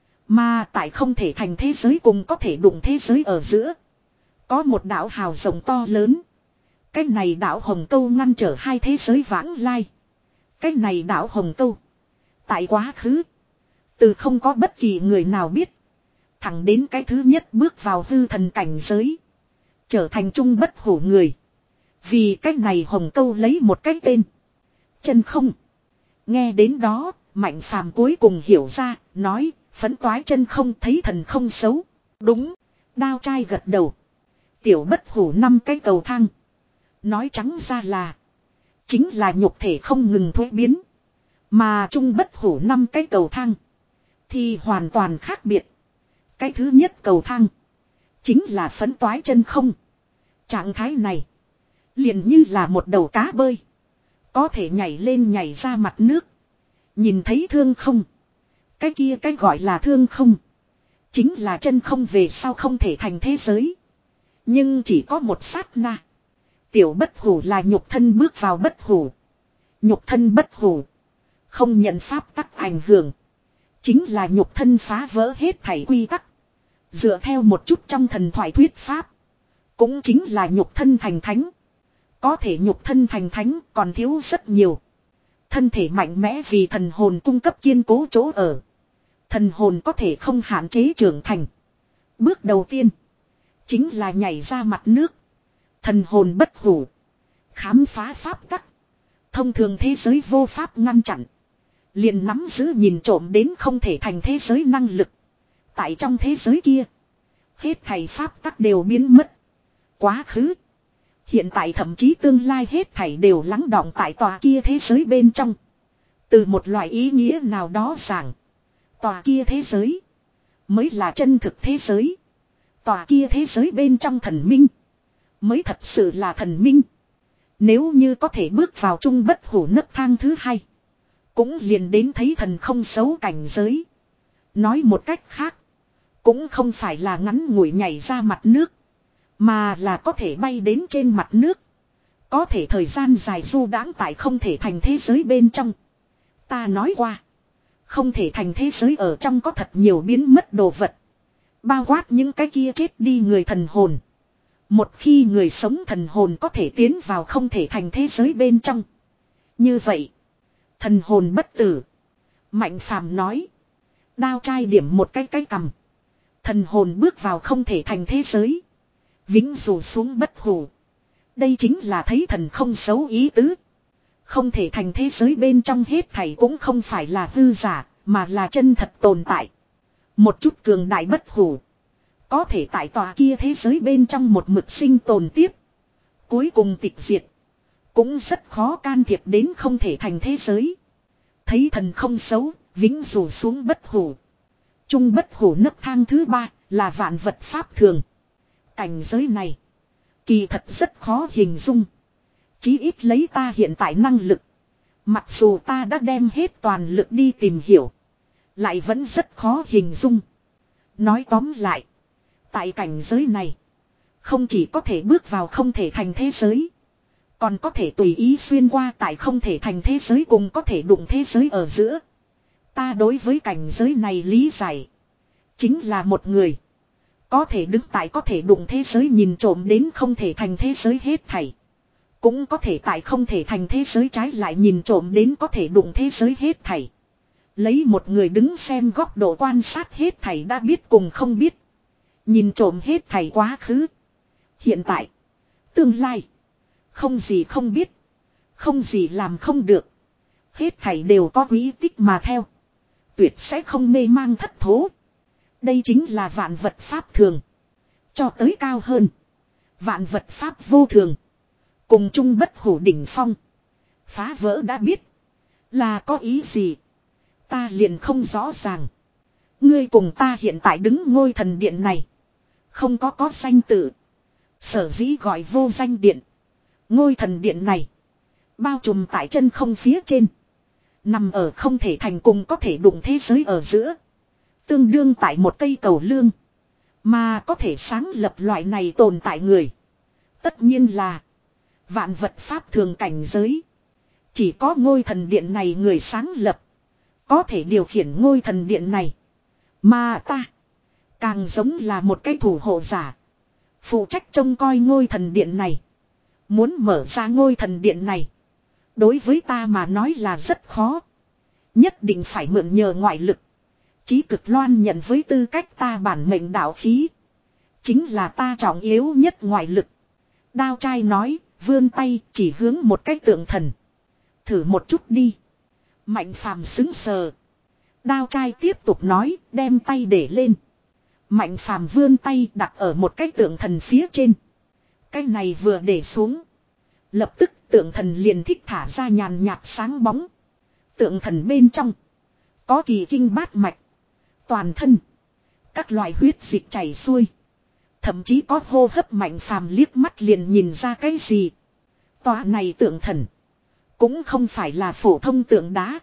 Mà tại không thể thành thế giới cùng có thể đụng thế giới ở giữa, có một đảo hào rồng to lớn. Cái này đảo Hồng Câu ngăn trở hai thế giới vãng lai. Cái này đảo Hồng Câu, tại quá khứ, từ không có bất kỳ người nào biết, thẳng đến cái thứ nhất bước vào hư thần cảnh giới, trở thành trung bất hủ người. Vì cái này Hồng Câu lấy một cái tên, chân không. Nghe đến đó, Mạnh Phàm cuối cùng hiểu ra, nói, phấn toái chân không thấy thần không xấu. Đúng, đao trai gật đầu. Tiểu bất hủ năm cái cầu thang, nói trắng ra là chính là nhục thể không ngừng thuế biến. Mà trung bất hủ năm cái cầu thang thì hoàn toàn khác biệt. Cái thứ nhất cầu thang chính là phấn toái chân không. Trạng thái này liền như là một đầu cá bơi, có thể nhảy lên nhảy ra mặt nước, nhìn thấy thương không. Cái kia cái gọi là thương không, chính là chân không về sau không thể thành thế giới. Nhưng chỉ có một sát na. Tiểu bất hủ là nhục thân bước vào bất hủ. Nhục thân bất hủ, không nhận pháp tắc ảnh hưởng, chính là nhục thân phá vỡ hết thảy quy tắc. Dựa theo một chút trong thần thoại thuyết pháp, Cũng chính là nhục thân thành thánh. Có thể nhục thân thành thánh còn thiếu rất nhiều. Thân thể mạnh mẽ vì thần hồn cung cấp kiên cố chỗ ở. Thần hồn có thể không hạn chế trưởng thành. Bước đầu tiên chính là nhảy ra mặt nước. Thần hồn bất hủ. Khám phá pháp tắc. Thông thường thế giới vô pháp ngăn chặn. Liền nắm giữ nhìn trộm đến không thể thành thế giới năng lực. Tại trong thế giới kia, hết thảy pháp tắc đều biến mất. Quá khứ, hiện tại thậm chí tương lai hết thảy đều lắng đọng tại tòa kia thế giới bên trong. Từ một loại ý nghĩa nào đó rằng, tòa kia thế giới mới là chân thực thế giới. Tòa kia thế giới bên trong thần minh mới thật sự là thần minh. Nếu như có thể bước vào trung bất hủ nấc thang thứ hai, cũng liền đến thấy thần không xấu cảnh giới. Nói một cách khác, cũng không phải là ngắn ngủi nhảy ra mặt nước, mà là có thể bay đến trên mặt nước. Có thể thời gian dài du đãng tại không thể thành thế giới bên trong. Ta nói qua, không thể thành thế giới ở trong có thật nhiều biến mất đồ vật. Bao quát những cái kia chết đi người thần hồn. Một khi người sống thần hồn có thể tiến vào không thể thành thế giới bên trong, như vậy thần hồn bất tử. Mạnh phàm nói. Đao trai điểm một cái cái cầm. Thần hồn bước vào không thể thành thế giới, vĩnh dù xuống bất hủ. Đây chính là thấy thần không xấu ý tứ. Không thể thành thế giới bên trong hết thảy cũng không phải là hư giả, mà là chân thật tồn tại. Một chút cường đại bất hủ, có thể tại tòa kia thế giới bên trong một mực sinh tồn tiếp, cuối cùng tịch diệt. Cũng rất khó can thiệp đến không thể thành thế giới. Thấy thần không xấu, vĩnh dù xuống bất hủ. Trung bất hủ nấc thang thứ ba là vạn vật pháp thường. Cảnh giới này kỳ thật rất khó hình dung. Chí ít lấy ta hiện tại năng lực, mặc dù ta đã đem hết toàn lực đi tìm hiểu, lại vẫn rất khó hình dung. Nói tóm lại, tại cảnh giới này, không chỉ có thể bước vào không thể thành thế giới, còn có thể tùy ý xuyên qua tại không thể thành thế giới cùng có thể đụng thế giới ở giữa. Ta đối với cảnh giới này lý giải, chính là một người có thể đứng tại có thể đụng thế giới nhìn trộm đến không thể thành thế giới hết thảy, cũng có thể tại không thể thành thế giới trái lại nhìn trộm đến có thể đụng thế giới hết thảy. Lấy một người đứng xem góc độ quan sát hết thảy đã biết cùng không biết, nhìn trộm hết thảy quá khứ, hiện tại, tương lai. Không gì không biết, không gì làm không được. Hết thảy đều có quý tích mà theo, tuyệt sẽ không mê mang thất thố. Đây chính là vạn vật pháp thường. Cho tới cao hơn, vạn vật pháp vô thường, cùng chung bất hủ đỉnh phong. Phá vỡ đã biết là có ý gì, ta liền không rõ ràng. Ngươi cùng ta hiện tại đứng ngôi thần điện này, không có có danh tự, sở dĩ gọi vô danh điện. Ngôi thần điện này bao trùm tại chân không phía trên, nằm ở không thể thành cùng có thể đụng thế giới ở giữa, tương đương tại một cây cầu lương. Mà có thể sáng lập loại này tồn tại người, tất nhiên là vạn vật pháp thường cảnh giới. Chỉ có ngôi thần điện này người sáng lập có thể điều khiển ngôi thần điện này. Mà ta càng giống là một cái thủ hộ giả, phụ trách trông coi ngôi thần điện này. Muốn mở ra ngôi thần điện này, đối với ta mà nói là rất khó. Nhất định phải mượn nhờ ngoại lực. Chí cực loan nhận với tư cách ta bản mệnh đạo khí, chính là ta trọng yếu nhất ngoại lực. Đao trai nói, vươn tay chỉ hướng một cái tượng thần. Thử một chút đi. Mạnh phàm xứng sờ. Đao trai tiếp tục nói, đem tay để lên. Mạnh phàm vươn tay đặt ở một cái tượng thần phía trên. Cái này vừa để xuống, lập tức tượng thần liền thích thả ra nhàn nhạt sáng bóng. Tượng thần bên trong có kỳ kinh bát mạch, toàn thân các loại huyết dịch chảy xuôi, thậm chí có hô hấp. Mạnh phàm liếc mắt liền nhìn ra cái gì. Tòa này tượng thần cũng không phải là phổ thông tượng đá,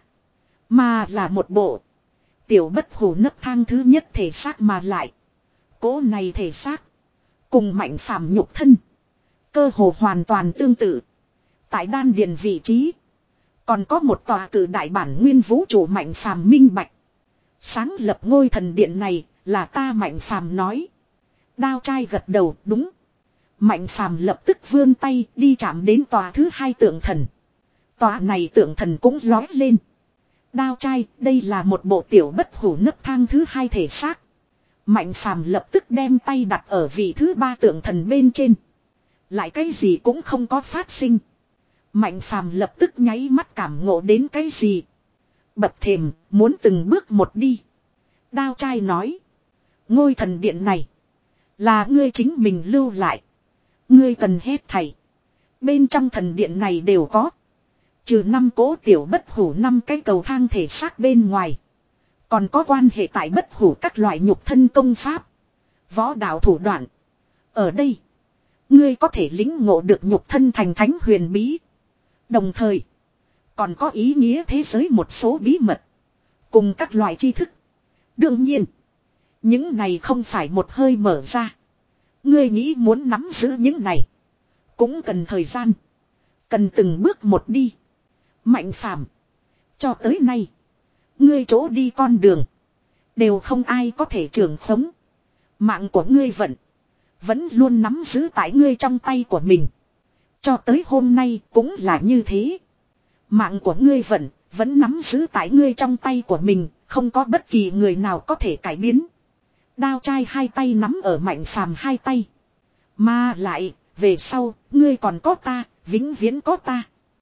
mà là một bộ tiểu bất hủ nấc thang thứ nhất thể xác. Mà lại cỗ này thể xác cùng mạnh phàm nhục thân cơ hồ hoàn toàn tương tự. Tại đan điền vị trí còn có một tòa cử đại bản nguyên vũ trụ. Mạnh phàm minh bạch, sáng lập ngôi thần điện này là ta. Mạnh phàm nói. Đao trai gật đầu, đúng. Mạnh Phàm lập tức vươn tay đi chạm đến tòa thứ hai tượng thần. Tòa này tượng thần cũng lói lên. Đao trai, đây là một bộ tiểu bất hủ nấc thang thứ hai thể xác. Mạnh Phàm lập tức đem tay đặt ở vị thứ ba tượng thần bên trên. Lại cái gì cũng không có phát sinh. Mạnh Phàm lập tức nháy mắt cảm ngộ đến cái gì. Bậc thềm, muốn từng bước một đi. Đao trai nói. Ngôi thần điện này. Là ngươi chính mình lưu lại. Ngươi cần hết thảy. Bên trong thần điện này đều có. Trừ năm cố tiểu bất hủ năm cái cầu thang thể xác bên ngoài. Còn có quan hệ tại bất hủ các loại nhục thân công pháp. Võ đạo thủ đoạn. Ở đây. Ngươi có thể lĩnh ngộ được nhục thân thành thánh huyền bí. Đồng thời. Còn có ý nghĩa thế giới một số bí mật. Cùng các loại tri thức. Đương nhiên. Những này không phải một hơi mở ra. Ngươi nghĩ muốn nắm giữ những này. Cũng cần thời gian. Cần từng bước một đi. Mạnh Phàm, cho tới nay. Ngươi chỗ đi con đường. Đều không ai có thể trưởng khống. Mạng của ngươi vận. Vẫn luôn nắm giữ tại ngươi trong tay của mình. Cho tới hôm nay cũng là như thế. Mạng của ngươi vận. Vẫn nắm giữ tại ngươi trong tay của mình. Không có bất kỳ người nào có thể cải biến. Đao trai hai tay nắm ở Mạnh Phàm hai tay. Mà lại, về sau, ngươi còn có ta, vĩnh viễn có ta.